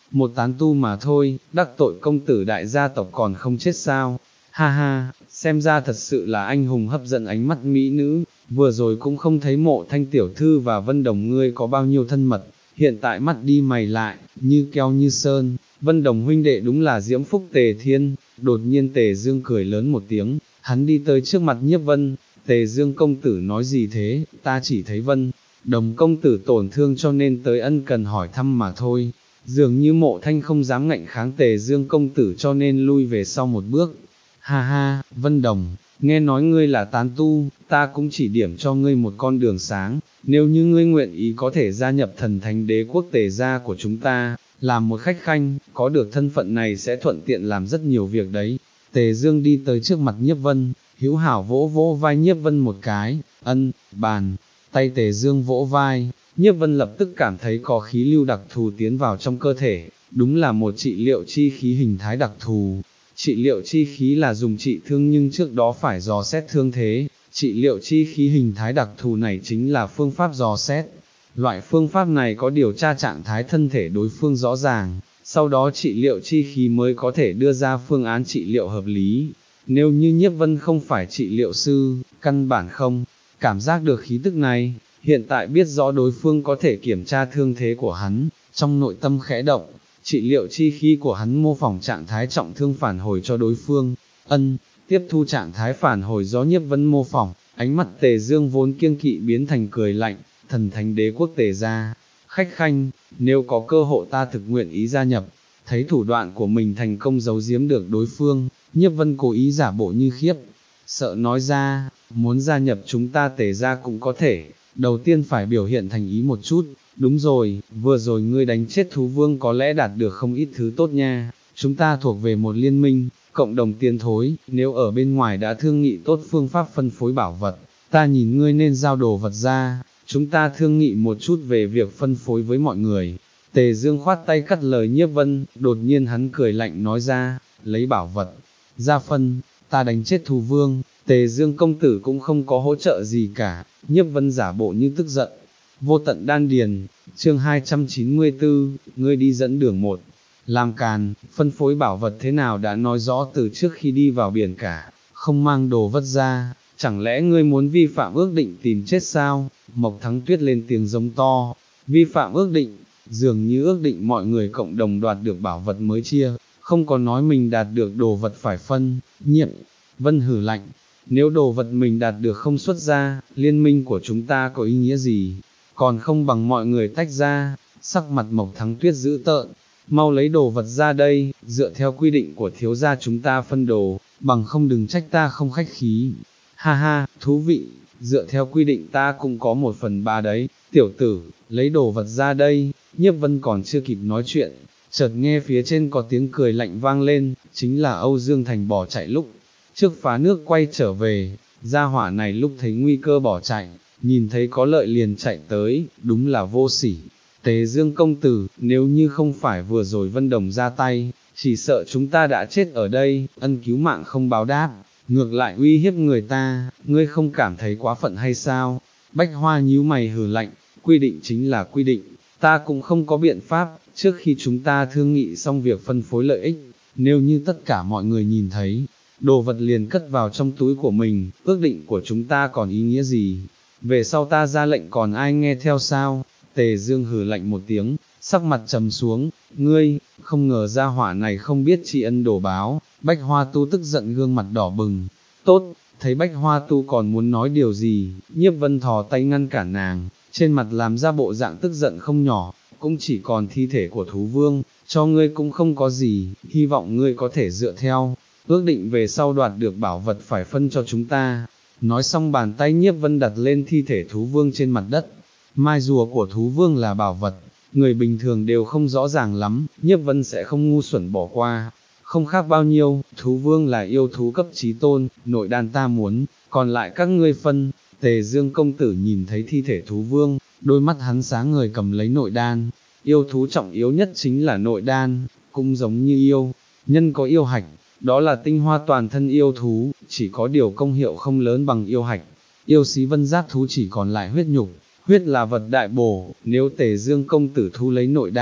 một tán tu mà thôi, đắc tội công tử đại gia tộc còn không chết sao, ha ha, xem ra thật sự là anh hùng hấp dẫn ánh mắt mỹ nữ, vừa rồi cũng không thấy Mộ Thanh tiểu thư và Vân Đồng ngươi có bao nhiêu thân mật, hiện tại mắt đi mày lại, như keo như sơn, Vân Đồng huynh đệ đúng là diễm phúc Tề Thiên. Đột nhiên Tề Dương cười lớn một tiếng, hắn đi tới trước mặt Nhiếp Vân, Tề Dương công tử nói gì thế, ta chỉ thấy Vân Đồng công tử tổn thương cho nên tới ân cần hỏi thăm mà thôi, dường như Mộ Thanh không dám ngạnh kháng Tề Dương công tử cho nên lui về sau một bước, ha ha, Vân Đồng, nghe nói ngươi là tán tu, ta cũng chỉ điểm cho ngươi một con đường sáng, nếu như ngươi nguyện ý có thể gia nhập thần thánh đế quốc Tề gia của chúng ta, làm một khách khanh, có được thân phận này sẽ thuận tiện làm rất nhiều việc đấy. Tề Dương đi tới trước mặt Nhiếp Vân, hữu hảo vỗ vỗ vai Nhiếp Vân một cái, ân, bàn, tay Tề Dương vỗ vai, Nhiếp Vân lập tức cảm thấy có khí lưu đặc thù tiến vào trong cơ thể, đúng là một trị liệu chi khí hình thái đặc thù. Trị liệu chi khí là dùng trị thương nhưng trước đó phải dò xét thương thế, trị liệu chi khí hình thái đặc thù này chính là phương pháp dò xét. Loại phương pháp này có điều tra trạng thái thân thể đối phương rõ ràng, sau đó trị liệu chi khí mới có thể đưa ra phương án trị liệu hợp lý. Nếu như Nhiếp Vân không phải trị liệu sư, căn bản không cảm giác được khí tức này, hiện tại biết rõ đối phương có thể kiểm tra thương thế của hắn, trong nội tâm khẽ động, trị liệu chi khí của hắn mô phỏng trạng thái trọng thương phản hồi cho đối phương, ân, tiếp thu trạng thái phản hồi do Nhiếp Vân mô phỏng, ánh mắt Tề Dương vốn kiêng kỵ biến thành cười lạnh, thần thánh đế quốc Tề gia, khách khanh, nếu có cơ hội ta thực nguyện ý gia nhập. Thấy thủ đoạn của mình thành công giấu giếm được đối phương, Nhiếp Vân cố ý giả bộ như khiếp, sợ nói ra, muốn gia nhập chúng ta Tề gia cũng có thể, đầu tiên phải biểu hiện thành ý một chút, đúng rồi, vừa rồi ngươi đánh chết thú vương có lẽ đạt được không ít thứ tốt nha, chúng ta thuộc về một liên minh, cộng đồng tiến thối, nếu ở bên ngoài đã thương nghị tốt phương pháp phân phối bảo vật, ta nhìn ngươi nên giao đồ vật ra, chúng ta thương nghị một chút về việc phân phối với mọi người. Tề Dương khoát tay cắt lời Nhiếp Vân, đột nhiên hắn cười lạnh nói ra, lấy bảo vật, ra phân, ta đánh chết thú vương, Tề Dương công tử cũng không có hỗ trợ gì cả, Nhiếp Vân giả bộ như tức giận. Vô tận đan điền, chương hai trăm chín mươi tư, ngươi đi dẫn đường một, làm càn, phân phối bảo vật thế nào đã nói rõ từ trước khi đi vào biển cả, không mang đồ vật ra, chẳng lẽ ngươi muốn vi phạm ước định tìm chết sao? Mộc Thắng Tuyết lên tiếng giống to, vi phạm ước định, dường như ước định mọi người cộng đồng đoạt được bảo vật mới chia, không có nói mình đạt được đồ vật phải phân, nhiệm, Vân hử lạnh, nếu đồ vật mình đạt được không xuất ra, liên minh của chúng ta có ý nghĩa gì, còn không bằng mọi người tách ra, sắc mặt Mộc Thắng Tuyết dữ tợn, mau lấy đồ vật ra đây, dựa theo quy định của thiếu gia chúng ta phân đồ, bằng không đừng trách ta không khách khí, ha ha, thú vị, dựa theo quy định ta cũng có một phần ba đấy, tiểu tử, lấy đồ vật ra đây, Nhiếp Vân còn chưa kịp nói chuyện, chợt nghe phía trên có tiếng cười lạnh vang lên, chính là Âu Dương Thành bỏ chạy lúc trước phá nước quay trở về, gia hỏa này lúc thấy nguy cơ bỏ chạy, nhìn thấy có lợi liền chạy tới, đúng là vô sỉ. Tề Dương công tử, nếu như không phải vừa rồi Vân Đồng ra tay, chỉ sợ chúng ta đã chết ở đây, ân cứu mạng không báo đáp, ngược lại uy hiếp người ta, ngươi không cảm thấy quá phận hay sao? Bách Hoa nhíu mày hừ lạnh, quy định chính là quy định, ta cũng không có biện pháp, trước khi chúng ta thương nghị xong việc phân phối lợi ích, nếu như tất cả mọi người nhìn thấy, đồ vật liền cất vào trong túi của mình, ước định của chúng ta còn ý nghĩa gì? Về sau ta ra lệnh còn ai nghe theo sao? Tề Dương hừ lạnh một tiếng, sắc mặt trầm xuống, ngươi, không ngờ gia hỏa này không biết tri ân đổ báo, Bách Hoa Tu tức giận gương mặt đỏ bừng, tốt, thấy Bách Hoa Tu còn muốn nói điều gì, Nhiếp Vân thò tay ngăn cản nàng, trên mặt làm ra bộ dạng tức giận không nhỏ, cũng chỉ còn thi thể của thú vương, cho ngươi cũng không có gì, hy vọng ngươi có thể dựa theo, ước định về sau đoạt được bảo vật phải phân cho chúng ta. Nói xong bàn tay Nhiếp Vân đặt lên thi thể thú vương trên mặt đất, mai rùa của thú vương là bảo vật, người bình thường đều không rõ ràng lắm, Nhiếp Vân sẽ không ngu xuẩn bỏ qua, không khác bao nhiêu, thú vương là yêu thú cấp chí tôn, nội đan ta muốn, còn lại các ngươi phân. Tề Dương công tử nhìn thấy thi thể thú vương, đôi mắt hắn sáng ngời cầm lấy nội đan, yêu thú trọng yếu nhất chính là nội đan, cũng giống như yêu, nhân có yêu hạch, đó là tinh hoa toàn thân yêu thú, chỉ có điều công hiệu không lớn bằng yêu hạch, yêu xí vân giác thú chỉ còn lại huyết nhục, huyết là vật đại bổ, nếu Tề Dương công tử thu lấy nội đan,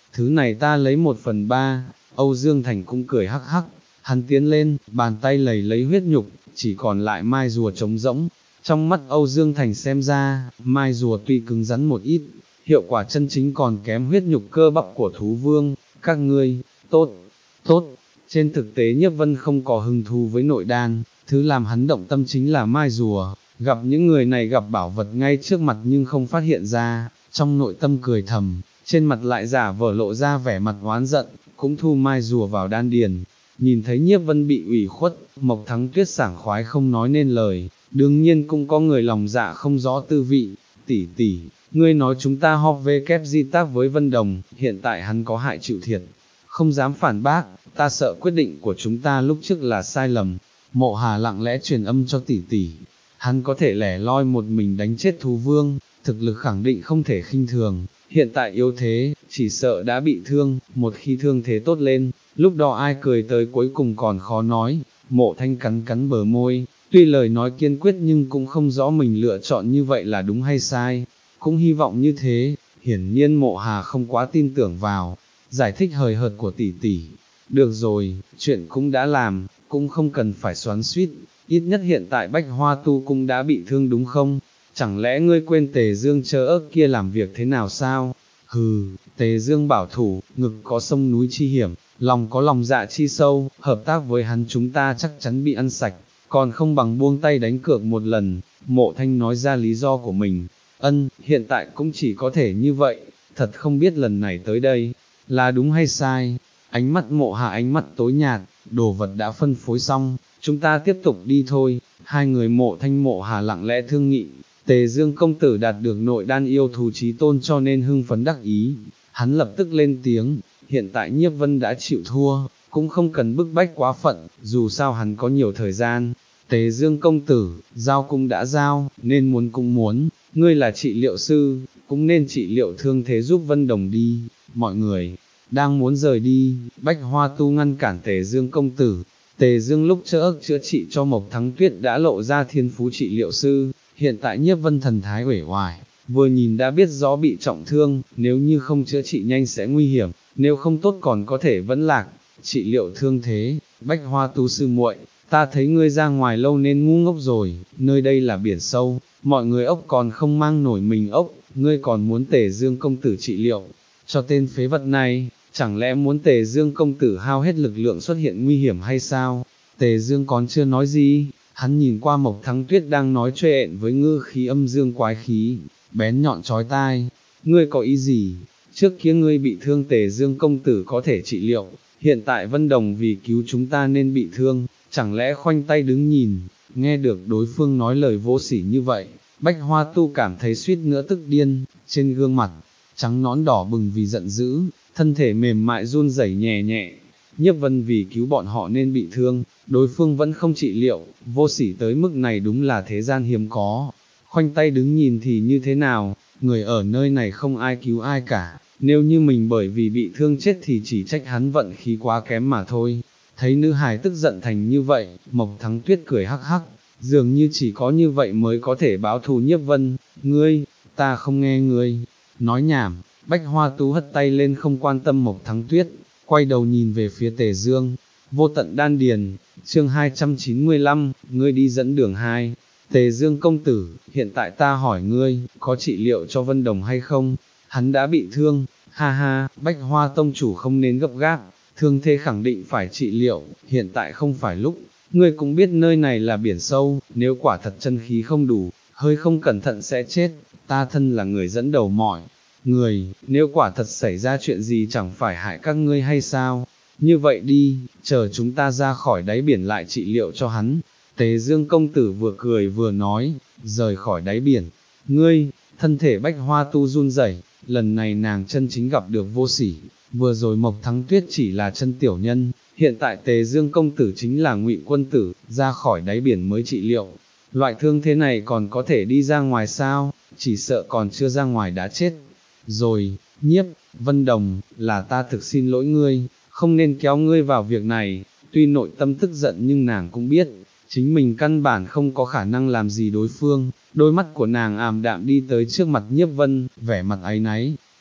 thứ này ta lấy một phần ba, Âu Dương Thành cũng cười hắc hắc, hắn tiến lên, bàn tay lầy lấy huyết nhục, chỉ còn lại mai rùa trống rỗng. Trong mắt Âu Dương Thành xem ra, mai rùa tuy cứng rắn một ít, hiệu quả chân chính còn kém huyết nhục cơ bắp của thú vương, các ngươi, tốt, tốt. Trên thực tế Nhiếp Vân không có hứng thú với nội đan, thứ làm hắn động tâm chính là mai rùa, gặp những người này gặp bảo vật ngay trước mặt nhưng không phát hiện ra, trong nội tâm cười thầm, trên mặt lại giả vờ lộ ra vẻ mặt oán giận, cũng thu mai rùa vào đan điền. Nhìn thấy Nhiếp Vân bị ủy khuất, Mộc Thắng Tuyết sảng khoái không nói nên lời, đương nhiên cũng có người lòng dạ không rõ tư vị, tỷ tỷ, ngươi nói chúng ta họp về kép di tác với Vân Đồng, hiện tại hắn có hại chịu thiệt, không dám phản bác, ta sợ quyết định của chúng ta lúc trước là sai lầm. Mộ Hà lặng lẽ truyền âm cho tỷ tỷ, hắn có thể lẻ loi một mình đánh chết thú vương, thực lực khẳng định không thể khinh thường, hiện tại yếu thế, chỉ sợ đã bị thương, một khi thương thế tốt lên, lúc đó ai cười tới cuối cùng còn khó nói. Mộ Thanh cắn cắn bờ môi, tuy lời nói kiên quyết nhưng cũng không rõ mình lựa chọn như vậy là đúng hay sai, cũng hy vọng như thế. Hiển nhiên Mộ Hà không quá tin tưởng vào giải thích hời hợt của tỷ tỷ. Được rồi, chuyện cũng đã làm, cũng không cần phải xoắn xuýt, ít nhất hiện tại Bách Hoa Tu cũng đã bị thương đúng không? Chẳng lẽ ngươi quên Tề Dương chớ ớt kia làm việc thế nào sao? Hừ, Tề Dương bảo thủ, ngực có sông núi chi hiểm, lòng có lòng dạ chi sâu, hợp tác với hắn chúng ta chắc chắn bị ăn sạch, còn không bằng buông tay đánh cược một lần. Mộ Thanh nói ra lý do của mình, ân, hiện tại cũng chỉ có thể như vậy, thật không biết lần này tới đây, là đúng hay sai. Ánh mắt Mộ Hà ánh mắt tối nhạt, đồ vật đã phân phối xong, chúng ta tiếp tục đi thôi. Hai người Mộ Thanh Mộ Hà lặng lẽ thương nghị, Tề Dương công tử đạt được nội đan yêu thú chí tôn cho nên hưng phấn đắc ý, hắn lập tức lên tiếng, hiện tại Nhiếp Vân đã chịu thua, cũng không cần bức bách quá phận, dù sao hắn có nhiều thời gian. Tề Dương công tử, giao cũng đã giao, nên muốn cũng muốn, ngươi là trị liệu sư, cũng nên trị liệu thương thế giúp Vân Đồng đi. Mọi người đang muốn rời đi, Bách Hoa Tu ngăn cản Tề Dương công tử. Tề Dương lúc chữa chữa trị cho Mộc Thắng Tuyết đã lộ ra thiên phú trị liệu sư, hiện tại Nhiếp Vân thần thái uể oải, vừa nhìn đã biết rõ bị trọng thương, nếu như không chữa trị nhanh sẽ nguy hiểm, nếu không tốt còn có thể vẫn lạc. Trị liệu thương thế, Bách Hoa Tu sư muội, ta thấy ngươi ra ngoài lâu nên ngu ngốc rồi, nơi đây là biển sâu, mọi người ốc còn không mang nổi mình ốc, ngươi còn muốn Tề Dương công tử trị liệu cho tên phế vật này, chẳng lẽ muốn Tề Dương công tử hao hết lực lượng xuất hiện nguy hiểm hay sao? Tề Dương còn chưa nói gì, hắn nhìn qua Mộc Thắng Tuyết đang nói chuyện với ngư khí âm dương quái khí, bén nhọn chói tai, ngươi có ý gì? Trước kia ngươi bị thương Tề Dương công tử có thể trị liệu, hiện tại Vân Đồng vì cứu chúng ta nên bị thương, chẳng lẽ khoanh tay đứng nhìn? Nghe được đối phương nói lời vô sỉ như vậy, Bách Hoa Tu cảm thấy suýt nữa tức điên, trên gương mặt trắng nõn đỏ bừng vì giận dữ, thân thể mềm mại run rẩy nhẹ nhẹ. Nhiếp Vân vì cứu bọn họ nên bị thương, đối phương vẫn không trị liệu, vô sỉ tới mức này đúng là thế gian hiếm có. Khoanh tay đứng nhìn thì như thế nào, người ở nơi này không ai cứu ai cả, nếu như mình bởi vì bị thương chết thì chỉ trách hắn vận khí quá kém mà thôi. Thấy nữ hài tức giận thành như vậy, Mộc Thắng Tuyết cười hắc hắc, dường như chỉ có như vậy mới có thể báo thù Nhiếp Vân. Ngươi, ta không nghe ngươi nói nhảm. Bách Hoa Tú hất tay lên không quan tâm Mộc Thắng Tuyết, quay đầu nhìn về phía Tề Dương. Vô tận đan điền, chương hai trăm chín mươi lăm, ngươi đi dẫn đường hai. Tề Dương công tử, hiện tại ta hỏi ngươi, có trị liệu cho Vân Đồng hay không? Hắn đã bị thương, ha ha, Bách Hoa tông chủ không nên gấp gáp, thương thế khẳng định phải trị liệu, hiện tại không phải lúc. Ngươi cũng biết nơi này là biển sâu, nếu quả thật chân khí không đủ, hơi không cẩn thận sẽ chết, ta thân là người dẫn đầu mọi người, nếu quả thật xảy ra chuyện gì chẳng phải hại các ngươi hay sao? Như vậy đi, chờ chúng ta ra khỏi đáy biển lại trị liệu cho hắn. Tề Dương công tử vừa cười vừa nói, rời khỏi đáy biển. Ngươi, thân thể Bách Hoa Tu run rẩy, lần này nàng chân chính gặp được vô sỉ, vừa rồi Mộc Thắng Tuyết chỉ là chân tiểu nhân, hiện tại Tề Dương công tử chính là Ngụy quân tử, ra khỏi đáy biển mới trị liệu. Loại thương thế này còn có thể đi ra ngoài sao, chỉ sợ còn chưa ra ngoài đã chết. Rồi, Nhiếp, Vân Đồng, là ta thực xin lỗi ngươi, không nên kéo ngươi vào việc này. Tuy nội tâm tức giận nhưng nàng cũng biết, chính mình căn bản không có khả năng làm gì đối phương. Đôi mắt của nàng ảm đạm đi tới trước mặt Nhiếp Vân, vẻ mặt áy náy.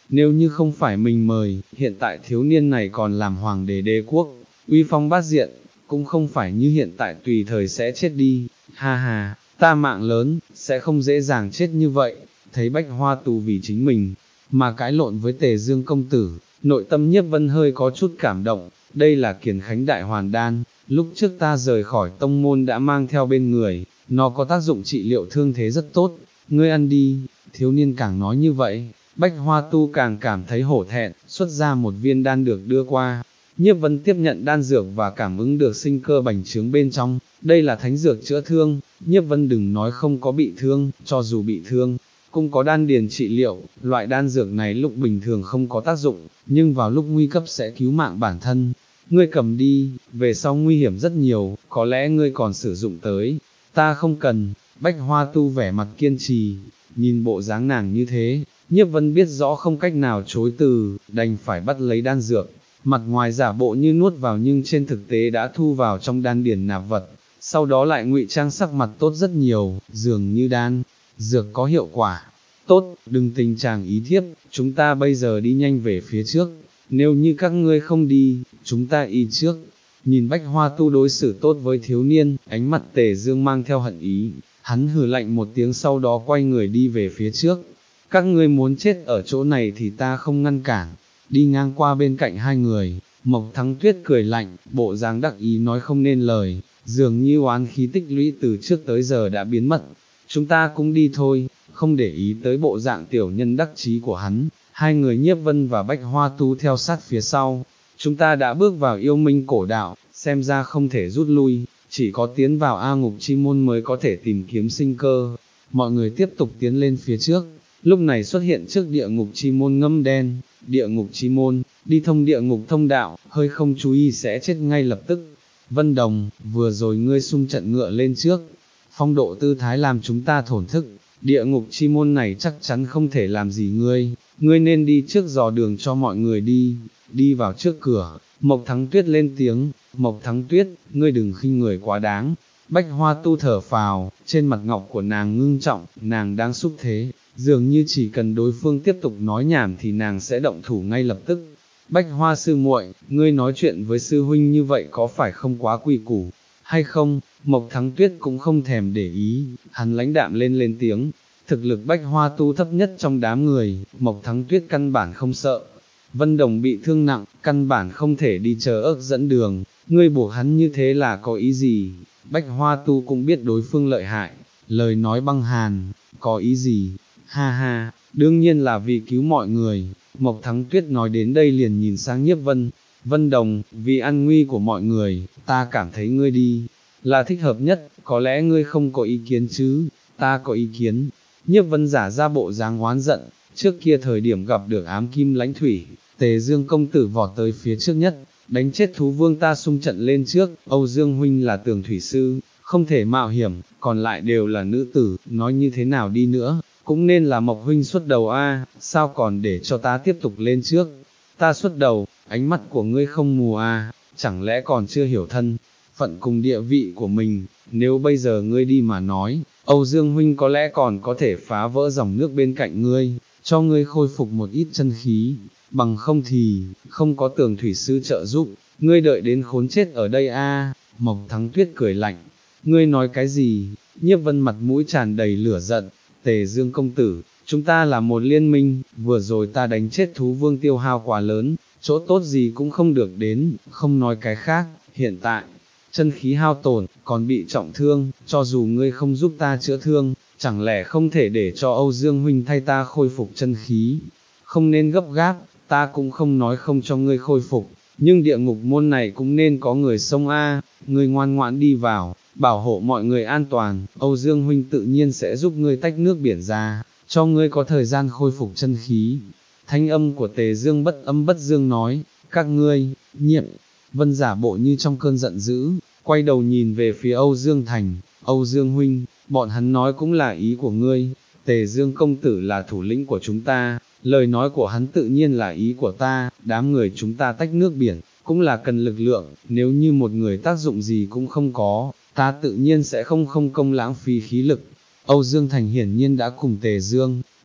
nếu như không phải mình mời, hiện tại thiếu niên này còn làm hoàng đế đế quốc, uy phong bát diện, cũng không phải như hiện tại tùy thời sẽ chết đi, ha ha, ta mạng lớn, sẽ không dễ dàng chết như vậy, thấy Bách Hoa Tu vì chính mình, mà cãi lộn với Tề Dương công tử, nội tâm Nhiếp Vân hơi có chút cảm động, đây là Kiền Khánh Đại Hoàn Đan, lúc trước ta rời khỏi tông môn đã mang theo bên người, nó có tác dụng trị liệu thương thế rất tốt, ngươi ăn đi, thiếu niên càng nói như vậy, Bách Hoa Tu càng cảm thấy hổ thẹn, xuất ra một viên đan được đưa qua. Nhiếp Vân tiếp nhận đan dược và cảm ứng được sinh cơ bành trướng bên trong, đây là thánh dược chữa thương, Nhiếp Vân đừng nói không có bị thương, cho dù bị thương, cũng có đan điền trị liệu, loại đan dược này lúc bình thường không có tác dụng, nhưng vào lúc nguy cấp sẽ cứu mạng bản thân. Ngươi cầm đi, về sau nguy hiểm rất nhiều, có lẽ ngươi còn sử dụng tới, ta không cần. Bách Hoa Tu vẻ mặt kiên trì, nhìn bộ dáng nàng như thế, Nhiếp Vân biết rõ không cách nào chối từ, đành phải bắt lấy đan dược, mặt ngoài giả bộ như nuốt vào nhưng trên thực tế đã thu vào trong đan điền nạp vật, sau đó lại ngụy trang sắc mặt tốt rất nhiều, dường như đan dược có hiệu quả. Tốt, đừng tình trạng ý thiếp, chúng ta bây giờ đi nhanh về phía trước, nếu như các ngươi không đi, chúng ta y trước. Nhìn Bách Hoa Tu đối xử tốt với thiếu niên, ánh mặt Tề Dương mang theo hận ý, hắn hừ lạnh một tiếng sau đó quay người đi về phía trước. Các ngươi muốn chết ở chỗ này thì ta không ngăn cản. Đi ngang qua bên cạnh hai người, Mộc Thắng Tuyết cười lạnh, bộ dáng đắc ý nói không nên lời, dường như oán khí tích lũy từ trước tới giờ đã biến mất. Chúng ta cũng đi thôi, không để ý tới bộ dạng tiểu nhân đắc chí của hắn, hai người Nhiếp Vân và Bách Hoa Tu theo sát phía sau. Chúng ta đã bước vào yêu minh cổ đạo, xem ra không thể rút lui, chỉ có tiến vào A Ngục Chi Môn mới có thể tìm kiếm sinh cơ. Mọi người tiếp tục tiến lên phía trước, lúc này xuất hiện trước địa ngục chi môn ngâm đen, địa ngục chi môn, đi thông địa ngục thông đạo, hơi không chú ý sẽ chết ngay lập tức. Vân Đồng, vừa rồi ngươi xung trận ngựa lên trước, phong độ tư thái làm chúng ta thổn thức, địa ngục chi môn này chắc chắn không thể làm gì ngươi, ngươi nên đi trước dò đường cho mọi người đi, đi vào trước cửa. Mộc Thắng Tuyết lên tiếng, Mộc Thắng Tuyết, ngươi đừng khinh người quá đáng. Bách Hoa Tu thở phào, trên mặt ngọc của nàng ngưng trọng, nàng đang xúc thế, dường như chỉ cần đối phương tiếp tục nói nhảm thì nàng sẽ động thủ ngay lập tức. Bách Hoa sư muội, ngươi nói chuyện với sư huynh như vậy có phải không quá quy củ, hay không? Mộc Thắng Tuyết cũng không thèm để ý, hắn lãnh đạm lên lên tiếng, thực lực Bách Hoa Tu thấp nhất trong đám người, Mộc Thắng Tuyết căn bản không sợ. Vân Đồng bị thương nặng, căn bản không thể đi chờ ớt dẫn đường, ngươi buộc hắn như thế là có ý gì? Bách Hoa Tu cũng biết đối phương lợi hại, lời nói băng hàn, có ý gì? Ha ha, đương nhiên là vì cứu mọi người. Mộc Thắng Tuyết nói đến đây liền nhìn sang Nhiếp Vân, Vân Đồng, vì an nguy của mọi người, ta cảm thấy ngươi đi, là thích hợp nhất, có lẽ ngươi không có ý kiến chứ, ta có ý kiến. Nhiếp Vân giả ra bộ dáng oán giận, trước kia thời điểm gặp được ám kim lãnh thủy, Tề Dương công tử vọt tới phía trước nhất, đánh chết thú vương ta xung trận lên trước, Âu Dương huynh là tường thủy sư, không thể mạo hiểm, còn lại đều là nữ tử, nói như thế nào đi nữa, cũng nên là Mộc huynh xuất đầu a, sao còn để cho ta tiếp tục lên trước, ta xuất đầu, ánh mắt của ngươi không mù a, chẳng lẽ còn chưa hiểu thân phận cùng địa vị của mình, nếu bây giờ ngươi đi mà nói, Âu Dương huynh có lẽ còn có thể phá vỡ dòng nước bên cạnh ngươi, cho ngươi khôi phục một ít chân khí, bằng không thì, không có tường thủy sư trợ giúp, ngươi đợi đến khốn chết ở đây a. Mộc Thắng Tuyết cười lạnh, ngươi nói cái gì? Nhiếp Vân mặt mũi tràn đầy lửa giận, Tề Dương công tử, chúng ta là một liên minh, vừa rồi ta đánh chết thú vương tiêu hao quá lớn, chỗ tốt gì cũng không được đến, không nói cái khác, hiện tại, chân khí hao tổn, còn bị trọng thương, cho dù ngươi không giúp ta chữa thương, chẳng lẽ không thể để cho Âu Dương huynh thay ta khôi phục chân khí, không nên gấp gáp, ta cũng không nói không cho ngươi khôi phục, nhưng địa ngục môn này cũng nên có người xông a, ngươi ngoan ngoãn đi vào, bảo hộ mọi người an toàn, Âu Dương huynh tự nhiên sẽ giúp ngươi tách nước biển ra, cho ngươi có thời gian khôi phục chân khí. Thanh âm của Tề Dương bất âm bất dương nói, các ngươi, Nhiệm Vân giả bộ như trong cơn giận dữ, quay đầu nhìn về phía Âu Dương Thành, Âu Dương huynh, bọn hắn nói cũng là ý của ngươi, Tề Dương công tử là thủ lĩnh của chúng ta, lời nói của hắn tự nhiên là ý của ta, đám người chúng ta tách nước biển, cũng là cần lực lượng, nếu như một người tác dụng gì cũng không có, ta tự nhiên sẽ không không công lãng phí khí lực. Âu Dương Thành hiển nhiên đã cùng Tề Dương,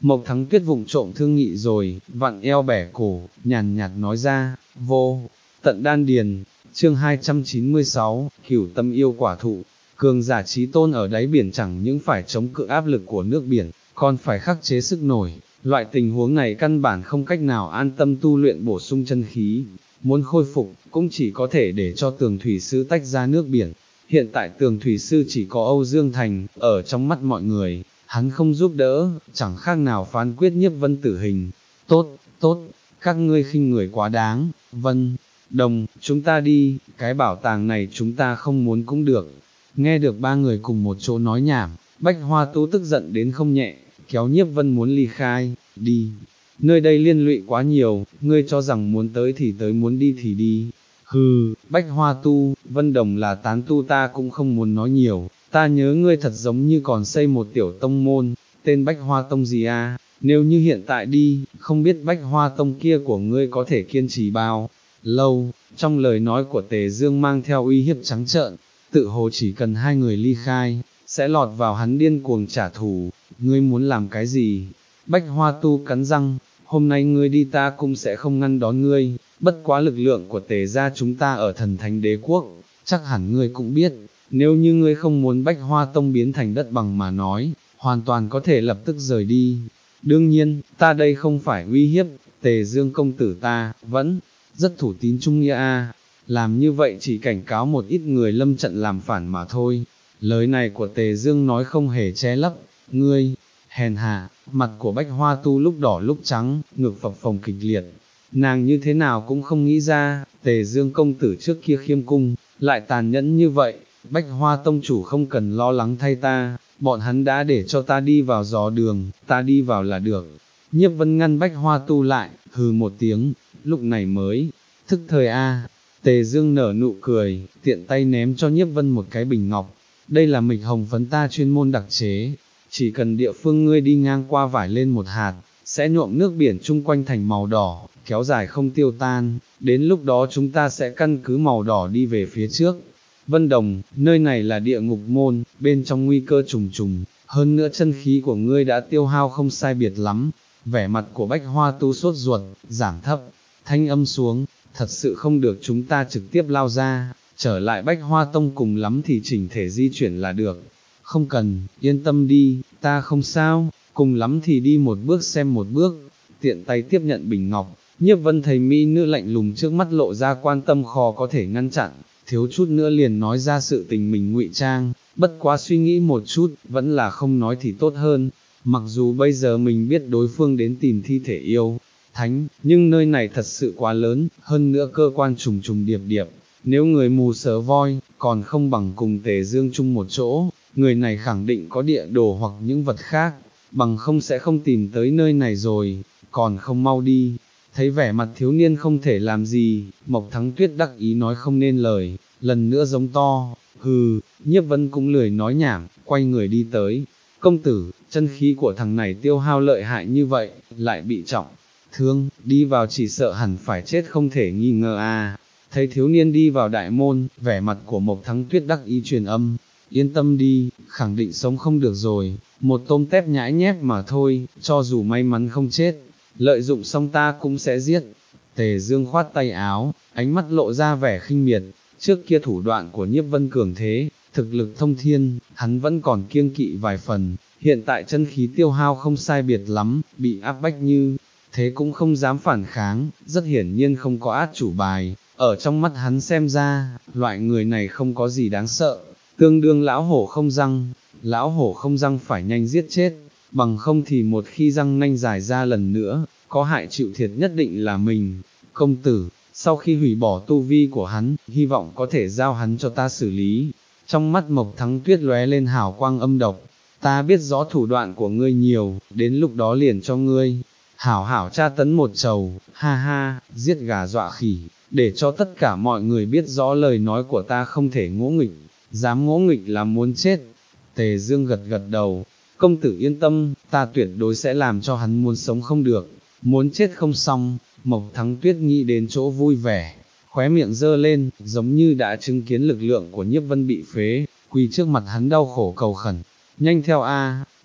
Mộc Thắng Tuyết vụng trộm thương nghị rồi, vặn eo bẻ cổ, nhàn nhạt nói ra, vô, tận đan điền, chương hai trăm chín mươi sáu, cửu tâm yêu quả thụ, cường giả chí tôn ở đáy biển chẳng những phải chống cự áp lực của nước biển, còn phải khắc chế sức nổi, loại tình huống này căn bản không cách nào an tâm tu luyện bổ sung chân khí, muốn khôi phục, cũng chỉ có thể để cho Tường Thủy Sư tách ra nước biển. Hiện tại Tường Thủy Sư chỉ có Âu Dương Thành, ở trong mắt mọi người, hắn không giúp đỡ, chẳng khác nào phán quyết Nhiếp Vân tử hình. Tốt, tốt, các ngươi khinh người quá đáng, Vân, Đồng, chúng ta đi, cái bảo tàng này chúng ta không muốn cũng được. Nghe được ba người cùng một chỗ nói nhảm, Bách Hoa Tu tức giận đến không nhẹ, kéo Nhiếp Vân muốn ly khai, đi. Nơi đây liên lụy quá nhiều, ngươi cho rằng muốn tới thì tới, muốn đi thì đi. Hừ, Bách Hoa Tu, Vân Đồng là tán tu, ta cũng không muốn nói nhiều, ta nhớ ngươi thật giống như còn xây một tiểu tông môn, tên Bách Hoa Tông gì à, nếu như hiện tại đi, không biết Bách Hoa Tông kia của ngươi có thể kiên trì bao lâu. Trong lời nói của Tề Dương mang theo uy hiếp trắng trợn, tự hồ chỉ cần hai người ly khai, sẽ lọt vào hắn điên cuồng trả thù. Ngươi muốn làm cái gì? Bách Hoa Tu cắn răng, hôm nay ngươi đi ta cũng sẽ không ngăn đón ngươi, bất quá lực lượng của Tề gia chúng ta ở Thần Thánh Đế Quốc, chắc hẳn ngươi cũng biết, nếu như ngươi không muốn Bách Hoa Tông biến thành đất bằng mà nói, hoàn toàn có thể lập tức rời đi. Đương nhiên, ta đây không phải uy hiếp, Tề Dương công tử ta, vẫn rất thủ tín trung nghĩa a. Làm như vậy chỉ cảnh cáo một ít người lâm trận làm phản mà thôi. Lời này của Tề Dương nói không hề che lấp, ngươi, hèn hạ, mặt của Bách Hoa Tu lúc đỏ lúc trắng, ngực phập phồng kịch liệt. Nàng như thế nào cũng không nghĩ ra, Tề Dương công tử trước kia khiêm cung, lại tàn nhẫn như vậy. Bách Hoa Tông chủ không cần lo lắng thay ta, bọn hắn đã để cho ta đi vào gió đường, ta đi vào là được. Nhiếp Vân ngăn Bách Hoa Tu lại, hừ một tiếng, lúc này mới, thức thời a. Tề Dương nở nụ cười, tiện tay ném cho Nhiếp Vân một cái bình ngọc, đây là mịch hồng phấn ta chuyên môn đặc chế, chỉ cần địa phương ngươi đi ngang qua vải lên một hạt, sẽ nhuộm nước biển chung quanh thành màu đỏ, kéo dài không tiêu tan, đến lúc đó chúng ta sẽ căn cứ màu đỏ đi về phía trước. Vân Đồng, nơi này là địa ngục môn, bên trong nguy cơ trùng trùng, hơn nữa chân khí của ngươi đã tiêu hao không sai biệt lắm. Vẻ mặt của Bách Hoa Tu sốt ruột, giảm thấp, thanh âm xuống, thật sự không được chúng ta trực tiếp lao ra, trở lại Bách Hoa Tông cùng lắm thì chỉnh thể di chuyển là được. Không cần, yên tâm đi, ta không sao, cùng lắm thì đi một bước xem một bước. Tiện tay tiếp nhận bình ngọc, Nhiếp Vân thấy mỹ nữ lạnh lùng trước mắt lộ ra quan tâm khó có thể ngăn chặn, thiếu chút nữa liền nói ra sự tình mình ngụy trang, bất quá suy nghĩ một chút, vẫn là không nói thì tốt hơn. Mặc dù bây giờ mình biết đối phương đến tìm thi thể yêu thánh, nhưng nơi này thật sự quá lớn, hơn nữa cơ quan trùng trùng điệp điệp, nếu người mù sờ voi, còn không bằng cùng Tề Dương chung một chỗ, người này khẳng định có địa đồ hoặc những vật khác, bằng không sẽ không tìm tới nơi này rồi, còn không mau đi. Thấy vẻ mặt thiếu niên không thể làm gì, Mộc Thắng Tuyết đắc ý nói không nên lời, lần nữa giống to, hừ. Nhiếp Vân cũng lười nói nhảm, quay người đi tới. Công tử, chân khí của thằng này tiêu hao lợi hại như vậy, lại bị trọng thương, đi vào chỉ sợ hẳn phải chết không thể nghi ngờ a. Thấy thiếu niên đi vào đại môn, vẻ mặt của Mộc Thắng Tuyết đắc ý truyền âm, yên tâm đi, khẳng định sống không được rồi, một tôm tép nhãi nhép mà thôi, cho dù may mắn không chết, lợi dụng xong ta cũng sẽ giết. Tề Dương khoát tay áo, ánh mắt lộ ra vẻ khinh miệt, trước kia thủ đoạn của Nhiếp Vân cường thế, thực lực thông thiên, hắn vẫn còn kiêng kỵ vài phần, hiện tại chân khí tiêu hao không sai biệt lắm, bị áp bách như thế cũng không dám phản kháng, rất hiển nhiên không có át chủ bài, ở trong mắt hắn xem ra, loại người này không có gì đáng sợ, tương đương lão hổ không răng, lão hổ không răng phải nhanh giết chết, bằng không thì một khi răng nanh dài ra lần nữa, có hại chịu thiệt nhất định là mình. Công tử, sau khi hủy bỏ tu vi của hắn, hy vọng có thể giao hắn cho ta xử lý. Trong mắt Mộc Thắng Tuyết lóe lên hào quang âm độc, ta biết rõ thủ đoạn của ngươi nhiều, đến lúc đó liền cho ngươi hảo hảo tra tấn một trầu, ha ha, giết gà dọa khỉ, để cho tất cả mọi người biết rõ lời nói của ta không thể ngỗ nghịch, dám ngỗ nghịch là muốn chết. Tề Dương gật gật đầu, công tử yên tâm, ta tuyệt đối sẽ làm cho hắn muốn sống không được, muốn chết không xong. Mộc Thắng Tuyết nghĩ đến chỗ vui vẻ, khóe miệng dơ lên, giống như đã chứng kiến lực lượng của Nhiếp Vân bị phế, quỳ trước mặt hắn đau khổ cầu khẩn, nhanh theo a,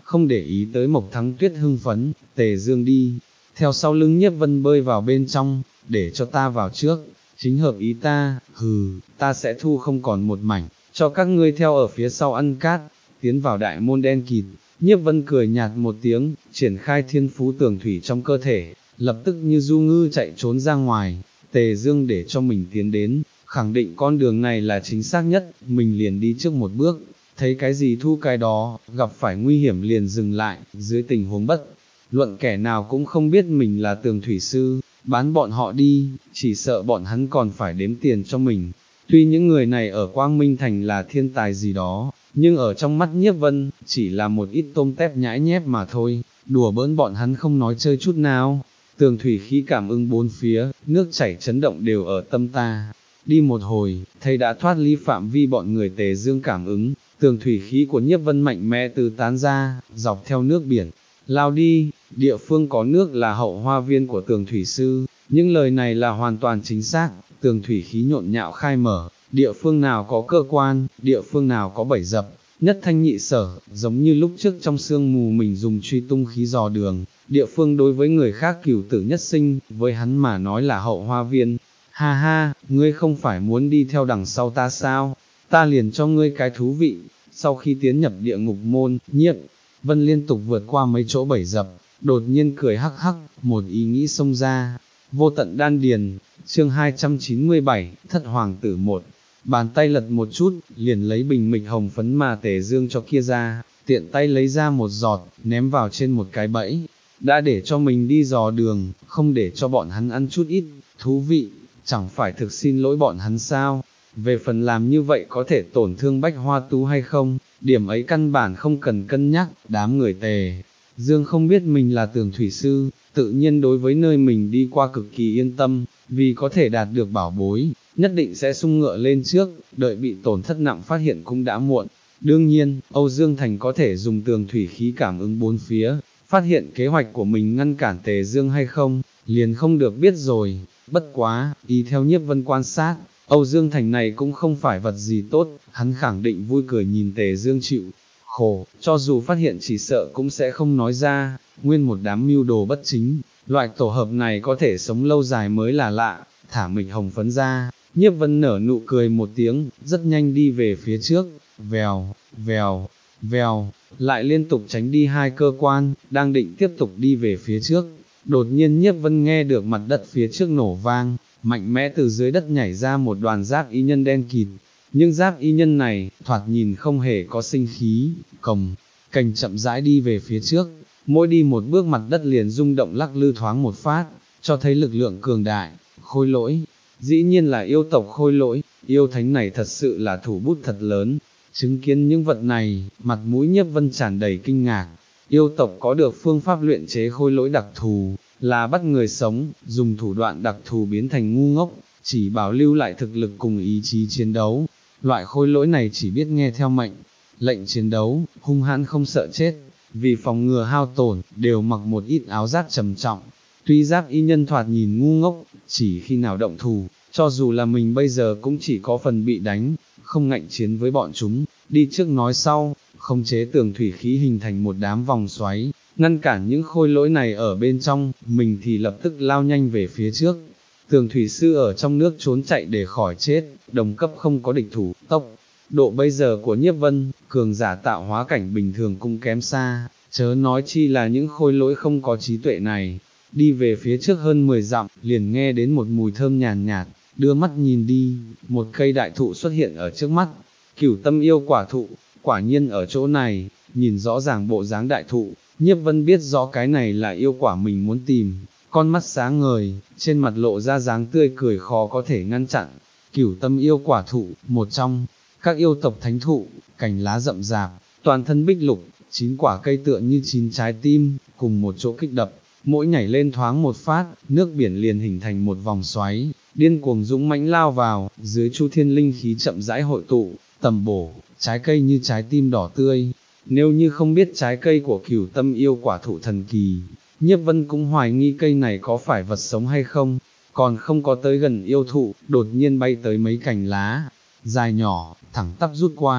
không để ý tới Mộc Thắng Tuyết hưng phấn, Tề Dương đi, theo sau lưng Nhiếp Vân bơi vào bên trong, để cho ta vào trước, chính hợp ý ta, hừ, ta sẽ thu không còn một mảnh, cho các ngươi theo ở phía sau ăn cát, tiến vào đại môn đen kịt. Nhiếp Vân cười nhạt một tiếng, triển khai thiên phú tường thủy trong cơ thể, lập tức như du ngư chạy trốn ra ngoài. Tề Dương để cho mình tiến đến, khẳng định con đường này là chính xác nhất, mình liền đi trước một bước, thấy cái gì thu cái đó, gặp phải nguy hiểm liền dừng lại, dưới tình huống bất luận kẻ nào cũng không biết mình là tường thủy sư, bán bọn họ đi, chỉ sợ bọn hắn còn phải đếm tiền cho mình. Tuy những người này ở Quang Minh Thành là thiên tài gì đó, nhưng ở trong mắt Nhiếp Vân, chỉ là một ít tôm tép nhãi nhép mà thôi, đùa bỡn bọn hắn không nói chơi chút nào. Tường thủy khí cảm ứng bốn phía, nước chảy chấn động đều ở tâm ta. Đi một hồi, thấy đã thoát ly phạm vi bọn người Tề Dương cảm ứng, tường thủy khí của Nhiếp Vân mạnh mẽ từ tán ra, dọc theo nước biển, lao đi. Địa phương có nước là hậu hoa viên của tường thủy sư, những lời này là hoàn toàn chính xác. Tường thủy khí nhộn nhạo khai mở, địa phương nào có cơ quan, địa phương nào có bẫy dập, nhất thanh nhị sở, giống như lúc trước trong sương mù mình dùng truy tung khí dò đường. Địa phương đối với người khác cửu tử nhất sinh, với hắn mà nói là hậu hoa viên. Ha ha, ngươi không phải muốn đi theo đằng sau ta sao, ta liền cho ngươi cái thú vị. Sau khi tiến nhập địa ngục môn, Nhiếp Vân liên tục vượt qua mấy chỗ bẫy dập, đột nhiên cười hắc hắc, một ý nghĩ xông ra. Vô tận đan điền, chương hai trăm chín mươi bảy, thất hoàng tử một. Bàn tay lật một chút, liền lấy bình mịch hồng phấn mà Tề Dương cho kia ra, tiện tay lấy ra một giọt, ném vào trên một cái bẫy. Đã để cho mình đi dò đường, không để cho bọn hắn ăn chút ít, thú vị, chẳng phải thực xin lỗi bọn hắn sao? Về phần làm như vậy có thể tổn thương Bách Hoa Tú hay không, điểm ấy căn bản không cần cân nhắc. Đám người Tề Dương không biết mình là tường thủy sư, tự nhiên đối với nơi mình đi qua cực kỳ yên tâm, vì có thể đạt được bảo bối, nhất định sẽ sung ngựa lên trước, đợi bị tổn thất nặng phát hiện cũng đã muộn. Đương nhiên, Âu Dương Thành có thể dùng tường thủy khí cảm ứng bốn phía, phát hiện kế hoạch của mình ngăn cản Tề Dương hay không, liền không được biết rồi. Bất quá, y theo Nhiếp Vân quan sát, Âu Dương Thành này cũng không phải vật gì tốt, hắn khẳng định vui cười nhìn Tề Dương chịu khổ, cho dù phát hiện chỉ sợ cũng sẽ không nói ra. Nguyên một đám mưu đồ bất chính, loại tổ hợp này có thể sống lâu dài mới là lạ. Thả mình hồng phấn ra, Nhiếp Vân nở nụ cười một tiếng, rất nhanh đi về phía trước, vèo, vèo, vèo, lại liên tục tránh đi hai cơ quan, đang định tiếp tục đi về phía trước. Đột nhiên Nhiếp Vân nghe được mặt đất phía trước nổ vang, mạnh mẽ từ dưới đất nhảy ra một đoàn giáp y nhân đen kịt. Nhưng giáp y nhân này, thoạt nhìn không hề có sinh khí, cồng cành chậm rãi đi về phía trước, mỗi đi một bước mặt đất liền rung động lắc lư thoáng một phát, cho thấy lực lượng cường đại. Khôi lỗi, dĩ nhiên là yêu tộc khôi lỗi, yêu thánh này thật sự là thủ bút thật lớn. Chứng kiến những vật này, mặt mũi Nhiếp Vân tràn đầy kinh ngạc. Yêu tộc có được phương pháp luyện chế khôi lỗi đặc thù, là bắt người sống, dùng thủ đoạn đặc thù biến thành ngu ngốc, chỉ bảo lưu lại thực lực cùng ý chí chiến đấu. Loại khôi lỗi này chỉ biết nghe theo mệnh lệnh chiến đấu, hung hãn không sợ chết, vì phòng ngừa hao tổn, đều mặc một ít áo giáp trầm trọng. Tuy giáp y nhân thoạt nhìn ngu ngốc, chỉ khi nào động thủ, cho dù là mình bây giờ cũng chỉ có phần bị đánh, không ngạnh chiến với bọn chúng. Đi trước nói sau, khống chế tường thủy khí hình thành một đám vòng xoáy, ngăn cản những khôi lỗi này ở bên trong, mình thì lập tức lao nhanh về phía trước. Tường thủy sư ở trong nước trốn chạy để khỏi chết, đồng cấp không có địch thủ, tốc độ bây giờ của Nhiếp Vân, cường giả tạo hóa cảnh bình thường cũng kém xa, chớ nói chi là những khôi lỗi không có trí tuệ này. Đi về phía trước hơn mười dặm, liền nghe đến một mùi thơm nhàn nhạt, đưa mắt nhìn đi, một cây đại thụ xuất hiện ở trước mắt. Cửu tâm yêu quả thụ, quả nhiên ở chỗ này. Nhìn rõ ràng bộ dáng đại thụ, Nhiếp Vân biết rõ cái này là yêu quả mình muốn tìm, con mắt sáng ngời, trên mặt lộ ra dáng tươi cười khó có thể ngăn chặn. Cửu tâm yêu quả thụ, một trong các yêu tộc thánh thụ, cành lá rậm rạp, toàn thân bích lục, chín quả cây tựa như chín trái tim, cùng một chỗ kích đập, mỗi nhảy lên thoáng một phát, nước biển liền hình thành một vòng xoáy, điên cuồng dũng mãnh lao vào, dưới chu thiên linh khí chậm rãi hội tụ, tầm bổ, trái cây như trái tim đỏ tươi. Nếu như không biết trái cây của cửu tâm yêu quả thụ thần kỳ, Nhiếp Vân cũng hoài nghi cây này có phải vật sống hay không. Còn không có tới gần yêu thụ, đột nhiên bay tới mấy cành lá dài nhỏ, thẳng tắp rút qua,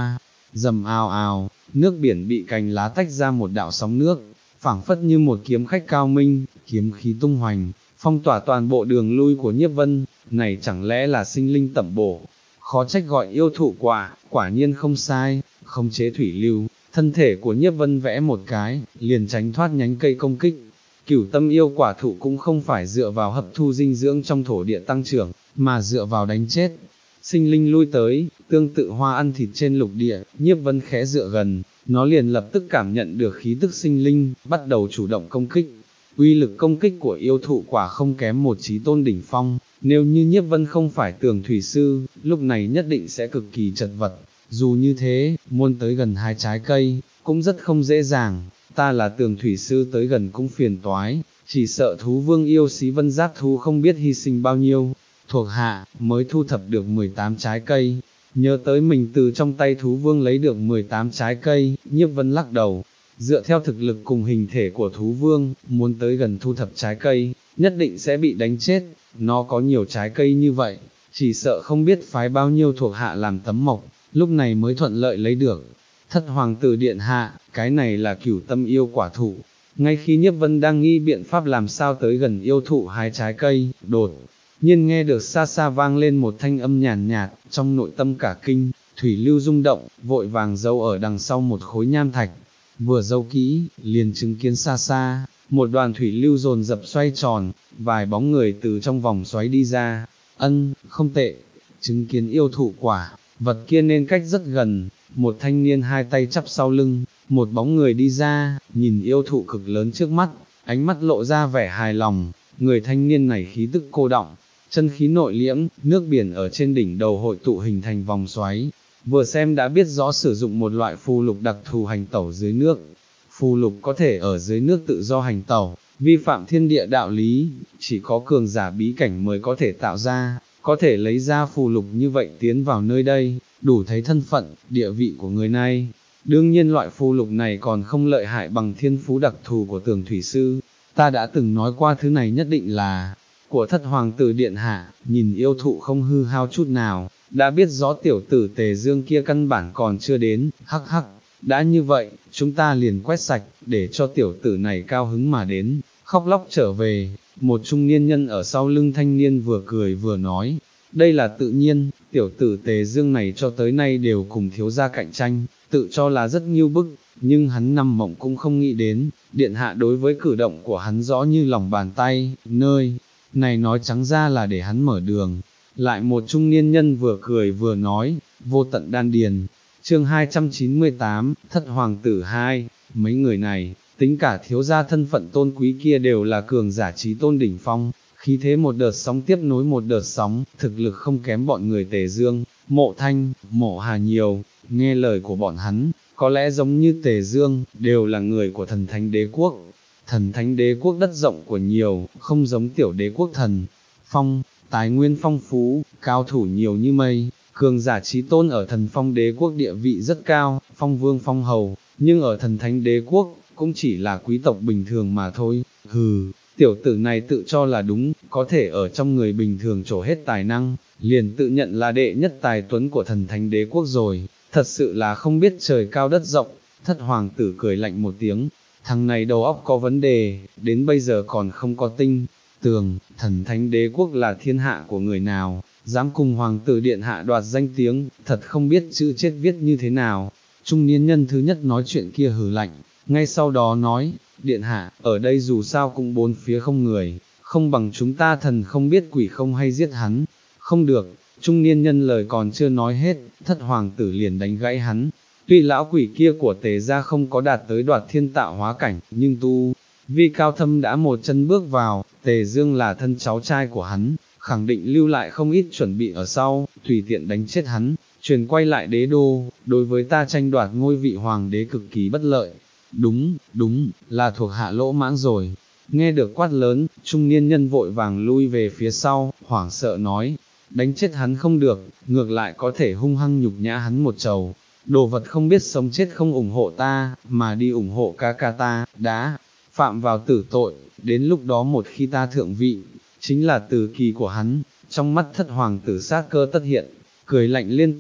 Rầm ào ào, nước biển bị cành lá tách ra một đạo sóng nước, phảng phất như một kiếm khách cao minh, kiếm khí tung hoành, phong tỏa toàn bộ đường lui của Nhiếp Vân, này chẳng lẽ là sinh linh tẩm bổ, khó trách gọi yêu thụ quả, quả nhiên không sai, không chế thủy lưu, thân thể của Nhiếp Vân vẽ một cái, liền tránh thoát nhánh cây công kích. Cửu tâm yêu quả thụ cũng không phải dựa vào hấp thu dinh dưỡng trong thổ địa tăng trưởng, mà dựa vào đánh chết. Sinh linh lui tới, tương tự hoa ăn thịt trên lục địa, Nhiếp Vân khẽ dựa gần, nó liền lập tức cảm nhận được khí tức sinh linh, bắt đầu chủ động công kích. Uy lực công kích của yêu thụ quả không kém một chí tôn đỉnh phong, nếu như Nhiếp Vân không phải tường thủy sư, lúc này nhất định sẽ cực kỳ chật vật. Dù như thế, muốn tới gần hai trái cây, cũng rất không dễ dàng, ta là tường thủy sư tới gần cũng phiền toái, chỉ sợ thú vương yêu xí vân giác thú không biết hy sinh bao nhiêu, thuộc hạ, mới thu thập được mười tám trái cây, nhớ tới mình từ trong tay thú vương lấy được mười tám trái cây, Nhiếp Vân lắc đầu, dựa theo thực lực cùng hình thể của thú vương, muốn tới gần thu thập trái cây, nhất định sẽ bị đánh chết, nó có nhiều trái cây như vậy, chỉ sợ không biết phái bao nhiêu thuộc hạ làm tấm mộc, lúc này mới thuận lợi lấy được. Thất hoàng tử điện hạ, cái này là cửu tâm yêu quả thụ. Ngay khi Nhiếp Vân đang nghi biện pháp làm sao tới gần yêu thụ hái trái cây, đột nhiên nghe được xa xa vang lên một thanh âm nhàn nhạt, trong nội tâm cả kinh, thủy lưu rung động, vội vàng giấu ở đằng sau một khối nham thạch. Vừa giấu kỹ, liền chứng kiến xa xa, một đoàn thủy lưu dồn dập xoay tròn, vài bóng người từ trong vòng xoáy đi ra. Ân, không tệ, chứng kiến yêu thụ quả, vật kia nên cách rất gần. Một thanh niên hai tay chắp sau lưng, một bóng người đi ra, nhìn yêu thụ cực lớn trước mắt, ánh mắt lộ ra vẻ hài lòng, người thanh niên này khí tức cô đọng, chân khí nội liễm, nước biển ở trên đỉnh đầu hội tụ hình thành vòng xoáy, vừa xem đã biết rõ sử dụng một loại phù lục đặc thù hành tẩu dưới nước. Phù lục có thể ở dưới nước tự do hành tẩu, vi phạm thiên địa đạo lý, chỉ có cường giả bí cảnh mới có thể tạo ra, có thể lấy ra phù lục như vậy tiến vào nơi đây, đủ thấy thân phận, địa vị của người này. Đương nhiên loại phù lục này còn không lợi hại bằng thiên phú đặc thù của tường thủy sư, ta đã từng nói qua thứ này nhất định là của thất hoàng tử điện hạ, nhìn yêu thụ không hư hao chút nào, đã biết rõ tiểu tử Tề Dương kia căn bản còn chưa đến, hắc hắc, đã như vậy, chúng ta liền quét sạch, để cho tiểu tử này cao hứng mà đến, khóc lóc trở về. Một trung niên nhân ở sau lưng thanh niên vừa cười vừa nói, đây là tự nhiên, tiểu tử Tề Dương này cho tới nay đều cùng thiếu gia cạnh tranh, tự cho là rất nghiêu bức, nhưng hắn nằm mộng cũng không nghĩ đến, điện hạ đối với cử động của hắn rõ như lòng bàn tay, nơi này nói trắng ra là để hắn mở đường. Lại một trung niên nhân vừa cười vừa nói, vô tận đan điền, chương hai trăm chín mươi tám, thất hoàng tử hai, mấy người này, tính cả thiếu gia thân phận tôn quý kia đều là cường giả trí tôn đỉnh phong, khí thế một đợt sóng tiếp nối một đợt sóng, thực lực không kém bọn người Tề Dương, Mộ Thanh, Mộ Hà nhiều, nghe lời của bọn hắn, có lẽ giống như Tề Dương, đều là người của thần thánh đế quốc. Thần thánh đế quốc đất rộng của nhiều, không giống tiểu đế quốc thần phong, tài nguyên phong phú, cao thủ nhiều như mây, cường giả trí tôn ở thần phong đế quốc địa vị rất cao, phong vương phong hầu, nhưng ở thần thánh đế quốc, cũng chỉ là quý tộc bình thường mà thôi. Hừ, tiểu tử này tự cho là đúng, có thể ở trong người bình thường trổ hết tài năng, liền tự nhận là đệ nhất tài tuấn của thần thánh đế quốc rồi, thật sự là không biết trời cao đất rộng. Thất hoàng tử cười lạnh một tiếng, thằng này đầu óc có vấn đề, đến bây giờ còn không có tinh tường, thần thánh đế quốc là thiên hạ của người nào, dám cùng hoàng tử điện hạ đoạt danh tiếng, thật không biết chữ chết viết như thế nào. Trung niên nhân thứ nhất nói chuyện kia hừ lạnh, ngay sau đó nói, điện hạ, ở đây dù sao cũng bốn phía không người, không bằng chúng ta thần không biết quỷ không hay giết hắn. Không được, trung niên nhân lời còn chưa nói hết, thất hoàng tử liền đánh gãy hắn. Tuy lão quỷ kia của Tề gia không có đạt tới đoạt thiên tạo hóa cảnh, nhưng tu vi cao thâm đã một chân bước vào, Tề Dương là thân cháu trai của hắn, khẳng định lưu lại không ít chuẩn bị ở sau, tùy tiện đánh chết hắn, truyền quay lại đế đô, đối với ta tranh đoạt ngôi vị hoàng đế cực kỳ bất lợi. Đúng, đúng, là thuộc hạ lỗ mãng rồi. Nghe được quát lớn, trung niên nhân vội vàng lui về phía sau, hoảng sợ nói, đánh chết hắn không được, ngược lại có thể hung hăng nhục nhã hắn một trầu. Đồ vật không biết sống chết không ủng hộ ta, mà đi ủng hộ ca ca ta, đã phạm vào tử tội, đến lúc đó một khi ta thượng vị, chính là tử kỳ của hắn. Trong mắt thất hoàng tử sát cơ tất hiện, cười lạnh liên tục,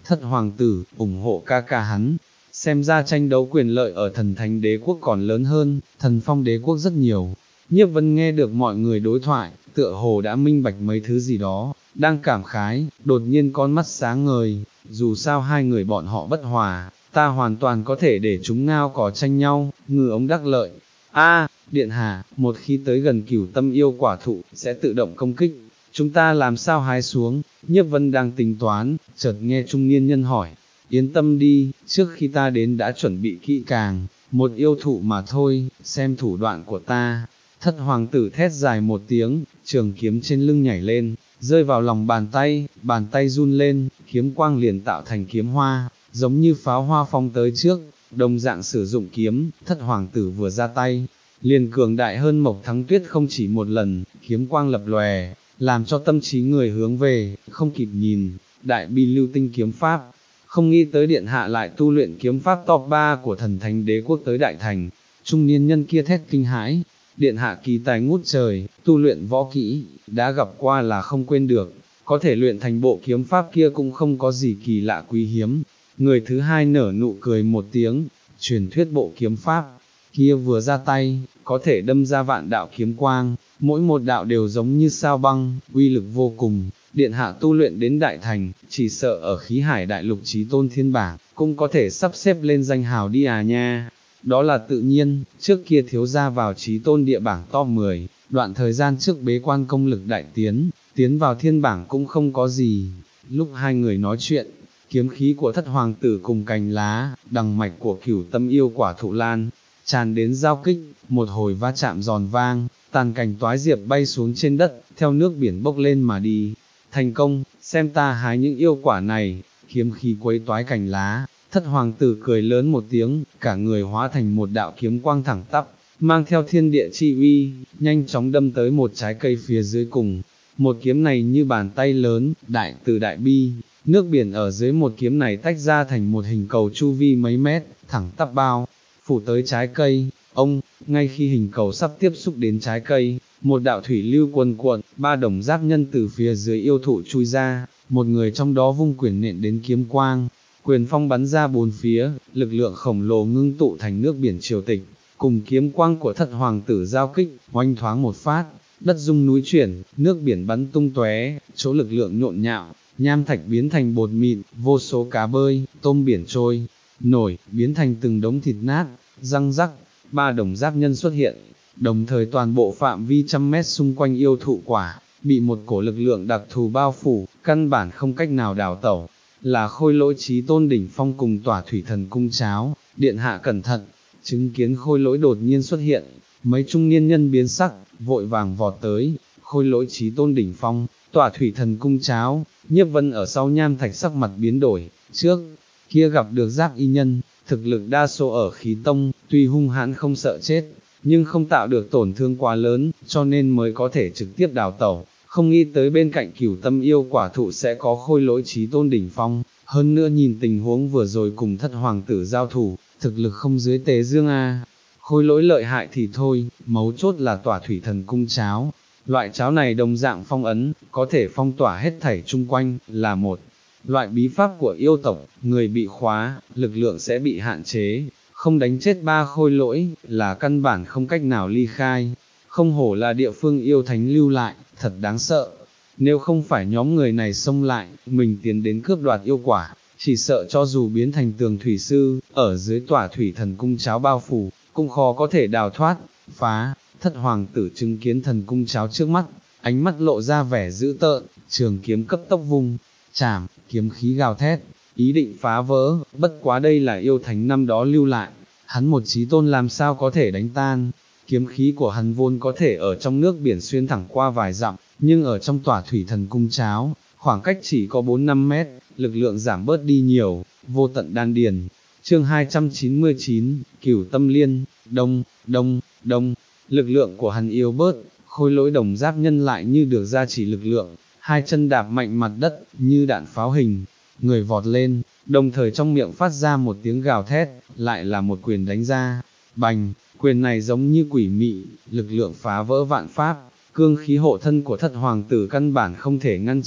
thất hoàng tử, ủng hộ ca ca hắn. Xem ra tranh đấu quyền lợi ở thần thánh đế quốc còn lớn hơn, thần phong đế quốc rất nhiều. Nhiếp Vân nghe được mọi người đối thoại, tựa hồ đã minh bạch mấy thứ gì đó, đang cảm khái, đột nhiên con mắt sáng ngời, dù sao hai người bọn họ bất hòa, ta hoàn toàn có thể để chúng ngao cỏ tranh nhau, ngư ống đắc lợi. A, điện hạ, một khi tới gần Cửu Tâm yêu quả thụ, sẽ tự động công kích, chúng ta làm sao hái xuống? Nhiếp Vân đang tính toán, chợt nghe trung niên nhân hỏi, yên tâm đi, trước khi ta đến đã chuẩn bị kỹ càng, một yêu thụ mà thôi, xem thủ đoạn của ta. Thất hoàng tử thét dài một tiếng, trường kiếm trên lưng nhảy lên, rơi vào lòng bàn tay, bàn tay run lên, kiếm quang liền tạo thành kiếm hoa, giống như pháo hoa phong tới trước, đồng dạng sử dụng kiếm, thất hoàng tử vừa ra tay, liền cường đại hơn Mộc Thắng Tuyết không chỉ một lần, kiếm quang lập lòe, làm cho tâm trí người hướng về, không kịp nhìn, đại bi lưu tinh kiếm pháp, không nghĩ tới điện hạ lại tu luyện kiếm pháp top ba của thần thánh đế quốc tới đại thành, trung niên nhân kia thét kinh hãi, điện hạ kỳ tài ngút trời, tu luyện võ kỹ, đã gặp qua là không quên được, có thể luyện thành bộ kiếm pháp kia cũng không có gì kỳ lạ quý hiếm. Người thứ hai nở nụ cười một tiếng, truyền thuyết bộ kiếm pháp, kia vừa ra tay, có thể đâm ra vạn đạo kiếm quang, mỗi một đạo đều giống như sao băng, uy lực vô cùng, điện hạ tu luyện đến đại thành, chỉ sợ ở khí hải đại lục chí tôn thiên bảng, cũng có thể sắp xếp lên danh hào đi à nha. Đó là tự nhiên, trước kia thiếu gia vào chí tôn địa bảng top mười, đoạn thời gian trước bế quan công lực đại tiến, tiến vào thiên bảng cũng không có gì. Lúc hai người nói chuyện, kiếm khí của thất hoàng tử cùng cành lá, đằng mạch của Cửu Tâm yêu quả thụ lan, tràn đến giao kích, một hồi va chạm giòn vang, tàn cành toái diệp bay xuống trên đất, theo nước biển bốc lên mà đi. Thành công, xem ta hái những yêu quả này, kiếm khí quấy toái cành lá. Thất hoàng tử cười lớn một tiếng, cả người hóa thành một đạo kiếm quang thẳng tắp, mang theo thiên địa chi uy, nhanh chóng đâm tới một trái cây phía dưới cùng. Một kiếm này như bàn tay lớn, đại từ đại bi, nước biển ở dưới một kiếm này tách ra thành một hình cầu chu vi mấy mét, thẳng tắp bao, phủ tới trái cây. Ông, ngay khi hình cầu sắp tiếp xúc đến trái cây, một đạo thủy lưu cuồn cuộn, ba đồng giáp nhân từ phía dưới yêu thụ chui ra, một người trong đó vung quyền nện đến kiếm quang. Quyền phong bắn ra bốn phía, lực lượng khổng lồ ngưng tụ thành nước biển triều tịch, cùng kiếm quang của thất hoàng tử giao kích, oanh thoáng một phát, đất rung núi chuyển, nước biển bắn tung tóe, chỗ lực lượng nhộn nhạo, nham thạch biến thành bột mịn, vô số cá bơi, tôm biển trôi, nổi, biến thành từng đống thịt nát, răng rắc, ba đồng giáp nhân xuất hiện, đồng thời toàn bộ phạm vi trăm mét xung quanh yêu thụ quả, bị một cổ lực lượng đặc thù bao phủ, căn bản không cách nào đào tẩu. Là Khôi Lỗi chí tôn đỉnh phong cùng Tỏa Thủy Thần cung cháo, điện hạ cẩn thận, chứng kiến Khôi Lỗi đột nhiên xuất hiện, mấy trung niên nhân biến sắc, vội vàng vọt tới, Khôi Lỗi chí tôn đỉnh phong, Tỏa Thủy Thần cung cháo. Nhiếp Vân ở sau nham thạch sắc mặt biến đổi, trước kia gặp được Giáp y nhân, thực lực đa số ở khí tông, tuy hung hãn không sợ chết, nhưng không tạo được tổn thương quá lớn, cho nên mới có thể trực tiếp đào tẩu. Không nghĩ tới bên cạnh Cửu Tâm yêu quả thụ sẽ có Khôi Lỗi chí tôn đỉnh phong, hơn nữa nhìn tình huống vừa rồi cùng thất hoàng tử giao thủ, thực lực không dưới Tế Dương a. Khôi Lỗi lợi hại thì thôi, mấu chốt là Tỏa Thủy Thần cung cháo. Loại cháo này đồng dạng phong ấn, có thể phong tỏa hết thảy chung quanh, là một loại bí pháp của yêu tộc, người bị khóa, lực lượng sẽ bị hạn chế, không đánh chết ba khôi lỗi, là căn bản không cách nào ly khai. Không hổ là địa phương yêu thánh lưu lại, thật đáng sợ. Nếu không phải nhóm người này xông lại, mình tiến đến cướp đoạt yêu quả, chỉ sợ cho dù biến thành tường thủy sư, ở dưới Tỏa Thủy Thần cung cháo bao phủ, cũng khó có thể đào thoát, phá. Thất hoàng tử chứng kiến thần cung cháo trước mắt, ánh mắt lộ ra vẻ dữ tợn, trường kiếm cấp tốc vung, chảm, kiếm khí gào thét, ý định phá vỡ, bất quá đây là yêu thánh năm đó lưu lại, hắn một chí tôn làm sao có thể đánh tan. Kiếm khí của hắn vốn có thể ở trong nước biển xuyên thẳng qua vài dặm, nhưng ở trong Tỏa Thủy Thần cung cháo, khoảng cách chỉ có bốn năm mét, lực lượng giảm bớt đi nhiều, vô tận đan điền. Chương hai trăm chín mươi chín, Cửu Tâm Liên, đông, đông, đông, lực lượng của hắn yếu bớt, Khôi Lỗi đồng giáp nhân lại như được gia trì lực lượng, hai chân đạp mạnh mặt đất, như đạn pháo hình, người vọt lên, đồng thời trong miệng phát ra một tiếng gào thét, lại là một quyền đánh ra, bành, quyền này giống như quỷ mị, lực lượng phá vỡ vạn pháp, cương khí hộ thân của thất hoàng tử căn bản không thể ngăn trở,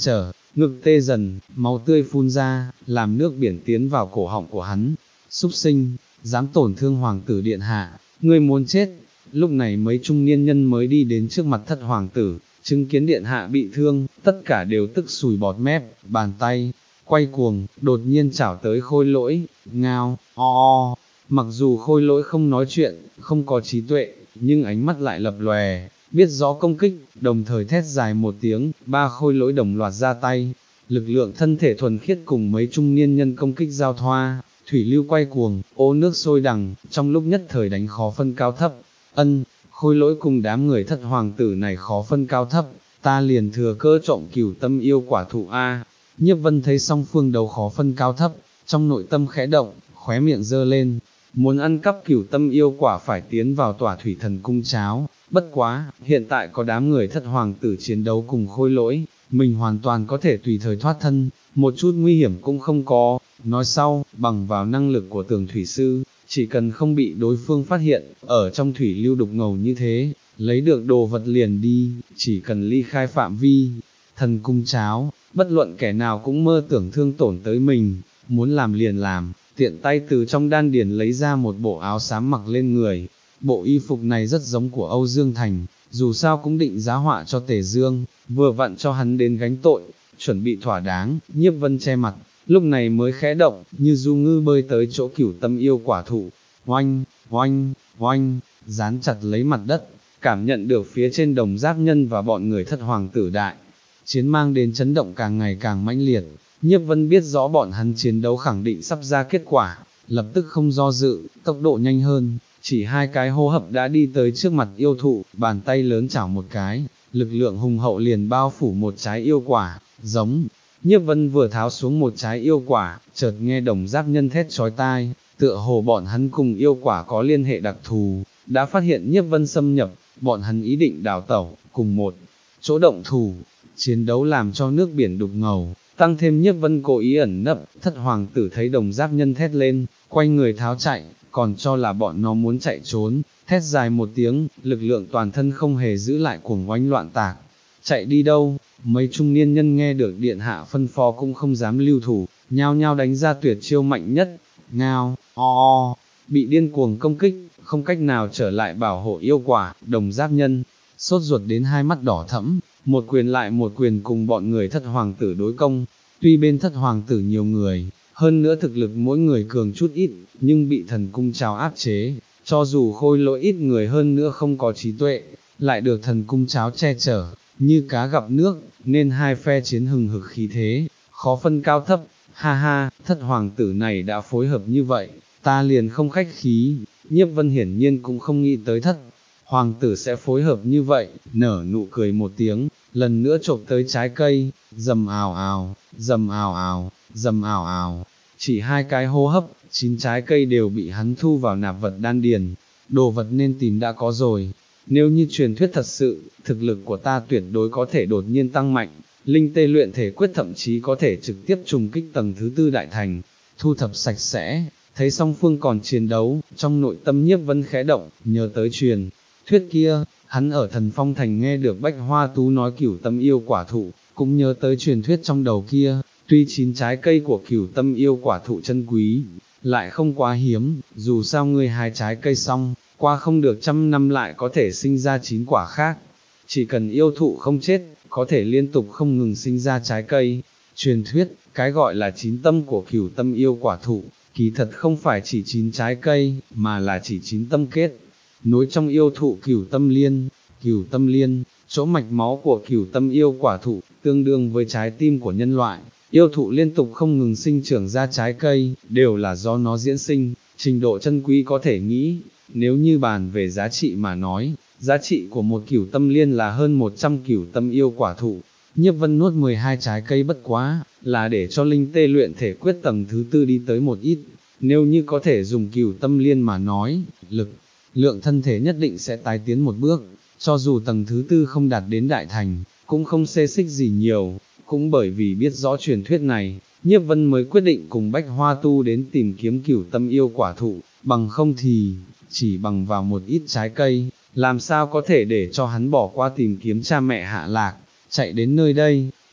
ngực tê dần, máu tươi phun ra, làm nước biển tiến vào cổ họng của hắn. Súc sinh, dám tổn thương hoàng tử điện hạ, ngươi muốn chết. Lúc này mấy trung niên nhân mới đi đến trước mặt thất hoàng tử, chứng kiến điện hạ bị thương, tất cả đều tức sùi bọt mép, bàn tay, quay cuồng, đột nhiên chảo tới khôi lỗi, ngao, o o. Mặc dù khôi lỗi không nói chuyện, không có trí tuệ, nhưng ánh mắt lại lập lòe, biết rõ công kích, đồng thời thét dài một tiếng, ba khôi lỗi đồng loạt ra tay. Lực lượng thân thể thuần khiết cùng mấy trung niên nhân công kích giao thoa, thủy lưu quay cuồng, ô nước sôi đằng, trong lúc nhất thời đánh khó phân cao thấp. Ân, khôi lỗi cùng đám người thất hoàng tử này khó phân cao thấp, ta liền thừa cơ trộm cửu tâm yêu quả thụ A. Nhiếp Vân thấy song phương đấu khó phân cao thấp, trong nội tâm khẽ động, khóe miệng dơ lên, muốn ăn cắp cửu tâm yêu quả phải tiến vào tỏa thủy thần cung cháo, bất quá, hiện tại có đám người thất hoàng tử chiến đấu cùng khôi lỗi, mình hoàn toàn có thể tùy thời thoát thân, một chút nguy hiểm cũng không có. Nói sau, bằng vào năng lực của tường thủy sư, chỉ cần không bị đối phương phát hiện, ở trong thủy lưu đục ngầu như thế, lấy được đồ vật liền đi, chỉ cần ly khai phạm vi. Thần cung cháo, bất luận kẻ nào cũng mơ tưởng thương tổn tới mình, muốn làm liền làm, tiện tay từ trong đan điền lấy ra một bộ áo xám mặc lên người. Bộ y phục này rất giống của Âu Dương Thành, dù sao cũng định giá họa cho Tề Dương, vừa vặn cho hắn đến gánh tội, chuẩn bị thỏa đáng. Nhiếp Vân che mặt, lúc này mới khẽ động, như du ngư bơi tới chỗ cửu tâm yêu quả thụ, oanh, oanh, oanh, dán chặt lấy mặt đất, cảm nhận được phía trên đồng giáp nhân và bọn người thất hoàng tử đại. Chiến mang đến chấn động càng ngày càng mãnh liệt, Nhiếp Vân biết rõ bọn hắn chiến đấu khẳng định sắp ra kết quả, lập tức không do dự, tốc độ nhanh hơn, chỉ hai cái hô hấp đã đi tới trước mặt yêu thụ, bàn tay lớn chảo một cái, lực lượng hùng hậu liền bao phủ một trái yêu quả, giống. Nhiếp Vân vừa tháo xuống một trái yêu quả, chợt nghe đồng giáp nhân thét chói tai, tựa hồ bọn hắn cùng yêu quả có liên hệ đặc thù, đã phát hiện Nhiếp Vân xâm nhập, bọn hắn ý định đào tẩu, cùng một chỗ động thủ. Chiến đấu làm cho nước biển đục ngầu, tăng thêm Nhiếp Vân cố ý ẩn nấp, thất hoàng tử thấy đồng giáp nhân thét lên, quay người tháo chạy, còn cho là bọn nó muốn chạy trốn, thét dài một tiếng, lực lượng toàn thân không hề giữ lại cuồng oanh loạn tạc. Chạy đi đâu? Mấy trung niên nhân nghe được điện hạ phân phó cũng không dám lưu thủ, nhao nhao đánh ra tuyệt chiêu mạnh nhất, ngao, o o, bị điên cuồng công kích, không cách nào trở lại bảo hộ yêu quả, đồng giáp nhân, sốt ruột đến hai mắt đỏ thẫm, một quyền lại một quyền cùng bọn người thất hoàng tử đối công, tuy bên thất hoàng tử nhiều người, hơn nữa thực lực mỗi người cường chút ít, nhưng bị thần cung cháo áp chế, cho dù khôi lỗi ít người hơn nữa không có trí tuệ, lại được thần cung cháo che chở, như cá gặp nước, nên hai phe chiến hừng hực khí thế, khó phân cao thấp. Ha ha, thất hoàng tử này đã phối hợp như vậy, ta liền không khách khí. Nhiếp Vân hiển nhiên cũng không nghĩ tới thất hoàng tử sẽ phối hợp như vậy, nở nụ cười một tiếng, lần nữa chộp tới trái cây, dầm ào ào, dầm ào ào, dầm ào ào, chỉ hai cái hô hấp, chín trái cây đều bị hắn thu vào nạp vật đan điền, đồ vật nên tìm đã có rồi. Nếu như truyền thuyết thật sự, thực lực của ta tuyệt đối có thể đột nhiên tăng mạnh, linh tê luyện thể quyết thậm chí có thể trực tiếp trùng kích tầng thứ tư đại thành, thu thập sạch sẽ. Thấy song phương còn chiến đấu, trong nội tâm Nhiếp Vân khẽ động, nhớ tới truyền thuyết kia, hắn ở Thần Phong Thành nghe được Bách Hoa Tú nói cửu tâm yêu quả thụ, cũng nhớ tới truyền thuyết trong đầu kia, tuy chín trái cây của cửu tâm yêu quả thụ chân quý, lại không quá hiếm, dù sao ngươi hái trái cây xong, qua không được trăm năm lại có thể sinh ra chín quả khác, chỉ cần yêu thụ không chết, có thể liên tục không ngừng sinh ra trái cây. Truyền thuyết, cái gọi là chín tâm của cửu tâm yêu quả thụ, kỳ thật không phải chỉ chín trái cây, mà là chỉ chín tâm kết, nối trong yêu thụ cửu tâm liên. Cửu tâm liên, chỗ mạch máu của cửu tâm yêu quả thụ, tương đương với trái tim của nhân loại. Yêu thụ liên tục không ngừng sinh trưởng ra trái cây, đều là do nó diễn sinh, trình độ chân quý có thể nghĩ. Nếu như bàn về giá trị mà nói, giá trị của một cửu tâm liên là hơn một trăm cửu tâm yêu quả thụ. Nhiếp Vân nuốt mười hai trái cây bất quá, là để cho linh tê luyện thể quyết tầng thứ tư đi tới một ít. Nếu như có thể dùng cửu tâm liên mà nói, lực lượng thân thể nhất định sẽ tái tiến một bước, cho dù tầng thứ tư không đạt đến đại thành, cũng không xê xích gì nhiều. Cũng bởi vì biết rõ truyền thuyết này, Nhiếp Vân mới quyết định cùng Bách Hoa Tu đến tìm kiếm cửu tâm yêu quả thụ, bằng không thì, chỉ bằng vào một ít trái cây, làm sao có thể để cho hắn bỏ qua tìm kiếm cha mẹ hạ lạc, chạy đến nơi đây.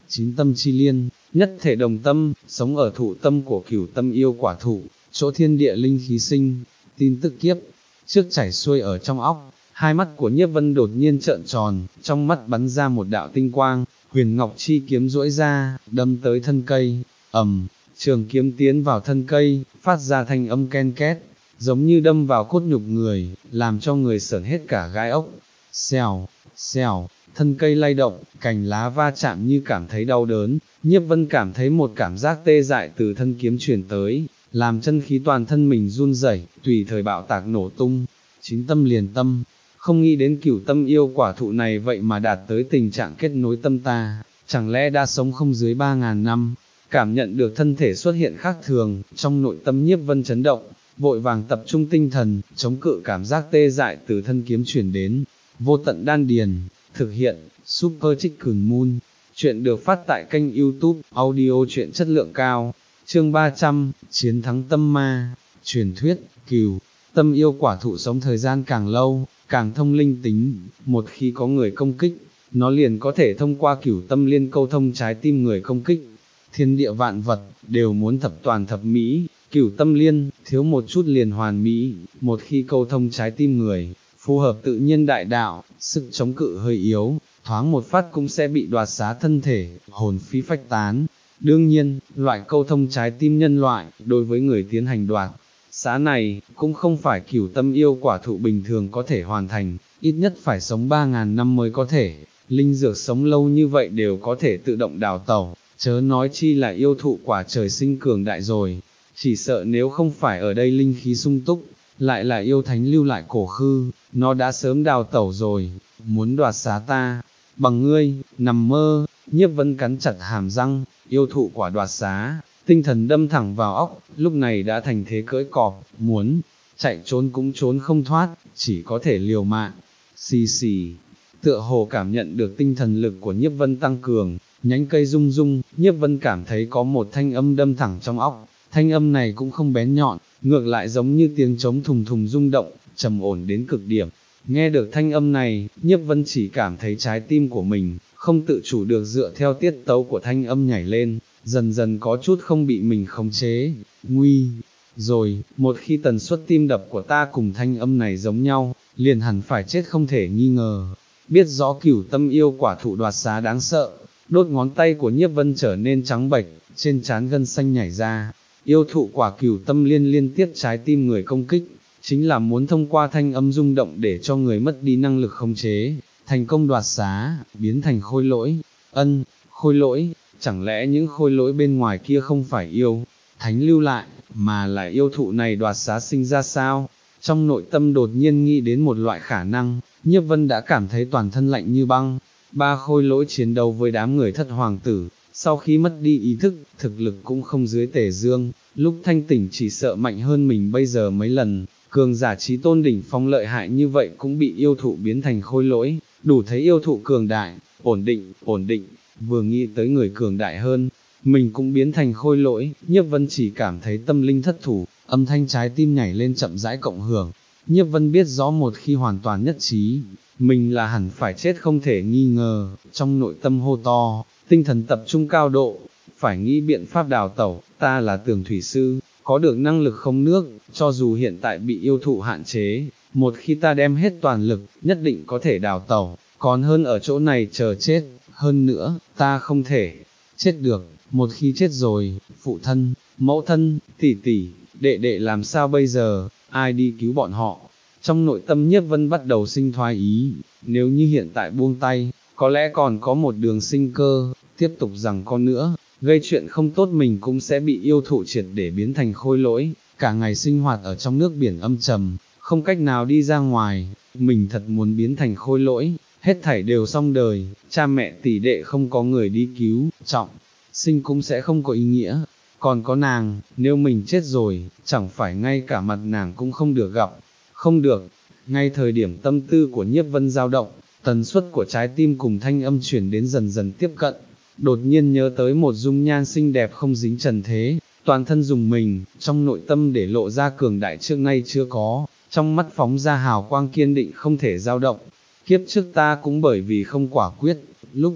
chín tâm chi liên, nhất thể đồng tâm, sống ở thụ tâm của cửu tâm yêu quả thụ, chỗ thiên địa linh khí sinh, tin tức kiếp, trước chảy xuôi ở trong óc, hai mắt của Nhiếp Vân đột nhiên trợn tròn, trong mắt bắn ra một đạo tinh quang, huyền ngọc chi kiếm duỗi ra, đâm tới thân cây, ầm, trường kiếm tiến vào thân cây, phát ra thanh âm ken két, giống như đâm vào cốt nhục người, làm cho người sởn hết cả gai ốc. Xèo, xèo, thân cây lay động, cành lá va chạm như cảm thấy đau đớn, Nhiếp Vân cảm thấy một cảm giác tê dại từ thân kiếm truyền tới, làm chân khí toàn thân mình run rẩy, tùy thời bạo tạc nổ tung. Chín tâm liền tâm, không nghĩ đến cửu tâm yêu quả thụ này vậy mà đạt tới tình trạng kết nối tâm ta, chẳng lẽ đã sống không dưới ba ngàn năm. Cảm nhận được thân thể xuất hiện khác thường, trong nội tâm Nhiếp Vân chấn động, vội vàng tập trung tinh thần, chống cự cảm giác tê dại từ thân kiếm chuyển đến. Vô tận đan điền, thực hiện, Super Chicken Moon, chuyện được phát tại kênh YouTube, audio truyện chất lượng cao, chương ba trăm, chiến thắng tâm ma, truyền thuyết, cửu, tâm yêu quả thụ sống thời gian càng lâu, càng thông linh tính, một khi có người công kích, nó liền có thể thông qua cửu tâm liên câu thông trái tim người công kích. Thiên địa vạn vật, đều muốn thập toàn thập mỹ, cửu tâm liên, thiếu một chút liền hoàn mỹ, một khi câu thông trái tim người, phù hợp tự nhiên đại đạo, sức chống cự hơi yếu, thoáng một phát cũng sẽ bị đoạt xá thân thể, hồn phi phách tán. Đương nhiên, loại câu thông trái tim nhân loại, đối với người tiến hành đoạt xá này, cũng không phải cửu tâm yêu quả thụ bình thường có thể hoàn thành, ít nhất phải sống ba ngàn năm mới có thể, linh dược sống lâu như vậy đều có thể tự động đào tẩu, chớ nói chi là yêu thụ quả trời sinh cường đại rồi, chỉ sợ nếu không phải ở đây linh khí sung túc, lại là yêu thánh lưu lại cổ khư, nó đã sớm đào tẩu rồi, muốn đoạt xá ta, bằng ngươi, nằm mơ. Nhiếp Vân cắn chặt hàm răng, yêu thụ quả đoạt xá, tinh thần đâm thẳng vào óc, lúc này đã thành thế cưỡi cọp, muốn chạy trốn cũng trốn không thoát, chỉ có thể liều mạng. Xì xì, tựa hồ cảm nhận được tinh thần lực của Nhiếp Vân tăng cường, nhánh cây rung rung, Nhiếp Vân cảm thấy có một thanh âm đâm thẳng trong óc, thanh âm này cũng không bén nhọn, ngược lại giống như tiếng trống thùng thùng rung động, trầm ổn đến cực điểm. Nghe được thanh âm này, Nhiếp Vân chỉ cảm thấy trái tim của mình, không tự chủ được dựa theo tiết tấu của thanh âm nhảy lên, dần dần có chút không bị mình khống chế. Nguy rồi, một khi tần suất tim đập của ta cùng thanh âm này giống nhau, liền hẳn phải chết không thể nghi ngờ. Biết rõ cửu tâm yêu quả thụ đoạt xá đáng sợ, đốt ngón tay của Nhiếp Vân trở nên trắng bệch, trên trán gân xanh nhảy ra. Yêu thụ quả cửu tâm liên liên tiếp trái tim người công kích, chính là muốn thông qua thanh âm rung động để cho người mất đi năng lực khống chế, thành công đoạt xá, biến thành khôi lỗi. Ân, khôi lỗi, chẳng lẽ những khôi lỗi bên ngoài kia không phải yêu thánh lưu lại, mà là yêu thụ này đoạt xá sinh ra sao? Trong nội tâm đột nhiên nghĩ đến một loại khả năng, Nhiếp Vân đã cảm thấy toàn thân lạnh như băng. Ba khôi lỗi chiến đấu với đám người thất hoàng tử, sau khi mất đi ý thức, thực lực cũng không dưới Tề Dương, lúc thanh tỉnh chỉ sợ mạnh hơn mình bây giờ mấy lần, cường giả chí tôn đỉnh phong lợi hại như vậy cũng bị yêu thụ biến thành khôi lỗi, đủ thấy yêu thụ cường đại, ổn định, ổn định, vừa nghĩ tới người cường đại hơn, mình cũng biến thành khôi lỗi, Nhiếp Vân chỉ cảm thấy tâm linh thất thủ, âm thanh trái tim nhảy lên chậm rãi cộng hưởng. Nhiếp Vân biết rõ một khi hoàn toàn nhất trí, mình là hẳn phải chết không thể nghi ngờ, trong nội tâm hô to, tinh thần tập trung cao độ, phải nghĩ biện pháp đào tẩu, ta là tường thủy sư, có được năng lực không nước, cho dù hiện tại bị yêu thụ hạn chế, một khi ta đem hết toàn lực, nhất định có thể đào tẩu, còn hơn ở chỗ này chờ chết, hơn nữa, ta không thể chết được, một khi chết rồi, phụ thân, mẫu thân, tỷ tỷ, đệ đệ làm sao bây giờ, ai đi cứu bọn họ? Trong nội tâm Nhiếp Vân bắt đầu sinh thoái ý, nếu như hiện tại buông tay, có lẽ còn có một đường sinh cơ, tiếp tục rằng con nữa, gây chuyện không tốt mình cũng sẽ bị yêu thụ triệt để biến thành khôi lỗi, cả ngày sinh hoạt ở trong nước biển âm trầm, không cách nào đi ra ngoài, mình thật muốn biến thành khôi lỗi, hết thảy đều xong đời, cha mẹ tỷ đệ không có người đi cứu, trọng sinh cũng sẽ không có ý nghĩa, còn có nàng, nếu mình chết rồi, chẳng phải ngay cả mặt nàng cũng không được gặp, không được. Ngay thời điểm tâm tư của Nhiếp Vân dao động, tần suất của trái tim cùng thanh âm chuyển đến dần dần tiếp cận, đột nhiên nhớ tới một dung nhan xinh đẹp không dính trần thế, toàn thân dùng mình, trong nội tâm để lộ ra cường đại trước nay chưa có, trong mắt phóng ra hào quang kiên định không thể dao động. Kiếp trước ta cũng bởi vì không quả quyết, lúc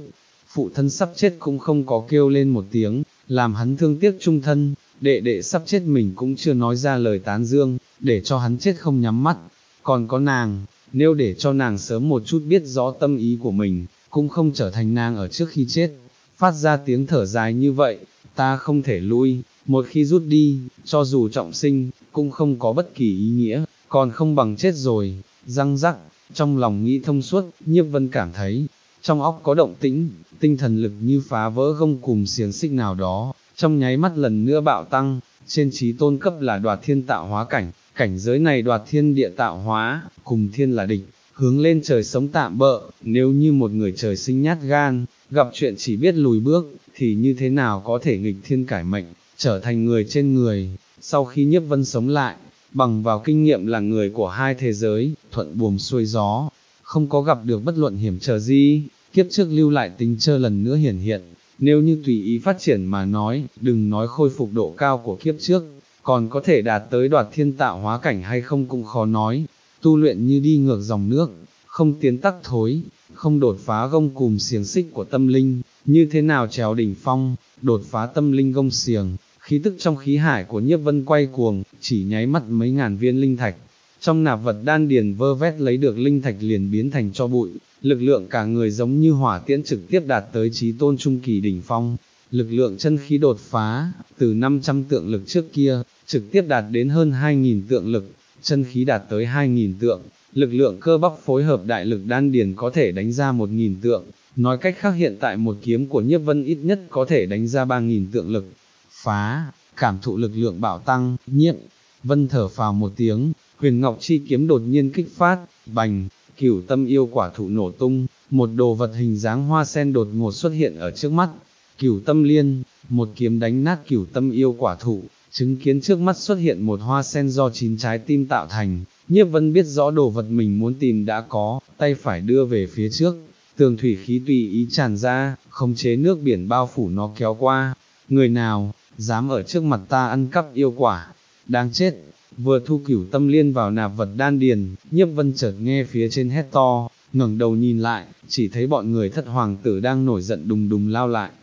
phụ thân sắp chết cũng không có kêu lên một tiếng, làm hắn thương tiếc chung thân, đệ đệ sắp chết mình cũng chưa nói ra lời tán dương, để cho hắn chết không nhắm mắt, còn có nàng, nếu để cho nàng sớm một chút biết rõ tâm ý của mình, cũng không trở thành nàng ở trước khi chết, phát ra tiếng thở dài như vậy, ta không thể lui, một khi rút đi, cho dù trọng sinh, cũng không có bất kỳ ý nghĩa, còn không bằng chết rồi, răng rắc, trong lòng nghĩ thông suốt, Nhiếp Vân cảm thấy, trong óc có động tĩnh, tinh thần lực như phá vỡ gông cùm xiềng xích nào đó, trong nháy mắt lần nữa bạo tăng, trên chí tôn cấp là đoạt thiên tạo hóa cảnh, cảnh giới này đoạt thiên địa tạo hóa, cùng thiên là địch, hướng lên trời sống tạm bợ, nếu như một người trời sinh nhát gan, gặp chuyện chỉ biết lùi bước, thì như thế nào có thể nghịch thiên cải mệnh, trở thành người trên người, sau khi Nhiếp Vân sống lại, bằng vào kinh nghiệm là người của hai thế giới, thuận buồm xuôi gió, không có gặp được bất luận hiểm trở gì, kiếp trước lưu lại tính chơ lần nữa hiển hiện, nếu như tùy ý phát triển mà nói, đừng nói khôi phục độ cao của kiếp trước, còn có thể đạt tới đoạt thiên tạo hóa cảnh hay không cũng khó nói, tu luyện như đi ngược dòng nước, không tiến tắc thối, không đột phá gông cùm xiềng xích của tâm linh, như thế nào trèo đỉnh phong, đột phá tâm linh gông xiềng, khí tức trong khí hải của Nhiếp Vân quay cuồng, chỉ nháy mắt mấy ngàn viên linh thạch, trong nạp vật đan điền vơ vét lấy được linh thạch liền biến thành cho bụi, lực lượng cả người giống như hỏa tiễn trực tiếp đạt tới chí tôn trung kỳ đỉnh phong, lực lượng chân khí đột phá, từ năm trăm tượng lực trước kia, trực tiếp đạt đến hơn hai nghìn tượng lực, chân khí đạt tới hai nghìn tượng, lực lượng cơ bắp phối hợp đại lực đan điền có thể đánh ra một nghìn tượng, nói cách khác hiện tại một kiếm của Nhiếp Vân ít nhất có thể đánh ra ba nghìn tượng lực, phá, cảm thụ lực lượng bạo tăng, Nhiếp Vân thở phào một tiếng, huyền ngọc chi kiếm đột nhiên kích phát, bành, cửu tâm yêu quả thụ nổ tung, một đồ vật hình dáng hoa sen đột ngột xuất hiện ở trước mắt, cửu tâm liên, một kiếm đánh nát cửu tâm yêu quả thụ, chứng kiến trước mắt xuất hiện một hoa sen do chín trái tim tạo thành, Nhiếp Vân biết rõ đồ vật mình muốn tìm đã có, tay phải đưa về phía trước, tường thủy khí tùy ý tràn ra, khống chế nước biển bao phủ nó kéo qua, người nào, dám ở trước mặt ta ăn cắp yêu quả, đáng chết. Vừa thu cửu tâm liên vào nạp vật đan điền, Nhiếp Vân chợt nghe phía trên hét to, ngẩng đầu nhìn lại, chỉ thấy bọn người thất hoàng tử đang nổi giận đùng đùng lao lại,